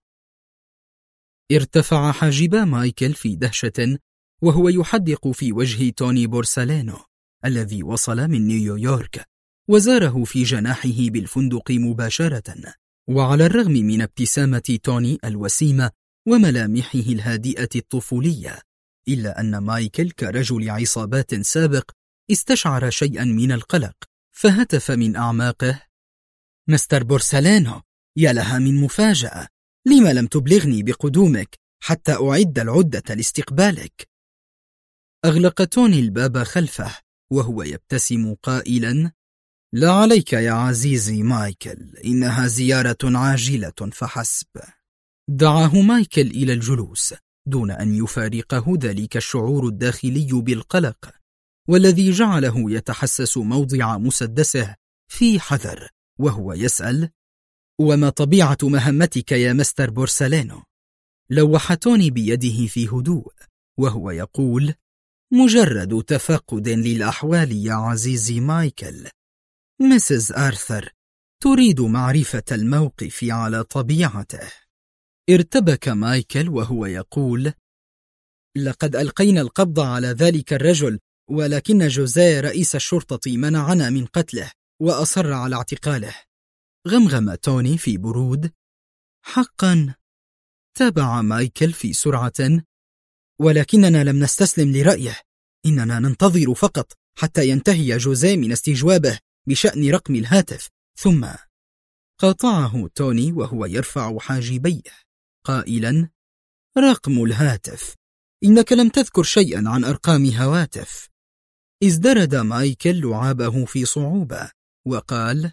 A: ارتفع حاجبا مايكل في دهشة وهو يحدق في وجه توني بورسالينو الذي وصل من نيويورك وزاره في جناحه بالفندق مباشرة. وعلى الرغم من ابتسامة توني الوسيمة وملامحه الهادئة الطفولية، إلا أن مايكل كرجل عصابات سابق استشعر شيئا من القلق، فهتف من أعماقه: مستر بورسالينو، يا لها من مفاجأة، لما لم تبلغني بقدومك حتى أعد العدة لاستقبالك. أغلق توني الباب خلفه وهو يبتسم قائلا: لا عليك يا عزيزي مايكل، إنها زيارة عاجلة فحسب. دعاه مايكل إلى الجلوس دون أن يفارقه ذلك الشعور الداخلي بالقلق، والذي جعله يتحسس موضع مسدسه في حذر وهو يسأل: وما طبيعة مهمتك يا مستر بورسالينو؟ لوح توني بيده في هدوء وهو يقول: مجرد تفقد للأحوال يا عزيزي مايكل. مسز آرثر تريد معرفة الموقف على طبيعته. ارتبك مايكل وهو يقول: لقد ألقينا القبض على ذلك الرجل، ولكن جوزيه رئيس الشرطة منعنا من قتله وأصر على اعتقاله. غمغم توني في برود: حقا. تابع مايكل في سرعة: ولكننا لم نستسلم لرأيه، إننا ننتظر فقط حتى ينتهي جوزيه من استجوابه بشأن رقم الهاتف. ثم قاطعه توني وهو يرفع حاجبيه قائلا: رقم الهاتف؟ إنك لم تذكر شيئا عن أرقام هواتف. ازدرد مايكل لعابه في صعوبة وقال: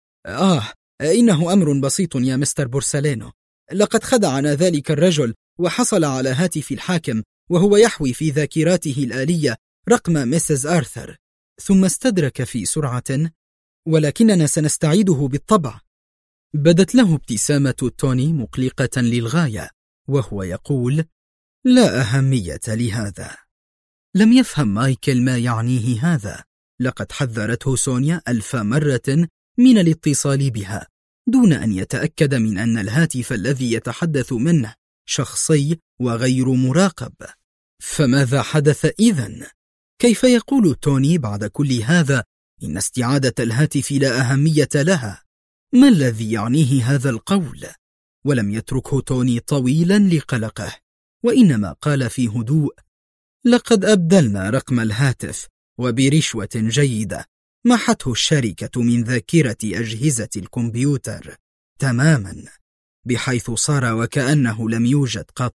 A: إنه أمر بسيط يا مستر بورسالينو. لقد خدعنا ذلك الرجل وحصل على هاتف الحاكم وهو يحوي في ذاكراته الآلية رقم مسز آرثر. ثم استدرك في سرعة: ولكننا سنستعيده بالطبع. بدت له ابتسامة توني مقلقة للغاية وهو يقول: لا أهمية لهذا. لم يفهم مايكل ما يعنيه هذا. لقد حذرته سونيا 1000 مرة من الاتصال بها دون أن يتأكد من أن الهاتف الذي يتحدث منه شخصي وغير مراقب. فماذا حدث إذن؟ كيف يقول توني بعد كل هذا إن استعادة الهاتف لا أهمية لها؟ ما الذي يعنيه هذا القول؟ ولم يتركه توني طويلا لقلقه، وإنما قال في هدوء: لقد أبدلنا رقم الهاتف، وبرشوة جيدة محته الشركة من ذاكرة أجهزة الكمبيوتر تماما، بحيث صار وكأنه لم يوجد قط.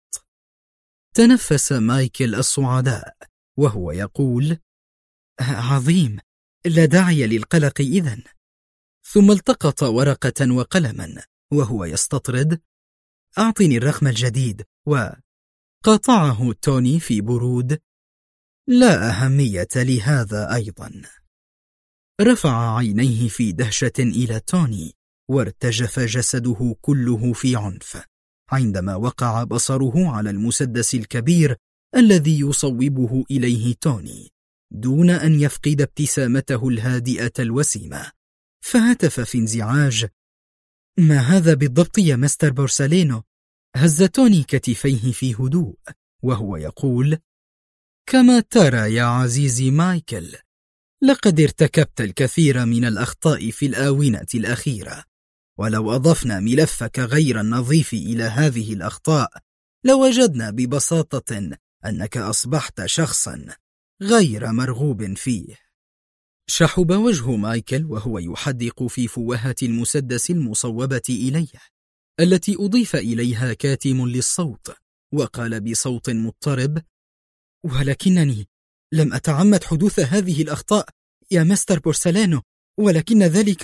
A: تنفس مايكل الصعداء وهو يقول: عظيم، لا داعي للقلق إذن. ثم التقط ورقة وقلما وهو يستطرد: أعطني الرقم الجديد. وقاطعه توني في برود: لا أهمية لهذا أيضا. رفع عينيه في دهشة إلى توني وارتجف جسده كله في عنف عندما وقع بصره على المسدس الكبير الذي يصوبه إليه توني دون أن يفقد ابتسامته الهادئة الوسيمة. فهتف في انزعاج: ما هذا بالضبط يا مستر بورسالينو؟ هز توني كتفيه في هدوء وهو يقول: كما ترى يا عزيزي مايكل، لقد ارتكبت الكثير من الأخطاء في الآونة الأخيرة، ولو أضفنا ملفك غير النظيف إلى هذه الأخطاء لوجدنا ببساطة أنك أصبحت شخصا غير مرغوب فيه. شحب وجه مايكل وهو يحدق في فوهة المسدس المصوبة إليه التي أضيف إليها كاتم للصوت، وقال بصوت مضطرب: ولكنني لم أتعمد حدوث هذه الأخطاء يا مستر بورسالينو، ولكن ذلك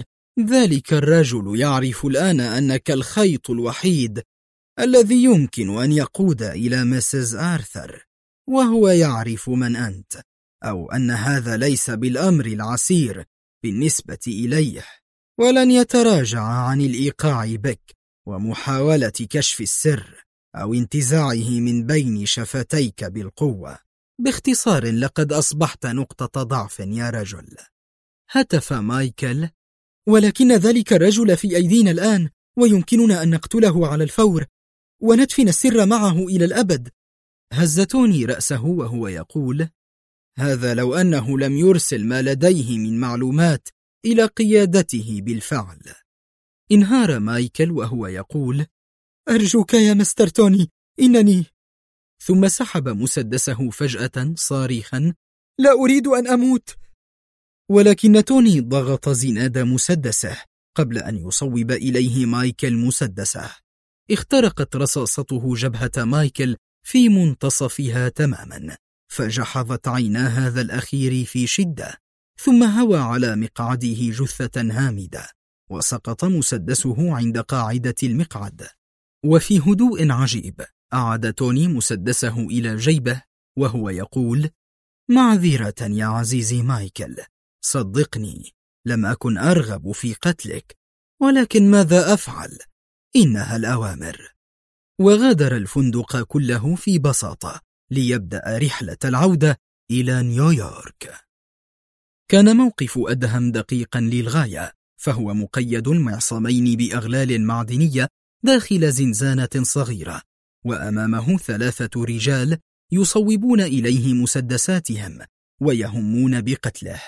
A: الرجل يعرف الآن أنك الخيط الوحيد الذي يمكن أن يقود إلى مسز آرثر، وهو يعرف من أنت، أو أن هذا ليس بالأمر العسير بالنسبة إليه، ولن يتراجع عن الإيقاع بك ومحاولة كشف السر أو انتزاعه من بين شفتيك بالقوة. باختصار، لقد أصبحت نقطة ضعف يا رجل. هتف مايكل: ولكن ذلك الرجل في أيدينا الآن، ويمكننا أن نقتله على الفور وندفن السر معه إلى الأبد. هز توني رأسه وهو يقول: هذا لو أنه لم يرسل ما لديه من معلومات إلى قيادته بالفعل. انهار مايكل وهو يقول: أرجوك يا مستر توني، إنني... ثم سحب مسدسه فجأة صارخا: لا أريد أن أموت. ولكن توني ضغط زناد مسدسه قبل أن يصوب إليه مايكل مسدسه. اخترقت رصاصته جبهة مايكل في منتصفها تماما، فجحظت عينا هذا الأخير في شدة، ثم هوى على مقعده جثة هامدة، وسقط مسدسه عند قاعدة المقعد. وفي هدوء عجيب أعاد توني مسدسه إلى جيبه وهو يقول: معذرة يا عزيزي مايكل، صدقني لم أكن أرغب في قتلك، ولكن ماذا أفعل؟ إنها الأوامر. وغادر الفندق كله في بساطة ليبدأ رحلة العودة إلى نيويورك. كان موقف أدهم دقيقا للغاية، فهو مقيد المعصمين بأغلال معدنية داخل زنزانة صغيرة، وأمامه 3 رجال يصوبون إليه مسدساتهم ويهمون بقتله.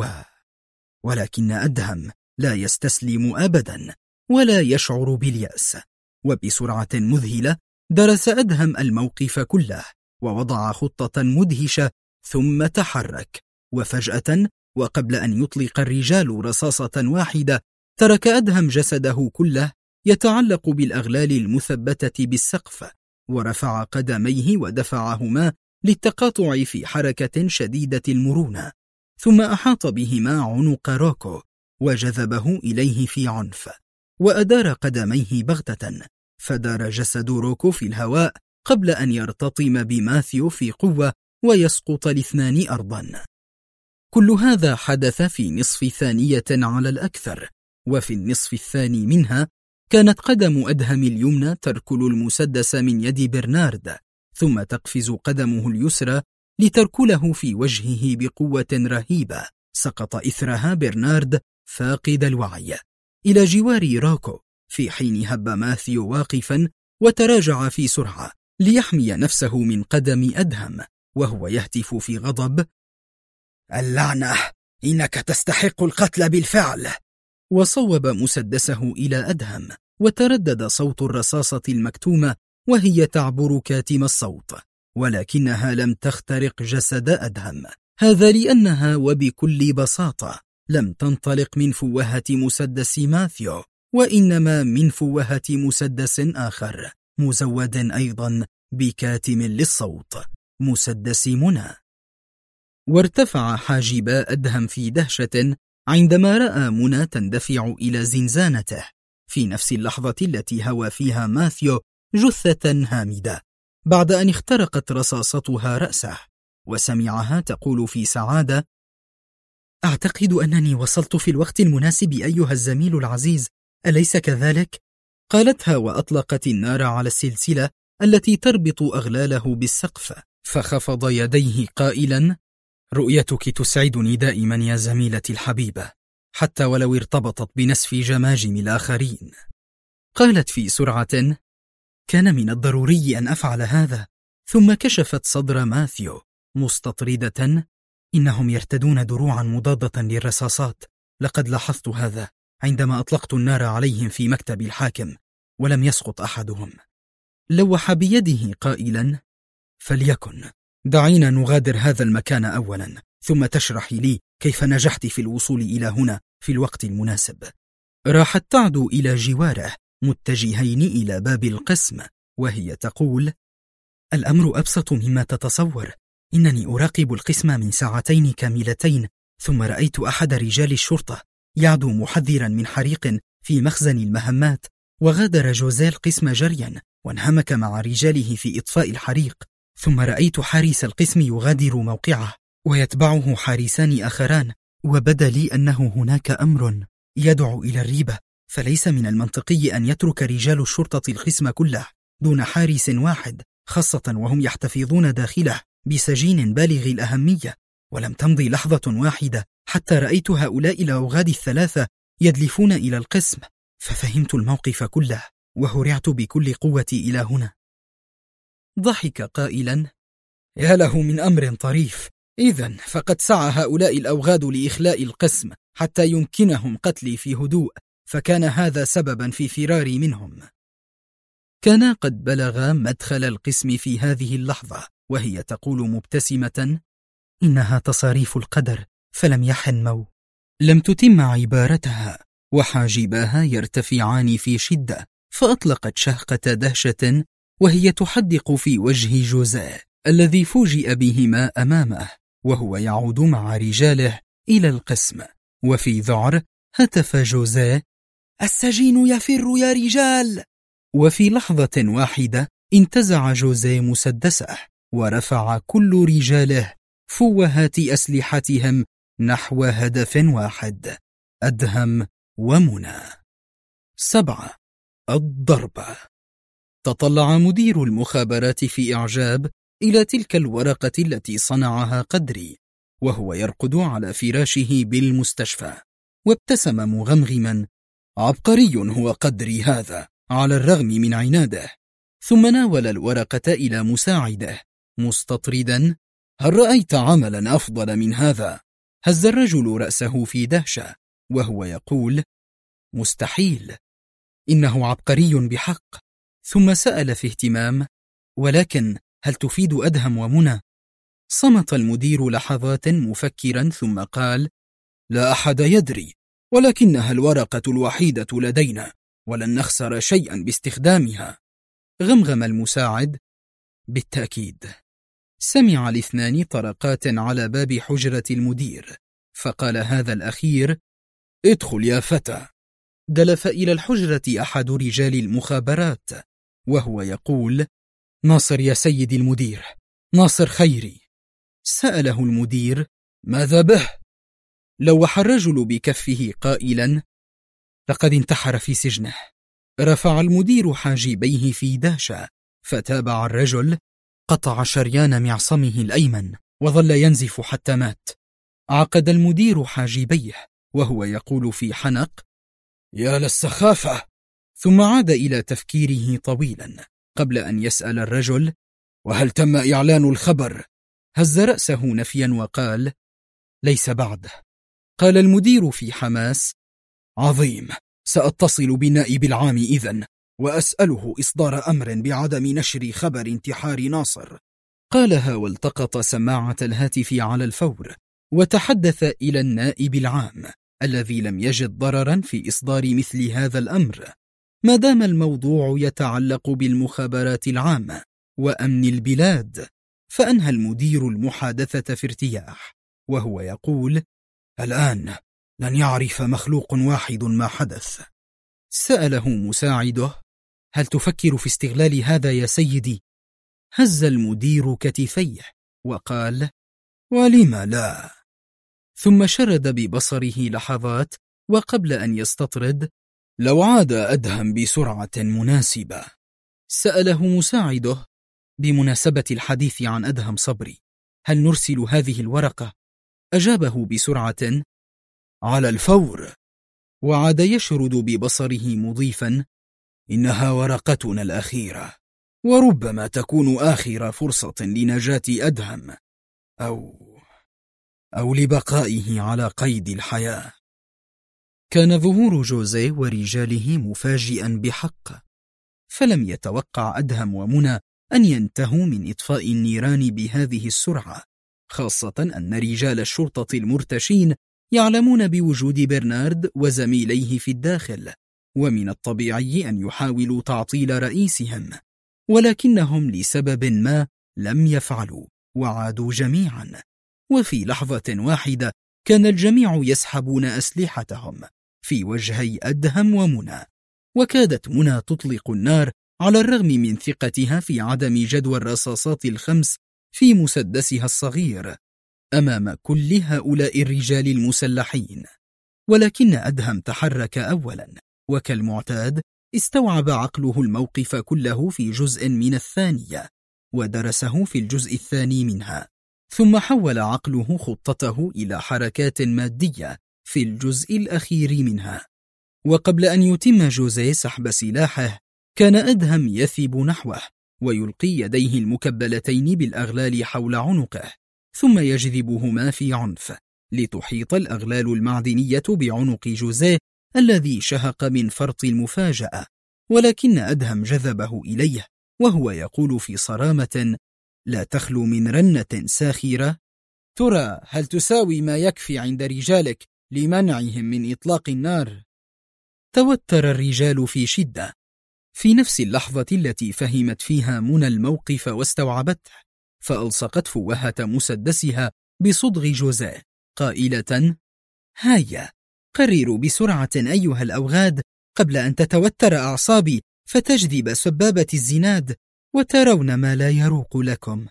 A: ولكن أدهم لا يستسلم أبدا ولا يشعر باليأس، وبسرعة مذهلة درس أدهم الموقف كله ووضع خطة مدهشة، ثم تحرك، وفجأة وقبل أن يطلق الرجال رصاصة واحدة ترك أدهم جسده كله يتعلق بالأغلال المثبتة بالسقف، ورفع قدميه ودفعهما للتقاطع في حركة شديدة المرونة، ثم أحاط بهما عنق روكو وجذبه إليه في عنف، وأدار قدميه بغتة، فدار جسد روكو في الهواء قبل أن يرتطم بماثيو في قوة ويسقط الاثنان أرضا. كل هذا حدث في نصف ثانية على الأكثر، وفي النصف الثاني منها كانت قدم أدهم اليمنى تركل المسدس من يد برنارد، ثم تقفز قدمه اليسرى لتركله في وجهه بقوة رهيبة. سقط إثرها برنارد فاقد الوعي إلى جوار روكو، في حين هب ماثيو واقفا وتراجع في سرعة ليحمي نفسه من قدم أدهم، وهو يهتف في غضب: اللعنة، إنك تستحق القتل بالفعل. وصوب مسدسه إلى أدهم، وتردد صوت الرصاصة المكتومة وهي تعبر كاتم الصوت، ولكنها لم تخترق جسد أدهم، هذا لأنها وبكل بساطة لم تنطلق من فوهة مسدس ماثيو، وإنما من فوهة مسدس آخر مزود أيضا بكاتم للصوت، مسدس منى. وارتفع حاجبا أدهم في دهشة عندما رأى منى تندفع إلى زنزانته في نفس اللحظة التي هوى فيها ماثيو جثة هامدة بعد أن اخترقت رصاصتها رأسه، وسمعها تقول في سعادة: أعتقد أنني وصلت في الوقت المناسب أيها الزميل العزيز، أليس كذلك؟ قالتها وأطلقت النار على السلسلة التي تربط أغلاله بالسقف، فخفض يديه قائلا: رؤيتك تسعدني دائما يا زميلتي الحبيبة، حتى ولو ارتبطت بنسف جماجم الآخرين. قالت في سرعة: كان من الضروري أن أفعل هذا. ثم كشفت صدر ماثيو مستطردة: إنهم يرتدون دروعا مضادة للرصاصات، لقد لاحظت هذا عندما أطلقت النار عليهم في مكتب الحاكم ولم يسقط أحدهم. لوح بيده قائلا: فليكن، دعينا نغادر هذا المكان أولا، ثم تشرحي لي كيف نجحت في الوصول إلى هنا في الوقت المناسب. راحت تعدو إلى جواره متجهين إلى باب القسم، وهي تقول: الأمر أبسط مما تتصور، إنني أراقب القسم من ساعتين كاملتين، ثم رأيت أحد رجال الشرطة يعدو محذرا من حريق في مخزن المهمات، وغادر جوزيه القسم جريا وانهمك مع رجاله في إطفاء الحريق، ثم رأيت حارس القسم يغادر موقعه ويتبعه حارسان آخران، وبدا لي أنه هناك أمر يدعو إلى الريبة، فليس من المنطقي أن يترك رجال الشرطة القسم كله دون حارس واحد، خاصة وهم يحتفظون داخله بسجين بالغ الأهمية. ولم تمضي لحظة واحدة حتى رأيت هؤلاء الأوغاد الثلاثة يدلفون إلى القسم، ففهمت الموقف كله وهرعت بكل قوتي إلى هنا. ضحك قائلا: يا له من أمر طريف، إذن فقد سعى هؤلاء الأوغاد لإخلاء القسم حتى يمكنهم قتلي في هدوء، فكان هذا سببا في فراري منهم. كان قد بلغ مدخل القسم في هذه اللحظة، وهي تقول مبتسمة: إنها تصاريف القدر، فلم يحن مو. لم تتم عبارتها وحاجباها يرتفعان في شدة، فأطلقت شهقة دهشة وهي تحدق في وجه جوزيه الذي فوجئ بهما أمامه وهو يعود مع رجاله إلى القسم. وفي ذعر هتف جوزيه: السجين يفر يا رجال! وفي لحظة واحدة انتزع جوزيه مسدسه ورفع كل رجاله فوهات أسلحتهم نحو هدف واحد: أدهم ومنى. 7. الضربة. تطلع مدير المخابرات في إعجاب إلى تلك الورقة التي صنعها قدري وهو يرقد على فراشه بالمستشفى، وابتسم مغمغما: عبقري هو قدري هذا على الرغم من عناده. ثم ناول الورقة إلى مساعده مستطردا: هل رأيت عملا أفضل من هذا؟ هز الرجل رأسه في دهشة وهو يقول: مستحيل، إنه عبقري بحق. ثم سأل في اهتمام: ولكن هل تفيد أدهم ومنى؟ صمت المدير لحظات مفكرا ثم قال: لا أحد يدري، ولكنها الورقة الوحيدة لدينا ولن نخسر شيئا باستخدامها. غمغم المساعد: بالتأكيد. سمع الاثنان طرقات على باب حجرة المدير، فقال هذا الأخير: ادخل يا فتى. دلف إلى الحجرة أحد رجال المخابرات وهو يقول: ناصر يا سيدي المدير، ناصر خيري. سأله المدير: ماذا به؟ لوح الرجل بكفه قائلا: لقد انتحر في سجنه. رفع المدير حاجبيه في دهشة فتابع الرجل: قطع شريان معصمه الأيمن وظل ينزف حتى مات. عقد المدير حاجبيه وهو يقول في حنق: يا للسخافة. ثم عاد إلى تفكيره طويلا قبل أن يسأل الرجل: وهل تم إعلان الخبر؟ هز رأسه نفيا وقال: ليس بعد. قال المدير في حماس: عظيم، سأتصل بالنائب العام إذن وأسأله إصدار أمر بعدم نشر خبر انتحار ناصر. قالها والتقط سماعة الهاتف على الفور وتحدث إلى النائب العام الذي لم يجد ضررا في إصدار مثل هذا الأمر ما دام الموضوع يتعلق بالمخابرات العامة وأمن البلاد. فأنهى المدير المحادثة في ارتياح وهو يقول: الآن لن يعرف مخلوق واحد ما حدث. سأله مساعده: هل تفكر في استغلال هذا يا سيدي؟ هز المدير كتفيه وقال: ولم لا. ثم شرد ببصره لحظات وقبل أن يستطرد: لو عاد أدهم بسرعة مناسبة. سأله مساعده: بمناسبة الحديث عن أدهم صبري، هل نرسل هذه الورقة؟ أجابه بسرعة: على الفور. وعاد يشرد ببصره مضيفا: إنها ورقتنا الأخيرة، وربما تكون آخر فرصة لنجاة أدهم أو لبقائه على قيد الحياة. كان ظهور جوزيه ورجاله مفاجئا بحق، فلم يتوقع أدهم ومنى أن ينتهوا من إطفاء النيران بهذه السرعة، خاصة أن رجال الشرطة المرتشين يعلمون بوجود برنارد وزميليه في الداخل، ومن الطبيعي أن يحاولوا تعطيل رئيسهم، ولكنهم لسبب ما لم يفعلوا وعادوا جميعا. وفي لحظة واحدة كان الجميع يسحبون أسلحتهم في وجهي أدهم ومنى، وكادت منى تطلق النار على الرغم من ثقتها في عدم جدوى الرصاصات الخمس في مسدسها الصغير أمام كل هؤلاء الرجال المسلحين. ولكن أدهم تحرك أولا، وكالمعتاد استوعب عقله الموقف كله في جزء من الثانية ودرسه في الجزء الثاني منها، ثم حول عقله خطته إلى حركات مادية في الجزء الأخير منها. وقبل أن يتم جوزيه سحب سلاحه كان أدهم يثب نحوه ويلقي يديه المكبلتين بالأغلال حول عنقه، ثم يجذبهما في عنف لتحيط الأغلال المعدنية بعنق جوزيه الذي شهق من فرط المفاجأة. ولكن أدهم جذبه إليه وهو يقول في صرامة لا تخلو من رنة ساخرة: ترى هل تساوي ما يكفي عند رجالك لمنعهم من إطلاق النار؟ توتر الرجال في شدة، في نفس اللحظة التي فهمت فيها منى الموقف واستوعبته، فألصقت فوهة مسدسها بصدغ جوزيه قائلة: هيا قرروا بسرعة أيها الأوغاد قبل أن تتوتر أعصابي فتجذب سبابة الزناد وترون ما لا يروق لكم.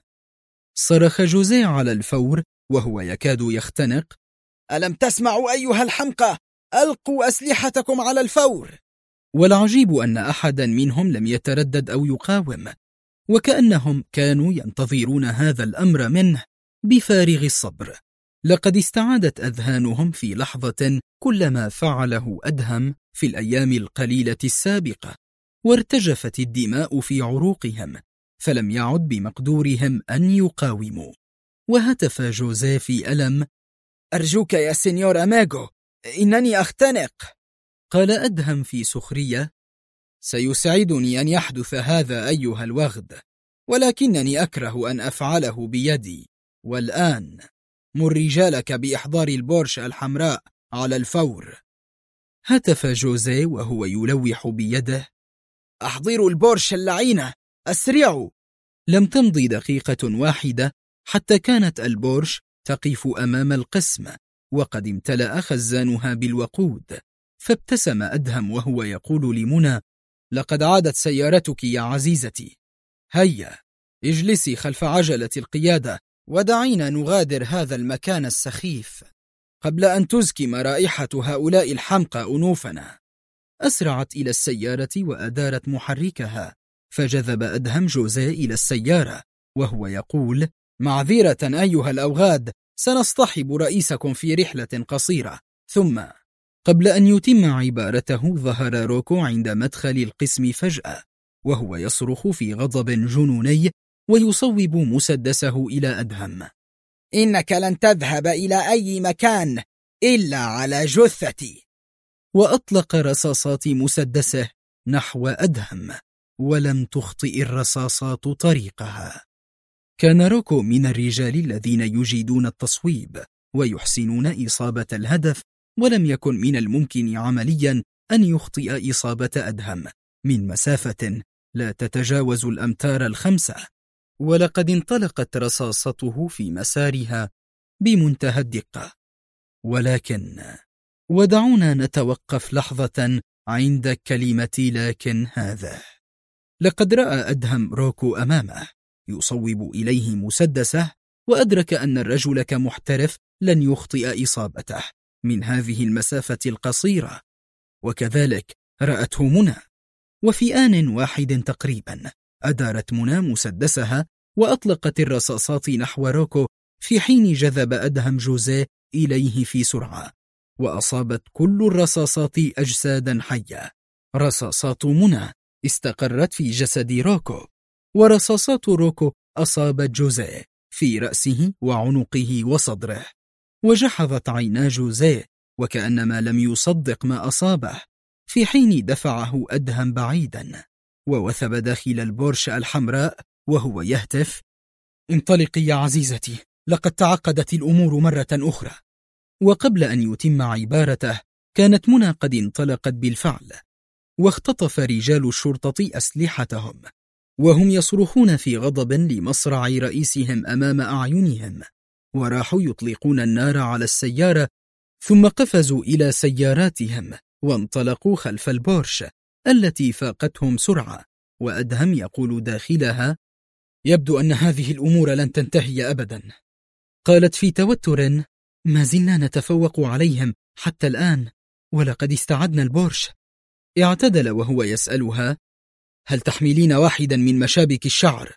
A: صرخ جوزيه على الفور وهو يكاد يختنق:
B: ألم تسمعوا أيها الحمقى؟ ألقوا أسلحتكم على الفور.
A: والعجيب أن أحدا منهم لم يتردد أو يقاوم، وكأنهم كانوا ينتظرون هذا الأمر منه بفارغ الصبر. لقد استعادت أذهانهم في لحظة كل ما فعله أدهم في الأيام القليلة السابقة، وارتجفت الدماء في عروقهم، فلم يعد بمقدورهم أن يقاوموا. وهتف جوزيه في ألم:
B: أرجوك يا سينيور أماغو، إنني أختنق.
A: قال أدهم في سخرية:
B: سيسعدني أن يحدث هذا أيها الوغد، ولكنني أكره أن أفعله بيدي. والآن مر رجالك بإحضار البورش الحمراء على الفور.
A: هتف جوزيه وهو يلوح بيده:
B: أحضروا البورش اللعينة، أسرعوا.
A: لم تمضي دقيقة واحدة حتى كانت البورش تقف أمام القسم، وقد امتلأ خزانها بالوقود. فابتسم أدهم وهو يقول لمنى:
B: لقد عادت سيارتك يا عزيزتي. هيا اجلسي خلف عجلة القيادة ودعينا نغادر هذا المكان السخيف قبل أن تزكم رائحة هؤلاء الحمقى أنوفنا.
A: أسرعت إلى السيارة وأدارت محركها، فجذب أدهم جوزيه إلى السيارة وهو يقول:
B: معذرة أيها الأوغاد، سنصطحب رئيسكم في رحلة قصيرة. ثم
A: قبل أن يتم عبارته ظهر روكو عند مدخل القسم فجأة وهو يصرخ في غضب جنوني ويصوب مسدسه إلى أدهم:
B: إنك لن تذهب إلى أي مكان إلا على جثتي.
A: وأطلق رصاصات مسدسه نحو أدهم، ولم تخطئ الرصاصات طريقها. كان روكو من الرجال الذين يجيدون التصويب ويحسنون إصابة الهدف، ولم يكن من الممكن عمليا أن يخطئ إصابة أدهم من مسافة لا تتجاوز الأمتار 5، ولقد انطلقت رصاصته في مسارها بمنتهى الدقة. ولكن ودعونا نتوقف لحظة عند كلمة لكن هذا. لقد رأى أدهم روكو أمامه يصوب إليه مسدسه، وأدرك أن الرجل كمحترف لن يخطئ إصابته من هذه المسافة القصيرة، وكذلك رأته منى. وفي آن واحد تقريبا أدارت منى مسدسها وأطلقت الرصاصات نحو روكو، في حين جذب أدهم جوزيه إليه في سرعة، وأصابت كل الرصاصات أجسادا حية. رصاصات منى استقرت في جسد روكو، ورصاصات روكو أصابت جوزيه في رأسه وعنقه وصدره. وجحظت عينا جوزيه وكأنما لم يصدق ما أصابه، في حين دفعه أدهم بعيدا ووثب داخل البورش الحمراء وهو يهتف: انطلقي يا عزيزتي، لقد تعقدت الأمور مرة أخرى. وقبل أن يتم عبارته كانت منى قد انطلقت بالفعل، واختطف رجال الشرطة أسلحتهم وهم يصرخون في غضب لمصرع رئيسهم أمام أعينهم، وراحوا يطلقون النار على السيارة، ثم قفزوا إلى سياراتهم وانطلقوا خلف البورش التي فاقتهم سرعة. وأدهم يقول داخلها:
B: يبدو أن هذه الأمور لن تنتهي أبدا.
A: قالت في توتر: ما زلنا نتفوق عليهم حتى الآن، ولقد استعدنا البورش.
B: اعتدل وهو يسألها: هل تحملين واحدا من مشابك الشعر؟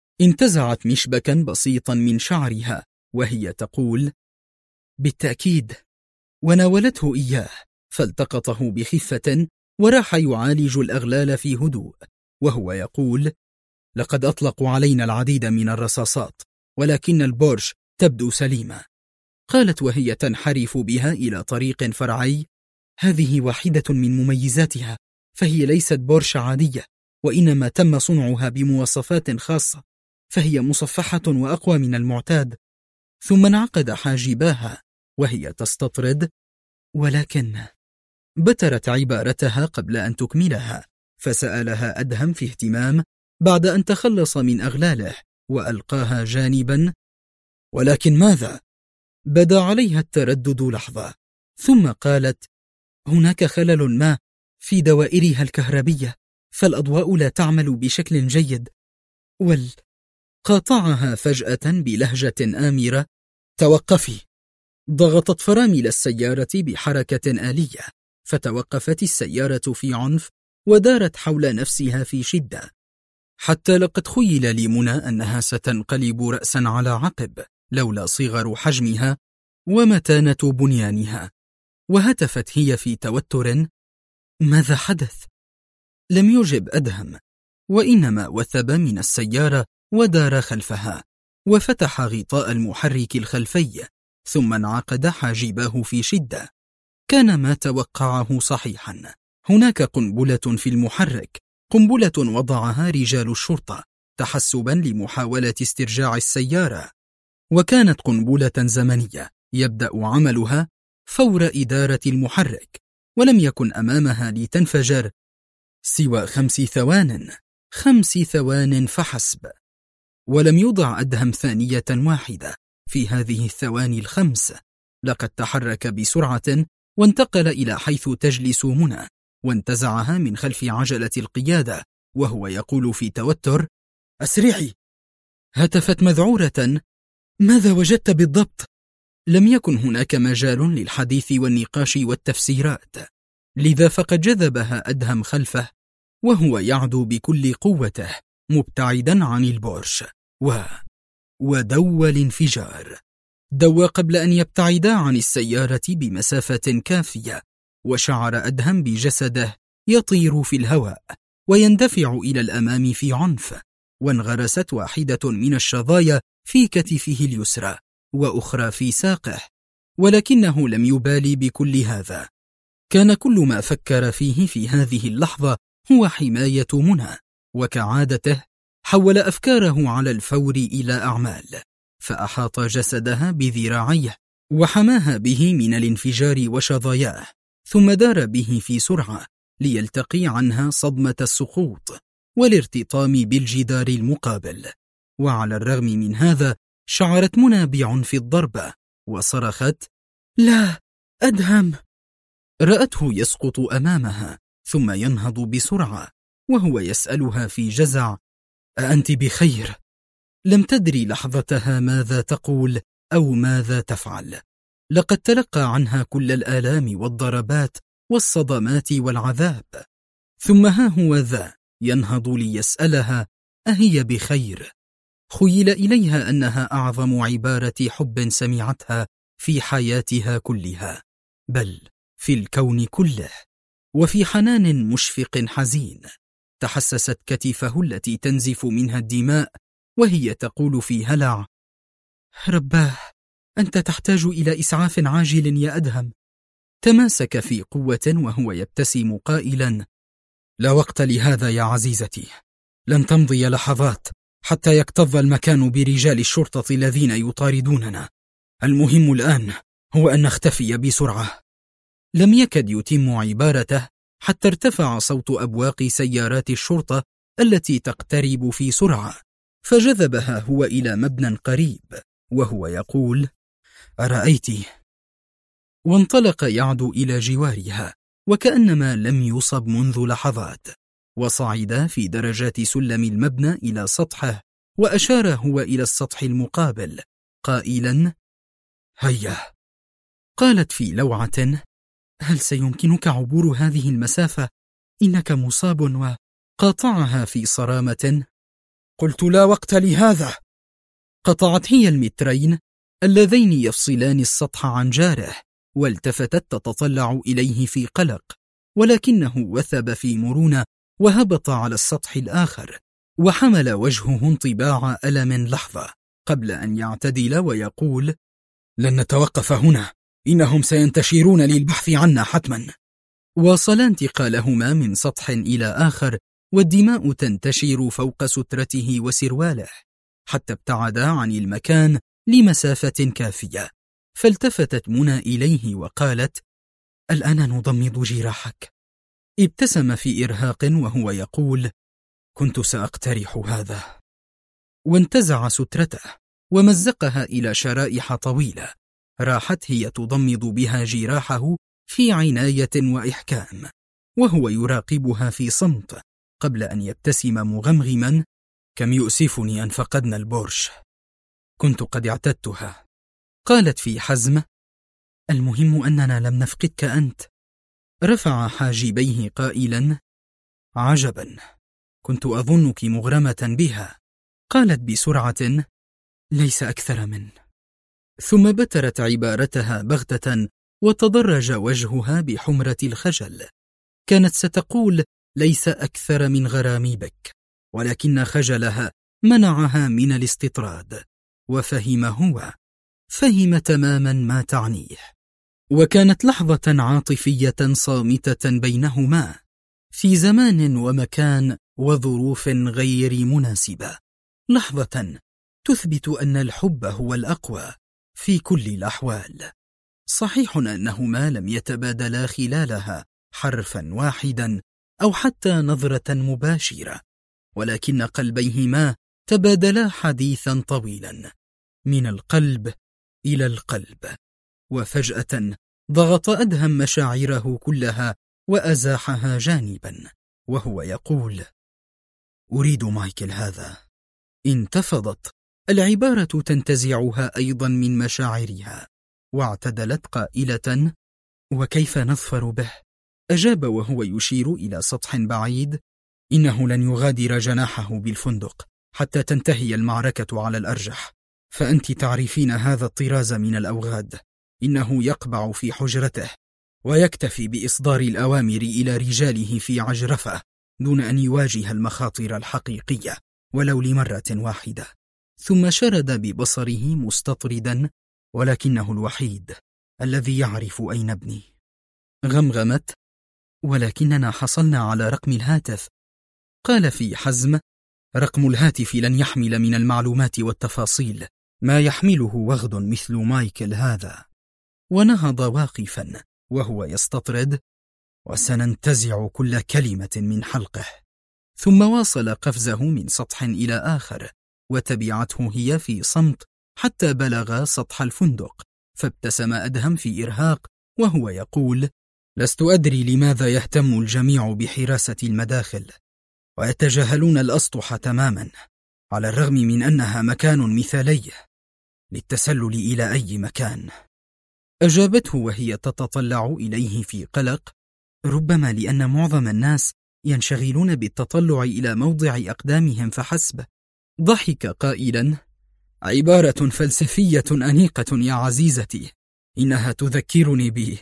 A: انتزعت مشبكا بسيطا من شعرها وهي تقول: بالتأكيد. وناولته إياه فالتقطه بخفة وراح يعالج الأغلال في هدوء وهو يقول:
B: لقد أطلقوا علينا العديد من الرصاصات، ولكن البورش تبدو سليمة.
A: قالت وهي تنحرف بها إلى طريق فرعي: هذه واحدة من مميزاتها، فهي ليست بورش عادية، وإنما تم صنعها بمواصفات خاصة، فهي مصفحة وأقوى من المعتاد. ثم انعقد حاجباها وهي تستطرد، ولكن بترت عبارتها قبل أن تكملها، فسألها أدهم في اهتمام بعد أن تخلص من أغلاله وألقاها جانبا. ولكن ماذا؟ بدا عليها التردد لحظة، ثم قالت: هناك خلل ما في دوائرها الكهربية، فالأضواء لا تعمل بشكل جيد. قاطعها فجأة بلهجة آمرة: توقفي. ضغطت فرامل السيارة بحركة آلية، فتوقفت السيارة في عنف ودارت حول نفسها في شدة، حتى لقد خيل لمنى أنها ستنقلب رأسا على عقب لولا صغر حجمها ومتانة بنيانها. وهتفت هي في توتر: ماذا حدث؟ لم يجب أدهم، وإنما وثب من السيارة ودار خلفها وفتح غطاء المحرك الخلفي، ثم انعقد حاجباه في شدة. كان ما توقعه صحيحا، هناك قنبلة في المحرك، قنبلة وضعها رجال الشرطة تحسبا لمحاولة استرجاع السيارة، وكانت قنبلة زمنية يبدأ عملها فور إدارة المحرك، ولم يكن أمامها لتنفجر سوى 5 ثوان فحسب. ولم يضع أدهم ثانية واحدة في هذه الثواني ال5، لقد تحرك بسرعة وانتقل إلى حيث تجلس منى، وانتزعها من خلف عجلة القيادة وهو يقول في توتر: أسرعي. هتفت مذعورة: ماذا وجدت بالضبط؟ لم يكن هناك مجال للحديث والنقاش والتفسيرات، لذا فقد جذبها أدهم خلفه وهو يعدو بكل قوته مبتعدا عن البورش، ودوى الانفجار. دوى قبل أن يبتعدا عن السيارة بمسافة كافية، وشعر أدهم بجسده يطير في الهواء ويندفع إلى الأمام في عنف، وانغرست واحدة من الشظايا في كتفه اليسرى وأخرى في ساقه، ولكنه لم يبالي بكل هذا. كان كل ما فكر فيه في هذه اللحظة هو حماية منى، وكعادته حول أفكاره على الفور إلى أعمال، فأحاط جسدها بذراعيه وحماها به من الانفجار وشظاياه، ثم دار به في سرعة ليلتقي عنها صدمة السقوط والارتطام بالجدار المقابل. وعلى الرغم من هذا شعرت منى بعنف الضربة وصرخت: لا أدهم. رأته يسقط أمامها ثم ينهض بسرعة وهو يسألها في جزع: أأنت بخير؟ لم تدري لحظتها ماذا تقول أو ماذا تفعل. لقد تلقى عنها كل الآلام والضربات والصدمات والعذاب، ثم ها هو ذا ينهض ليسألها أهي بخير؟ خيل إليها أنها أعظم عبارة حب سمعتها في حياتها كلها، بل في الكون كله. وفي حنان مشفق حزين تحسست كتفه التي تنزف منها الدماء وهي تقول في هلع: رباه، أنت تحتاج إلى إسعاف عاجل يا أدهم. تماسك في قوة وهو يبتسم قائلا: لا وقت لهذا يا عزيزتي، لن تمضي لحظات حتى يكتظ المكان برجال الشرطة الذين يطاردوننا. المهم الآن هو أن نختفي بسرعة. لم يكد يتم عبارته حتى ارتفع صوت أبواق سيارات الشرطة التي تقترب في سرعة، فجذبها هو إلى مبنى قريب وهو يقول: أرأيت؟ وانطلق يعدو إلى جوارها وكأنما لم يصب منذ لحظات، وصعد في درجات سلم المبنى إلى سطحه، وأشار هو إلى السطح المقابل قائلا: هيا. قالت في لوعة: هل سيمكنك عبور هذه المسافة؟ إنك مصاب. وقاطعها في صرامة: قلت لا وقت لهذا. قطعت هي المترين اللذين يفصلان السطح عن جاره، والتفتت تتطلع إليه في قلق، ولكنه وثب في مرونة وهبط على السطح الآخر، وحمل وجهه انطباع ألم لحظة قبل أن يعتدل ويقول: لن نتوقف هنا، إنهم سينتشرون للبحث عنا حتما. واصلا انتقالهما من سطح إلى آخر، والدماء تنتشر فوق سترته وسرواله حتى ابتعدا عن المكان لمسافة كافية. فالتفتت منى إليه وقالت: الآن نضمد جراحك. ابتسم في إرهاق وهو يقول: كنت سأقترح هذا. وانتزع سترته ومزقها إلى شرائح طويلة راحت هي تضمد بها جراحه في عناية وإحكام، وهو يراقبها في صمت قبل أن يبتسم مغمغما: كم يؤسفني أن فقدنا البورش، كنت قد اعتدتها. قالت في حزم: المهم أننا لم نفقدك أنت. رفع حاجبيه قائلا: عجبا، كنت أظنك مغرمة بها. قالت بسرعة: ليس أكثر من. ثم بترت عبارتها بغتة وتضرج وجهها بحمرة الخجل. كانت ستقول ليس أكثر من غرامي بك، ولكن خجلها منعها من الاستطراد، وفهم هو، فهم تماما ما تعنيه. وكانت لحظة عاطفية صامتة بينهما في زمان ومكان وظروف غير مناسبة، لحظة تثبت أن الحب هو الأقوى في كل الأحوال. صحيح أنهما لم يتبادلا خلالها حرفا واحدا أو حتى نظرة مباشرة، ولكن قلبيهما تبادلا حديثا طويلا من القلب إلى القلب. وفجأة ضغط أدهم مشاعره كلها وأزاحها جانبا وهو يقول: أريد مايكل هذا. انتفضت العبارة تنتزعها أيضا من مشاعرها، واعتدلت قائلة: وكيف نظفر به؟ أجاب وهو يشير إلى سطح بعيد: إنه لن يغادر جناحه بالفندق حتى تنتهي المعركة على الأرجح، فأنت تعرفين هذا الطراز من الأوغاد، إنه يقبع في حجرته ويكتفي بإصدار الأوامر إلى رجاله في عجرفة دون أن يواجه المخاطر الحقيقية ولو لمرة واحدة. ثم شرد ببصره مستطردا: ولكنه الوحيد الذي يعرف أين ابني. غمغمت: ولكننا حصلنا على رقم الهاتف. قال في حزم: رقم الهاتف لن يحمل من المعلومات والتفاصيل ما يحمله وغد مثل مايكل هذا. ونهض واقفا وهو يستطرد: وسننتزع كل كلمة من حلقه. ثم واصل قفزه من سطح إلى آخر، وتبعته هي في صمت حتى بلغ سطح الفندق، فابتسم أدهم في إرهاق وهو يقول: لست أدري لماذا يهتم الجميع بحراسة المداخل ويتجاهلون الأسطح تماما، على الرغم من أنها مكان مثالي للتسلل إلى أي مكان. أجابته وهي تتطلع إليه في قلق: ربما لأن معظم الناس ينشغلون بالتطلع إلى موضع أقدامهم فحسب. ضحك قائلا: عبارة فلسفية أنيقة يا عزيزتي، إنها تذكرني به.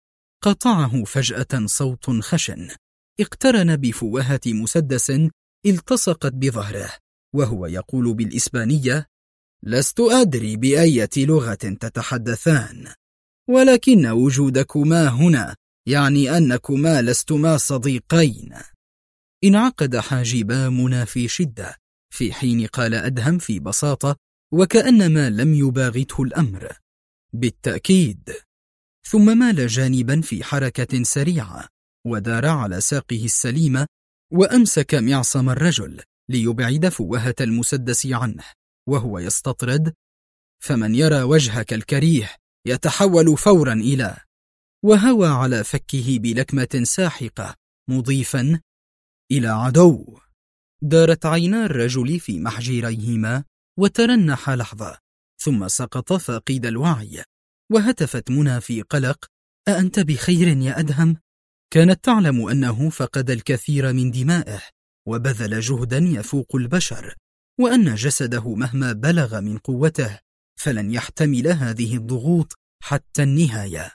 A: قطعه فجأة صوت خشن اقترن بفوهة مسدس التصقت بظهره وهو يقول بالإسبانية: لست أدري بأية لغة تتحدثان، ولكن وجودكما هنا يعني أنكما لستما صديقين. انعقد حاجبا منى في شدة، في حين قال أدهم في بساطة وكأنما لم يباغته الأمر: بالتأكيد. ثم مال جانبا في حركة سريعة ودار على ساقه السليمة وأمسك معصم الرجل ليبعد فوهة المسدس عنه وهو يستطرد: فمن يرى وجهك الكريه يتحول فورا إلى. وهوى على فكه بلكمة ساحقة مضيفا: إلى عدو. دارت عينا الرجل في محجريهما وترنح لحظة ثم سقط فاقد الوعي. وهتفت منى في قلق: أأنت بخير يا أدهم؟ كانت تعلم أنه فقد الكثير من دمائه وبذل جهدا يفوق البشر، وأن جسده مهما بلغ من قوته فلن يحتمل هذه الضغوط حتى النهاية.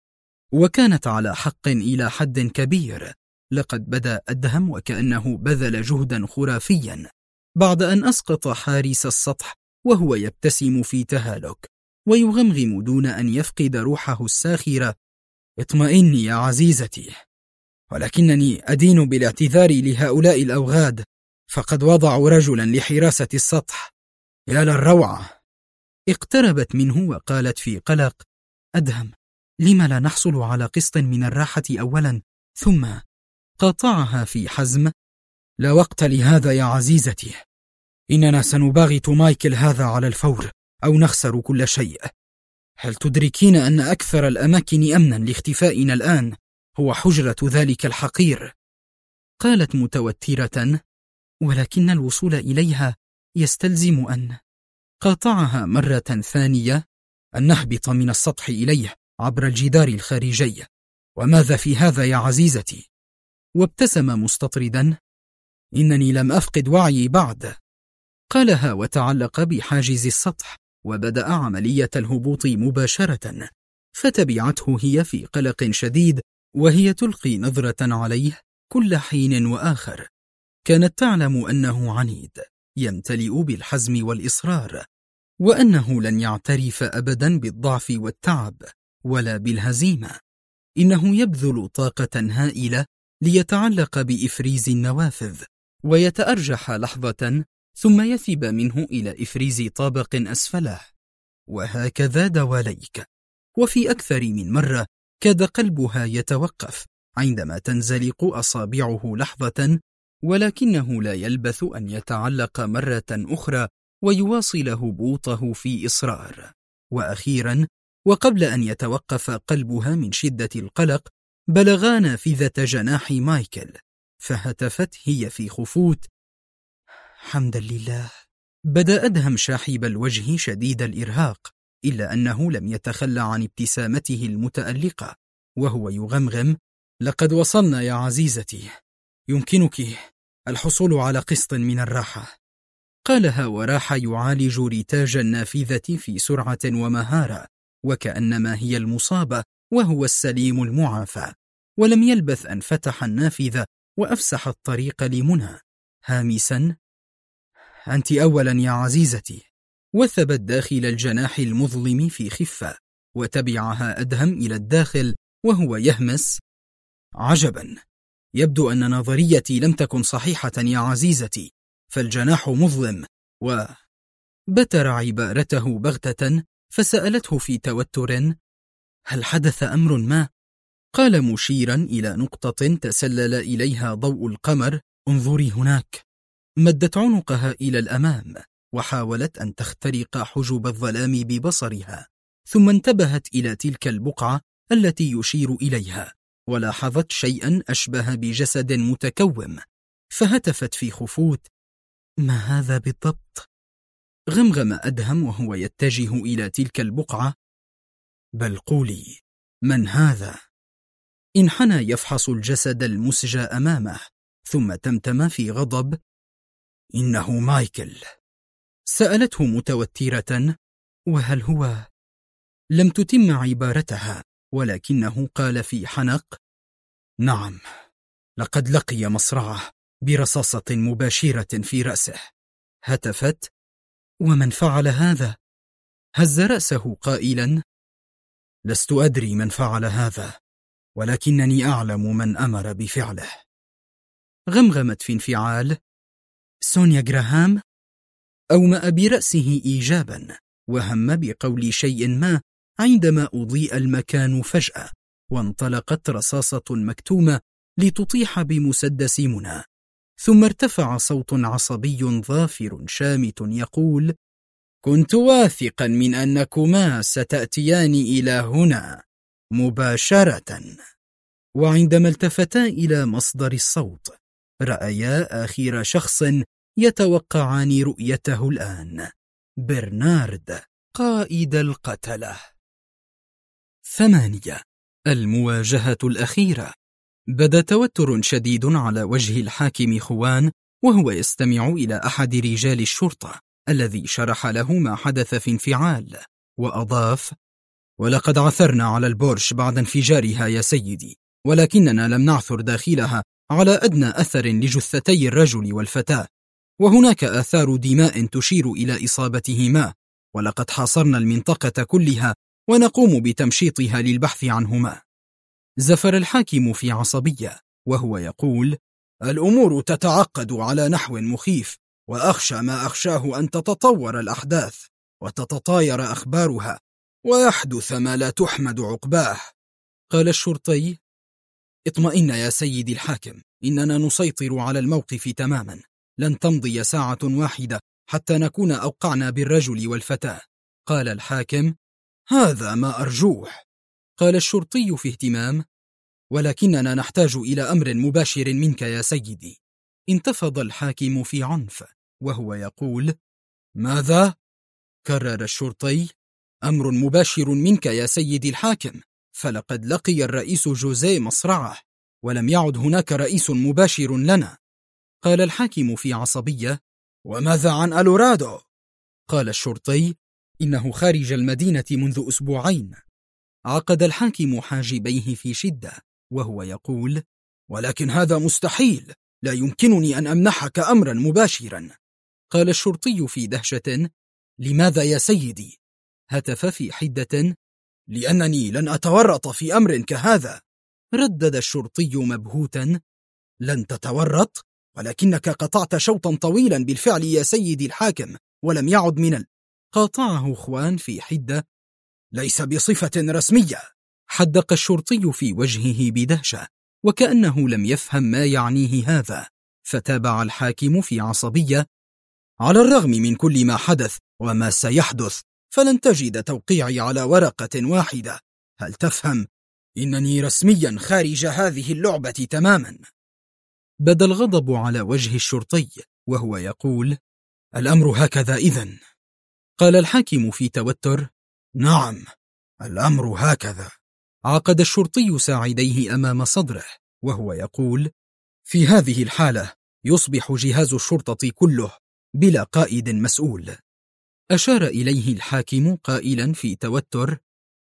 A: وكانت على حق إلى حد كبير. لقد بدا أدهم وكأنه بذل جهدا خرافيا بعد أن أسقط حارس السطح وهو يبتسم في تهالك ويغمغم دون أن يفقد روحه الساخرة: اطمئني يا عزيزتي، ولكنني أدين بالاعتذار لهؤلاء الأوغاد، فقد وضعوا رجلا لحراسة السطح. يا للروعة. اقتربت منه وقالت في قلق: أدهم، لما لا نحصل على قسط من الراحة أولا، ثم قاطعها في حزم: لا وقت لهذا يا عزيزتي، إننا سنباغت مايكل هذا على الفور أو نخسر كل شيء. هل تدركين أن أكثر الأماكن أمنا لاختفائنا الآن هو حجرة ذلك الحقير؟ قالت متوترة: ولكن الوصول إليها يستلزم أن... قاطعها مرة ثانية: أن نهبط من السطح إليه عبر الجدار الخارجي. وماذا في هذا يا عزيزتي؟ وابتسم مستطردا: إنني لم أفقد وعيي بعد. قالها وتعلق بحاجز السطح وبدأ عملية الهبوط مباشرة، فتبعته هي في قلق شديد وهي تلقي نظرة عليه كل حين وآخر. كانت تعلم أنه عنيد يمتلئ بالحزم والإصرار، وأنه لن يعترف أبدا بالضعف والتعب ولا بالهزيمة. إنه يبذل طاقة هائلة ليتعلق بإفريز النوافذ ويتأرجح لحظة ثم يثب منه إلى إفريز طابق أسفله، وهكذا دواليك. وفي أكثر من مرة كاد قلبها يتوقف عندما تنزلق أصابعه لحظة، ولكنه لا يلبث أن يتعلق مرة أخرى ويواصل هبوطه في إصرار. وأخيرا، وقبل أن يتوقف قلبها من شدة القلق، بلغا نافذة جناح مايكل، فهتفت هي في خفوت: حمدا لله. بدأ أدهم شاحب الوجه شديد الإرهاق، إلا أنه لم يتخلى عن ابتسامته المتألقة وهو يغمغم: لقد وصلنا يا عزيزتي، يمكنك الحصول على قسط من الراحة. قالها وراح يعالج رتاج النافذة في سرعة ومهارة، وكأنما هي المصابة وهو السليم المعافى. ولم يلبث أن فتح النافذة وأفسح الطريق لمنى هامسا: أنت أولا يا عزيزتي. وثبت داخل الجناح المظلم في خفة، وتبعها أدهم إلى الداخل وهو يهمس: عجبا، يبدو أن نظريتي لم تكن صحيحة يا عزيزتي، فالجناح مظلم. بتر عبارته بغتة، فسألته في توتر: هل حدث أمر ما؟ قال مشيرا إلى نقطة تسلل إليها ضوء القمر: انظري هناك. مدت عنقها إلى الأمام وحاولت أن تخترق حجب الظلام ببصرها، ثم انتبهت إلى تلك البقعة التي يشير إليها، ولاحظت شيئا أشبه بجسد متكوم، فهتفت في خفوت: ما هذا بالضبط؟ غمغم أدهم وهو يتجه إلى تلك البقعة: بل قولي، من هذا؟ انحنى يفحص الجسد المسجى أمامه، ثم تمتم في غضب: إنه مايكل. سألته متوترة: وهل هو؟ لم تتم عبارتها، ولكنه قال في حنق: نعم، لقد لقي مصرعه برصاصة مباشرة في رأسه. هتفت: ومن فعل هذا؟ هز رأسه قائلا: لست أدري من فعل هذا، ولكنني أعلم من أمر بفعله. غمغمت في انفعال: سونيا جراهام؟ أومأ برأسه إيجابا، وهم بقول شيء ما عندما أضيء المكان فجأة، وانطلقت رصاصة مكتومة لتطيح بمسدس منى. ثم ارتفع صوت عصبي ظافر شامت يقول: كنت واثقا من أنكما ستأتيان إلى هنا مباشرة. وعندما التفتا إلى مصدر الصوت، رأيا آخر شخص يتوقعان رؤيته الآن: برنارد، قائد القتلة. 8. المواجهة الأخيرة. بدا توتر شديد على وجه الحاكم خوان وهو يستمع إلى أحد رجال الشرطة الذي شرح له ما حدث في انفعال، وأضاف: ولقد عثرنا على البورش بعد انفجارها يا سيدي، ولكننا لم نعثر داخلها على أدنى أثر لجثتي الرجل والفتاة، وهناك آثار دماء تشير إلى إصابتهما، ولقد حاصرنا المنطقة كلها ونقوم بتمشيطها للبحث عنهما. زفر الحاكم في عصبية وهو يقول: الأمور تتعقد على نحو مخيف، وأخشى ما أخشاه أن تتطور الأحداث وتتطاير أخبارها ويحدث ما لا تحمد عقباه. قال الشرطي:
B: اطمئن يا سيدي الحاكم، إننا نسيطر على الموقف تماما، لن تمضي ساعة واحدة حتى نكون أوقعنا بالرجل والفتاة. قال الحاكم: هذا ما أرجوه. قال الشرطي في اهتمام: ولكننا نحتاج إلى أمر مباشر منك يا سيدي. انتفض الحاكم في عنف وهو يقول: ماذا؟ كرر الشرطي: أمر مباشر منك يا سيدي الحاكم، فلقد لقي الرئيس جوزيه مصرعه، ولم يعد هناك رئيس مباشر لنا. قال الحاكم في عصبية: وماذا عن ألورادو؟ قال الشرطي: إنه خارج المدينة منذ أسبوعين. عقد الحاكم حاجبيه في شدة وهو يقول: ولكن هذا مستحيل، لا يمكنني أن أمنحك أمرا مباشرا. قال الشرطي في دهشة: لماذا يا سيدي؟ هتف في حدة: لأنني لن أتورط في أمر كهذا. ردد الشرطي مبهوتا: لن تتورط؟ ولكنك قطعت شوطا طويلا بالفعل يا سيدي الحاكم، ولم يعد قاطعه خوان في حدة: ليس بصفة رسمية. حدق الشرطي في وجهه بدهشة وكأنه لم يفهم ما يعنيه هذا، فتابع الحاكم في عصبية: على الرغم من كل ما حدث وما سيحدث، فلن تجد توقيعي على ورقة واحدة. هل تفهم؟ إنني رسميا خارج هذه اللعبة تماما. بدا الغضب على وجه الشرطي وهو يقول: الأمر هكذا إذن. قال الحاكم في توتر: نعم، الأمر هكذا. عقد الشرطي ساعديه أمام صدره وهو يقول: في هذه الحالة يصبح جهاز الشرطة كله بلا قائد مسؤول. أشار إليه الحاكم قائلا في توتر: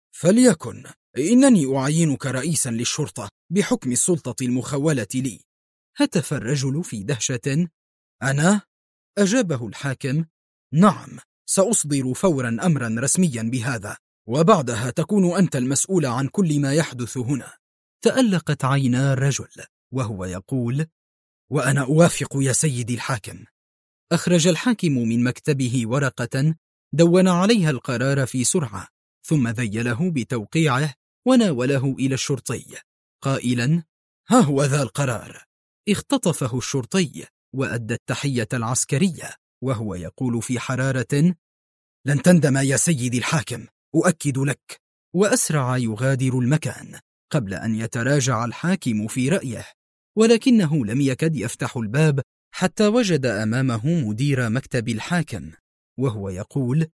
B: فليكن، إنني أعينك رئيسا للشرطة بحكم السلطة المخولة لي. هتف الرجل في دهشة: أنا؟ أجابه الحاكم: نعم، سأصدر فورا أمرا رسميا بهذا، وبعدها تكون أنت المسؤول عن كل ما يحدث هنا. تألقت عينا الرجل وهو يقول: وأنا أوافق يا سيدي الحاكم. أخرج الحاكم من مكتبه ورقة دون عليها القرار في سرعة، ثم ذيله بتوقيعه وناوله إلى الشرطي قائلا: ها هو ذا القرار. اختطفه الشرطي وأدى التحية العسكرية وهو يقول في حرارة: لن تندم يا سيدي الحاكم، أؤكد لك. وأسرع يغادر المكان قبل أن يتراجع الحاكم في رأيه، ولكنه لم يكد يفتح الباب حتى وجد أمامه مدير مكتب الحاكم وهو يقول: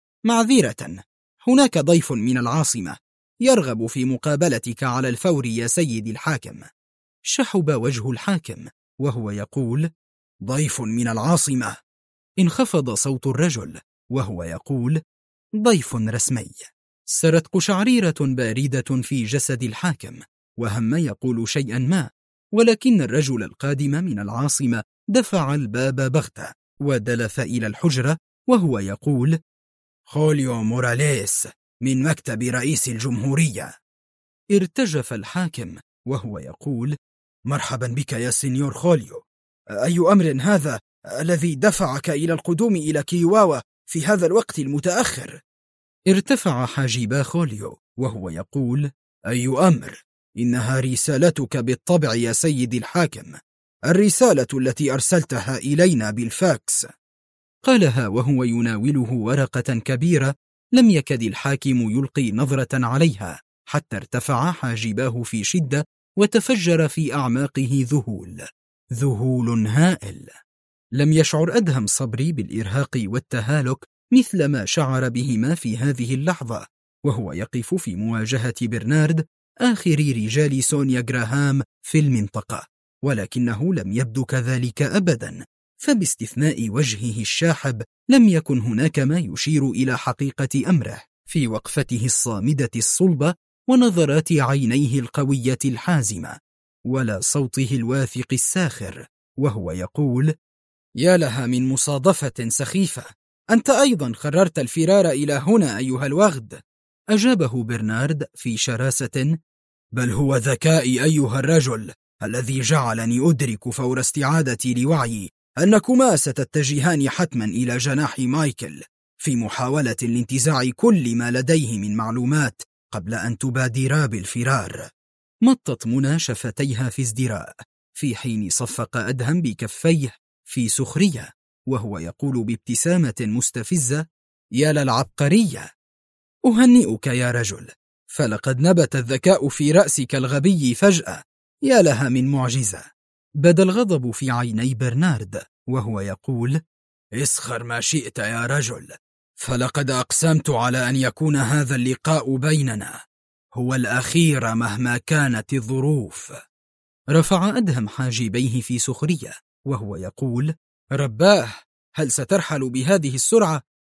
B: معذرة، هناك ضيف من العاصمة يرغب في مقابلتك على الفور يا سيدي الحاكم. شحب وجه الحاكم وهو يقول: ضيف من العاصمة. انخفض صوت الرجل وهو يقول: ضيف رسمي. سرت قشعريرة باردة في جسد الحاكم وهم يقول شيئا ما، ولكن الرجل القادم من العاصمة دفع الباب بغتة ودلف إلى الحجرة وهو يقول: خوليو موراليس من مكتب رئيس الجمهورية. ارتجف الحاكم وهو يقول: مرحبا بك يا سينيور خوليو، أي أمر هذا الذي دفعك إلى القدوم إلى كيواوا في هذا الوقت المتأخر؟ ارتفع حاجبا خوليو وهو يقول: أي أمر؟ إنها رسالتك بالطبع يا سيدي الحاكم، الرسالة التي أرسلتها إلينا بالفاكس. قالها وهو يناوله ورقة كبيرة لم يكد الحاكم يلقي نظرة عليها حتى ارتفع حاجباه في شدة وتفجر في أعماقه ذهول هائل. لم يشعر أدهم صبري بالإرهاق والتهالك مثل ما شعر بهما في هذه اللحظة وهو يقف في مواجهة برنارد آخر رجال سونيا جراهام في المنطقة، ولكنه لم يبدو كذلك أبدا، فباستثناء وجهه الشاحب لم يكن هناك ما يشير إلى حقيقة أمره في وقفته الصامدة الصلبة ونظرات عينيه القوية الحازمة ولا صوته الواثق الساخر وهو يقول: يا لها من مصادفة سخيفة، أنت أيضا قررت الفرار إلى هنا أيها الوغد. أجابه برنارد في شراسة: بل هو ذكائي أيها الرجل الذي جعلني أدرك فور استعادتي لوعيي أنكما ستتجهان حتما إلى جناح مايكل في محاولة لانتزاع كل ما لديه من معلومات قبل أن تبادرا بالفرار.
A: مطت منى شفتيها في ازدراء، في حين صفق أدهم بكفيه في سخرية وهو يقول بابتسامة مستفزة: يا للعبقرية! أهنئك يا رجل، فلقد نبت الذكاء في رأسك الغبي فجأة، يا لها من معجزة. بدا الغضب في عيني برنارد وهو يقول: اسخر ما شئت يا رجل، فلقد أقسمت على أن يكون هذا اللقاء بيننا هو الأخير مهما كانت الظروف. رفع أدهم حاجبيه في سخرية وهو يقول: رباه، هل سترحل بهذه السرعة؟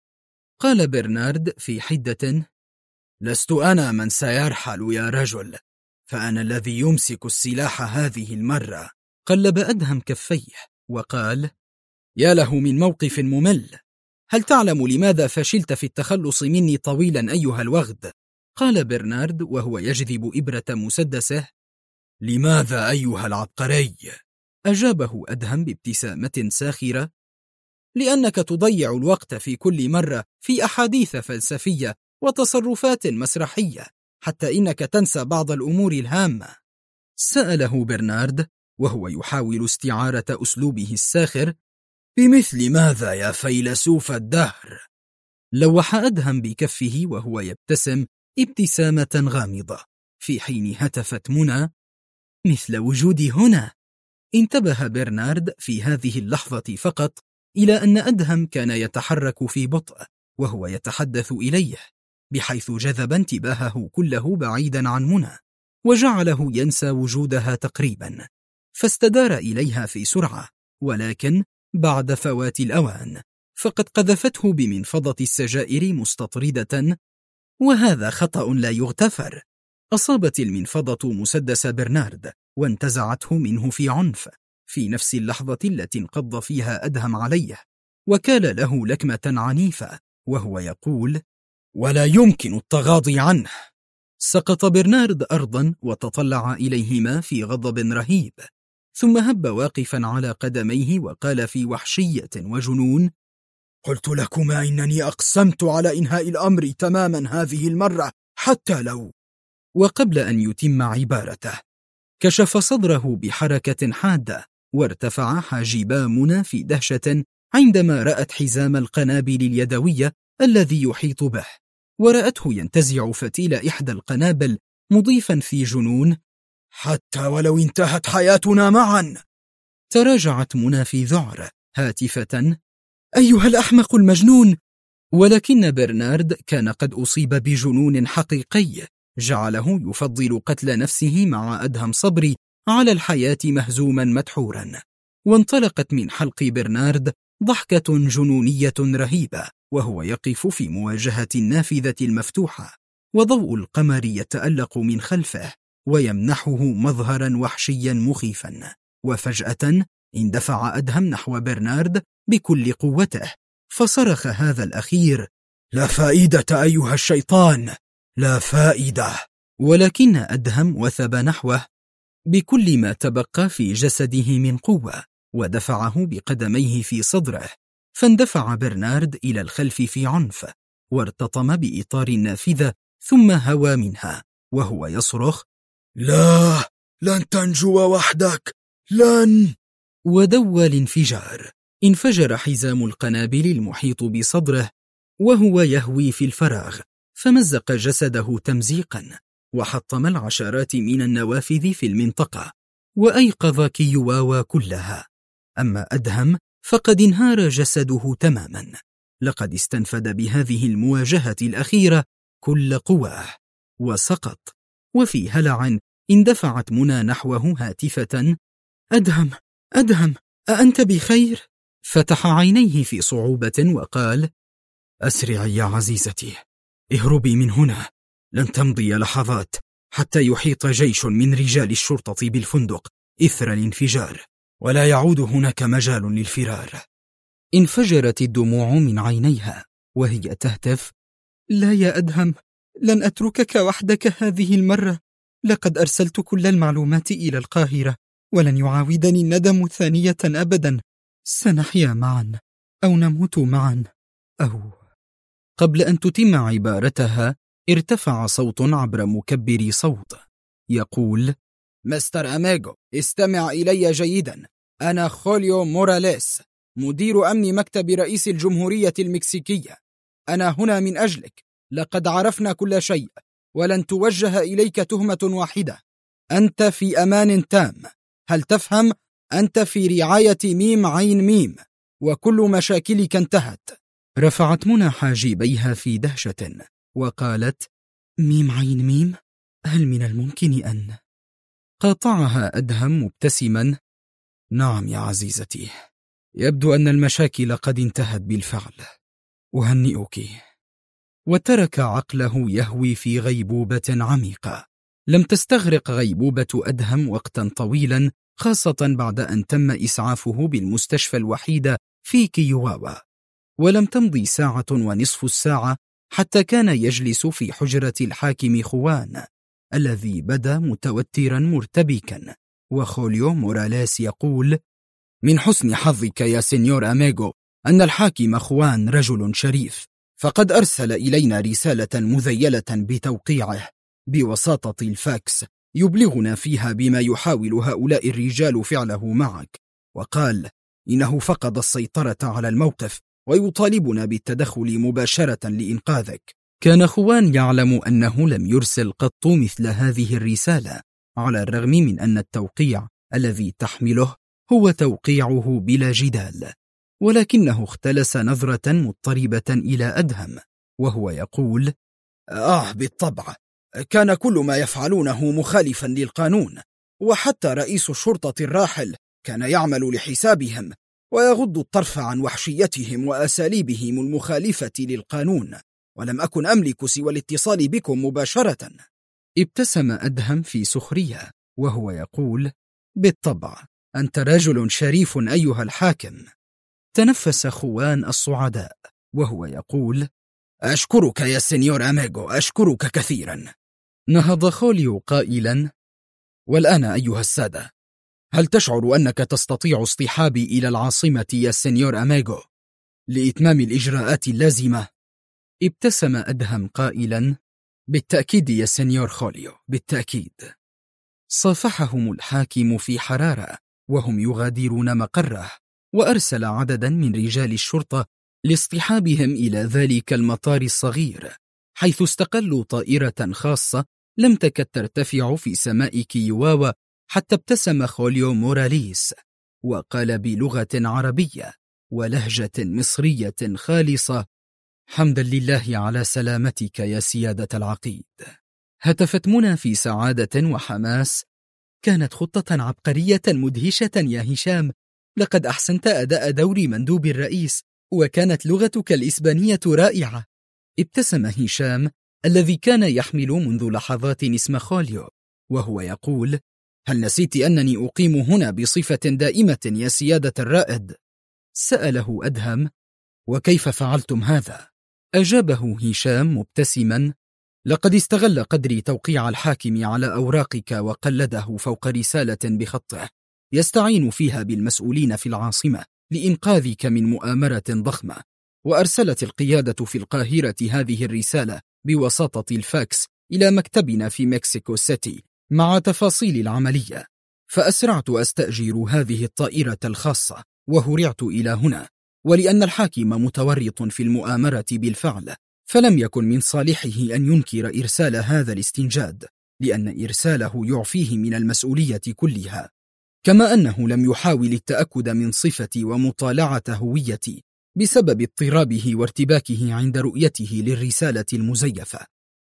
A: قال برنارد في حدة: لست أنا من سيرحل يا رجل، فأنا الذي يمسك السلاح هذه المرة. قلب أدهم كفيه وقال: يا له من موقف ممل، هل تعلم لماذا فشلت في التخلص مني طويلا أيها الوغد؟ قال برنارد وهو يجذب إبرة مسدسه. لماذا أيها العبقري؟ أجابه أدهم بابتسامة ساخرة. لأنك تضيع الوقت في كل مرة في أحاديث فلسفية وتصرفات مسرحية، حتى إنك تنسى بعض الأمور الهامة. سأله برنارد وهو يحاول استعارة أسلوبه الساخر: بمثل ماذا يا فيلسوف الدهر؟ لوح أدهم بكفه وهو يبتسم ابتسامة غامضة، في حين هتفت منى: مثل وجودي هنا. انتبه برنارد في هذه اللحظة فقط إلى أن أدهم كان يتحرك في بطء وهو يتحدث إليه، بحيث جذب انتباهه كله بعيدا عن منى وجعله ينسى وجودها تقريبا، فاستدار إليها في سرعة، ولكن بعد فوات الأوان، فقد قذفته بمنفضة السجائر مستطردة، وهذا خطأ لا يغتفر. أصابت المنفضة مسدس برنارد وانتزعته منه في عنف في نفس اللحظة التي انقض فيها أدهم عليه، وكال له لكمة عنيفة وهو يقول: ولا يمكن التغاضي عنه. سقط برنارد أرضا وتطلع إليهما في غضب رهيب، ثم هب واقفا على قدميه وقال في وحشية وجنون: قلت لكما إنني أقسمت على إنهاء الأمر تماما هذه المرة حتى لو. وقبل أن يتم عبارته كشف صدره بحركة حادة، وارتفع حاجبا منى في دهشة عندما رأت حزام القنابل اليدوية الذي يحيط به، ورأته ينتزع فتيل إحدى القنابل مضيفا في جنون: حتى ولو انتهت حياتنا معا. تراجعت منى في ذعر هاتفة: أيها الأحمق المجنون! ولكن برنارد كان قد أصيب بجنون حقيقي جعله يفضل قتل نفسه مع أدهم صبري على الحياة مهزوما مدحورا. وانطلقت من حلق برنارد ضحكة جنونية رهيبة وهو يقف في مواجهة النافذة المفتوحة، وضوء القمر يتألق من خلفه ويمنحه مظهرا وحشيا مخيفا. وفجأة اندفع أدهم نحو برنارد بكل قوته، فصرخ هذا الأخير: لا فائدة أيها الشيطان، لا فائدة. ولكن أدهم وثب نحوه بكل ما تبقى في جسده من قوة، ودفعه بقدميه في صدره، فاندفع برنارد إلى الخلف في عنف، وارتطم بإطار النافذة ثم هوى منها وهو يصرخ: لا، لن تنجو وحدك، لن. ودوى الانفجار، انفجر حزام القنابل المحيط بصدره وهو يهوي في الفراغ، فمزق جسده تمزيقا، وحطم العشرات من النوافذ في المنطقة، وأيقظ كيواوا كلها. أما أدهم فقد انهار جسده تماما، لقد استنفد بهذه المواجهة الأخيرة كل قواه، وسقط. وفي هلع اندفعت منى نحوه هاتفة: أدهم، أدهم، أأنت بخير؟ فتح عينيه في صعوبة وقال: أسرعي يا عزيزتي، اهربي من هنا، لن تمضي لحظات حتى يحيط جيش من رجال الشرطة بالفندق إثر الانفجار، ولا يعود هناك مجال للفرار. انفجرت الدموع من عينيها وهي تهتف: لا يا أدهم، لن أتركك وحدك هذه المرة، لقد أرسلت كل المعلومات إلى القاهرة، ولن يعاودني الندم ثانية أبدا. سنحيا معا أو نموت معا أو. قبل أن تتم عبارتها ارتفع صوت عبر مكبر صوت:
B: يقول: مستر أميغو، استمع إلي جيدا. أنا خوليو موراليس، مدير أمن مكتب رئيس الجمهورية المكسيكية. أنا هنا من أجلك. لقد عرفنا كل شيء، ولن توجه إليك تهمة واحدة. أنت في أمان تام. هل تفهم؟ أنت في رعاية ميم عين ميم، وكل مشاكلك انتهت. رفعت منى حاجبيها في دهشة وقالت: ميم عين ميم؟ هل من الممكن أن؟ قاطعها أدهم مبتسما: نعم يا عزيزتي، يبدو أن المشاكل قد انتهت بالفعل. أهنئك. وترك عقله يهوي في غيبوبة عميقة. لم تستغرق غيبوبة أدهم وقتا طويلا، خاصة بعد أن تم إسعافه بالمستشفى الوحيد في كيواوا. ولم تمضي ساعة ونصف الساعة حتى كان يجلس في حجرة الحاكم خوان، الذي بدا متوترا مرتبكا، وخوليو موراليس يقول: من حسن حظك يا سينيور أميغو أن الحاكم خوان رجل شريف، فقد أرسل إلينا رسالة مذيلة بتوقيعه بوساطة الفاكس يبلغنا فيها بما يحاول هؤلاء الرجال فعله معك، وقال إنه فقد السيطرة على الموقف ويطالبنا بالتدخل مباشرة لإنقاذك. كان خوان يعلم أنه لم يرسل قط مثل هذه الرسالة، على الرغم من أن التوقيع الذي تحمله هو توقيعه بلا جدال، ولكنه اختلس نظرة مضطربة إلى أدهم وهو يقول: بالطبع، كان كل ما يفعلونه مخالفا للقانون، وحتى رئيس الشرطة الراحل كان يعمل لحسابهم ويغض الطرف عن وحشيتهم وأساليبهم المخالفة للقانون، ولم أكن أملك سوى الاتصال بكم مباشرة. ابتسم أدهم في سخرية وهو يقول: بالطبع، أنت رجل شريف أيها الحاكم. تنفس خوان الصعداء وهو يقول: أشكرك يا سينيور أميغو، أشكرك كثيرا. نهض خوليو قائلا: والآن أيها السادة، هل تشعر أنك تستطيع اصطحابي إلى العاصمة يا سينيور أميغو لإتمام الإجراءات اللازمة؟ ابتسم أدهم قائلا: بالتأكيد يا سينيور خوليو، بالتأكيد. صافحهم الحاكم في حرارة وهم يغادرون مقره، وأرسل عددا من رجال الشرطة لاصطحابهم إلى ذلك المطار الصغير، حيث استقلوا طائرة خاصة لم تكد ترتفع في سماء كيواوا، حتى ابتسم خوليو موراليس وقال بلغة عربية ولهجة مصرية خالصة: حمدا لله على سلامتك يا سيادة العقيد. هتفت منى في سعادة وحماس: كانت خطة عبقرية مدهشة يا هشام، لقد أحسنت أداء دور مندوب الرئيس، وكانت لغتك الإسبانية رائعة. ابتسم هشام الذي كان يحمل منذ لحظات اسم خوليو وهو يقول: هل نسيت أنني أقيم هنا بصفة دائمة يا سيادة الرائد؟ سأله أدهم: وكيف فعلتم هذا؟ أجابه هشام مبتسما: لقد استغل قدري توقيع الحاكم على أوراقك وقلده فوق رسالة بخطه يستعين فيها بالمسؤولين في العاصمة لإنقاذك من مؤامرة ضخمة، وأرسلت القيادة في القاهرة هذه الرسالة بوساطة الفاكس إلى مكتبنا في مكسيكو سيتي مع تفاصيل العملية، فأسرعت أستأجر هذه الطائرة الخاصة وهرعت إلى هنا، ولأن الحاكم متورط في المؤامرة بالفعل، فلم يكن من صالحه أن ينكر إرسال هذا الاستنجاد، لأن إرساله يعفيه من المسؤولية كلها، كما أنه لم يحاول التأكد من صفتي ومطالعة هويتي بسبب اضطرابه وارتباكه عند رؤيته للرسالة المزيفة.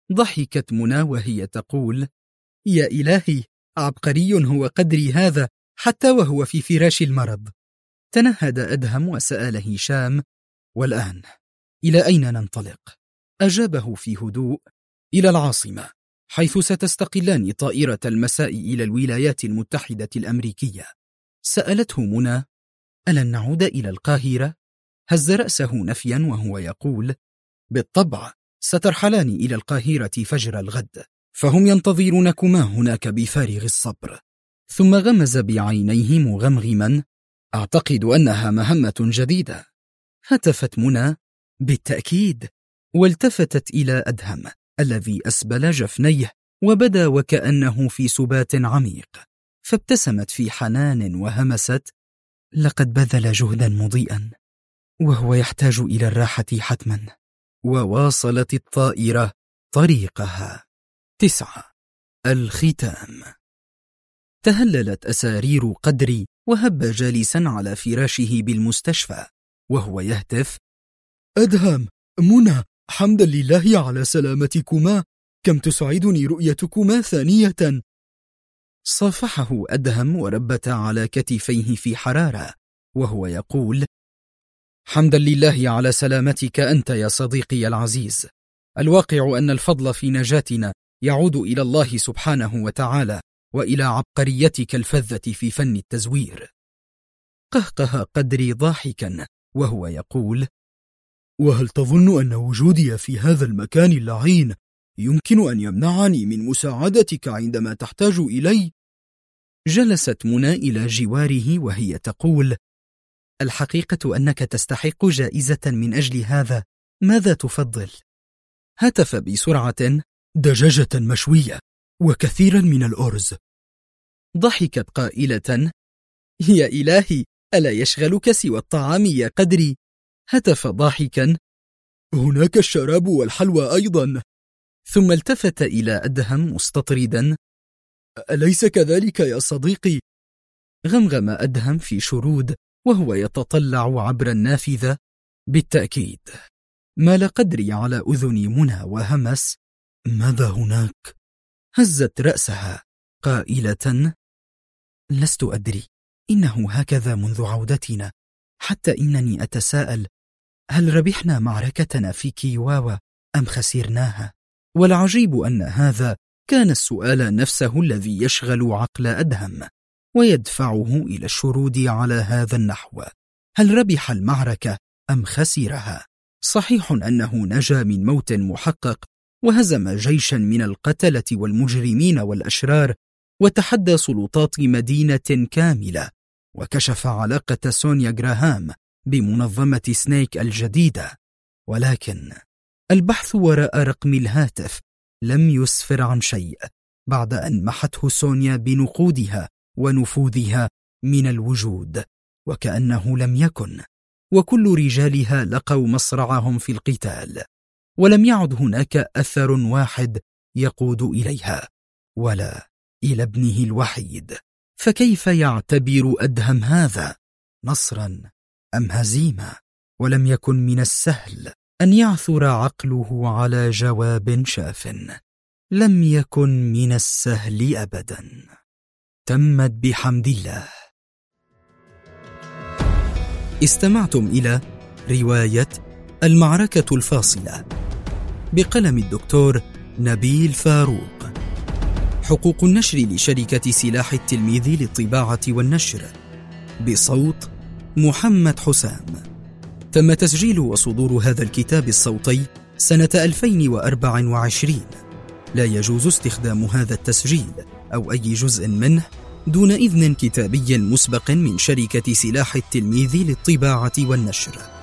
B: ضحكت منى وهي تقول: يا إلهي، عبقري هو قدري هذا حتى وهو في فراش المرض. تنهد أدهم وسأل هشام: والآن إلى أين ننطلق؟ أجابه في هدوء: إلى العاصمة، حيث ستستقلان طائرة المساء إلى الولايات المتحدة الأمريكية. سألته منى: ألن نعود إلى القاهرة؟ هز رأسه نفيا وهو يقول: بالطبع، سترحلان إلى القاهرة فجر الغد، فهم ينتظرونكما هناك بفارغ الصبر. ثم غمز بعينيه مغمغما: أعتقد أنها مهمة جديدة. هتفت منى: بالتأكيد، والتفتت إلى أدهم الذي أسبل جفنيه
A: وبدا وكأنه في سبات عميق، فابتسمت في حنان وهمست: لقد بذل جهدا مضيئا وهو يحتاج إلى الراحة حتما. وواصلت الطائرة طريقها. 9. الختام. تهللت أسارير قدري وهب جالسا على فراشه بالمستشفى وهو يهتف:
B: أدهم، منى، حمدا لله على سلامتكما، كم تسعدني رؤيتكما ثانية.
A: صافحه أدهم وربت على كتفيه في حرارة وهو يقول:
B: حمدا لله على سلامتك أنت يا صديقي العزيز. الواقع أن الفضل في نجاتنا يعود إلى الله سبحانه وتعالى وإلى عبقريتك الفذة في فن التزوير.
A: قهقه قدري ضاحكا وهو يقول:
B: وهل تظن أن وجودي في هذا المكان اللعين يمكن أن يمنعني من مساعدتك عندما تحتاج إلي؟
A: جلست منى إلى جواره وهي تقول: الحقيقة أنك تستحق جائزة من أجل هذا، ماذا تفضل؟
B: هتف بسرعة: دجاجة مشوية وكثيرا من الأرز.
A: ضحكت قائلة: يا إلهي، ألا يشغلك سوى الطعام يا قدري؟ هتف ضاحكا:
B: هناك الشراب والحلوى أيضا.
A: ثم التفت إلى أدهم مستطردا:
B: أليس كذلك يا صديقي؟
A: غمغم أدهم في شرود وهو يتطلع عبر النافذة: بالتأكيد. مال قدري على أذن منى وهمس:
B: ماذا هناك؟
A: هزت رأسها قائلة: لست أدري، إنه هكذا منذ عودتنا، حتى إنني أتساءل هل ربحنا معركتنا في كيواوا أم خسرناها؟ والعجيب أن هذا كان السؤال نفسه الذي يشغل عقل أدهم ويدفعه إلى الشرود على هذا النحو: هل ربح المعركة أم خسرها؟ صحيح أنه نجا من موت محقق وهزم جيشا من القتلة والمجرمين والأشرار وتحدى سلطات مدينة كاملة وكشف علاقة سونيا غراهام بمنظمة سنيك الجديدة، ولكن البحث وراء رقم الهاتف لم يسفر عن شيء بعد أن محته سونيا بنقودها ونفوذها من الوجود وكأنه لم يكن، وكل رجالها لقوا مصرعهم في القتال، ولم يعد هناك أثر واحد يقود إليها ولا إلى ابنه الوحيد. فكيف يعتبر أدهم هذا نصرا أم هزيمة؟ ولم يكن من السهل أن يعثر عقله على جواب شاف. لم يكن من السهل أبدا. تمت بحمد الله. استمعتم إلى رواية المعركة الفاصلة بقلم الدكتور نبيل فاروق. حقوق النشر لشركة سلاح التلميذ للطباعة والنشر، بصوت محمد حسام. تم تسجيل وصدور هذا الكتاب الصوتي سنة 2024. لا يجوز استخدام هذا التسجيل أو أي جزء منه دون إذن كتابي مسبق من شركة سلاح التلميذ للطباعة والنشر.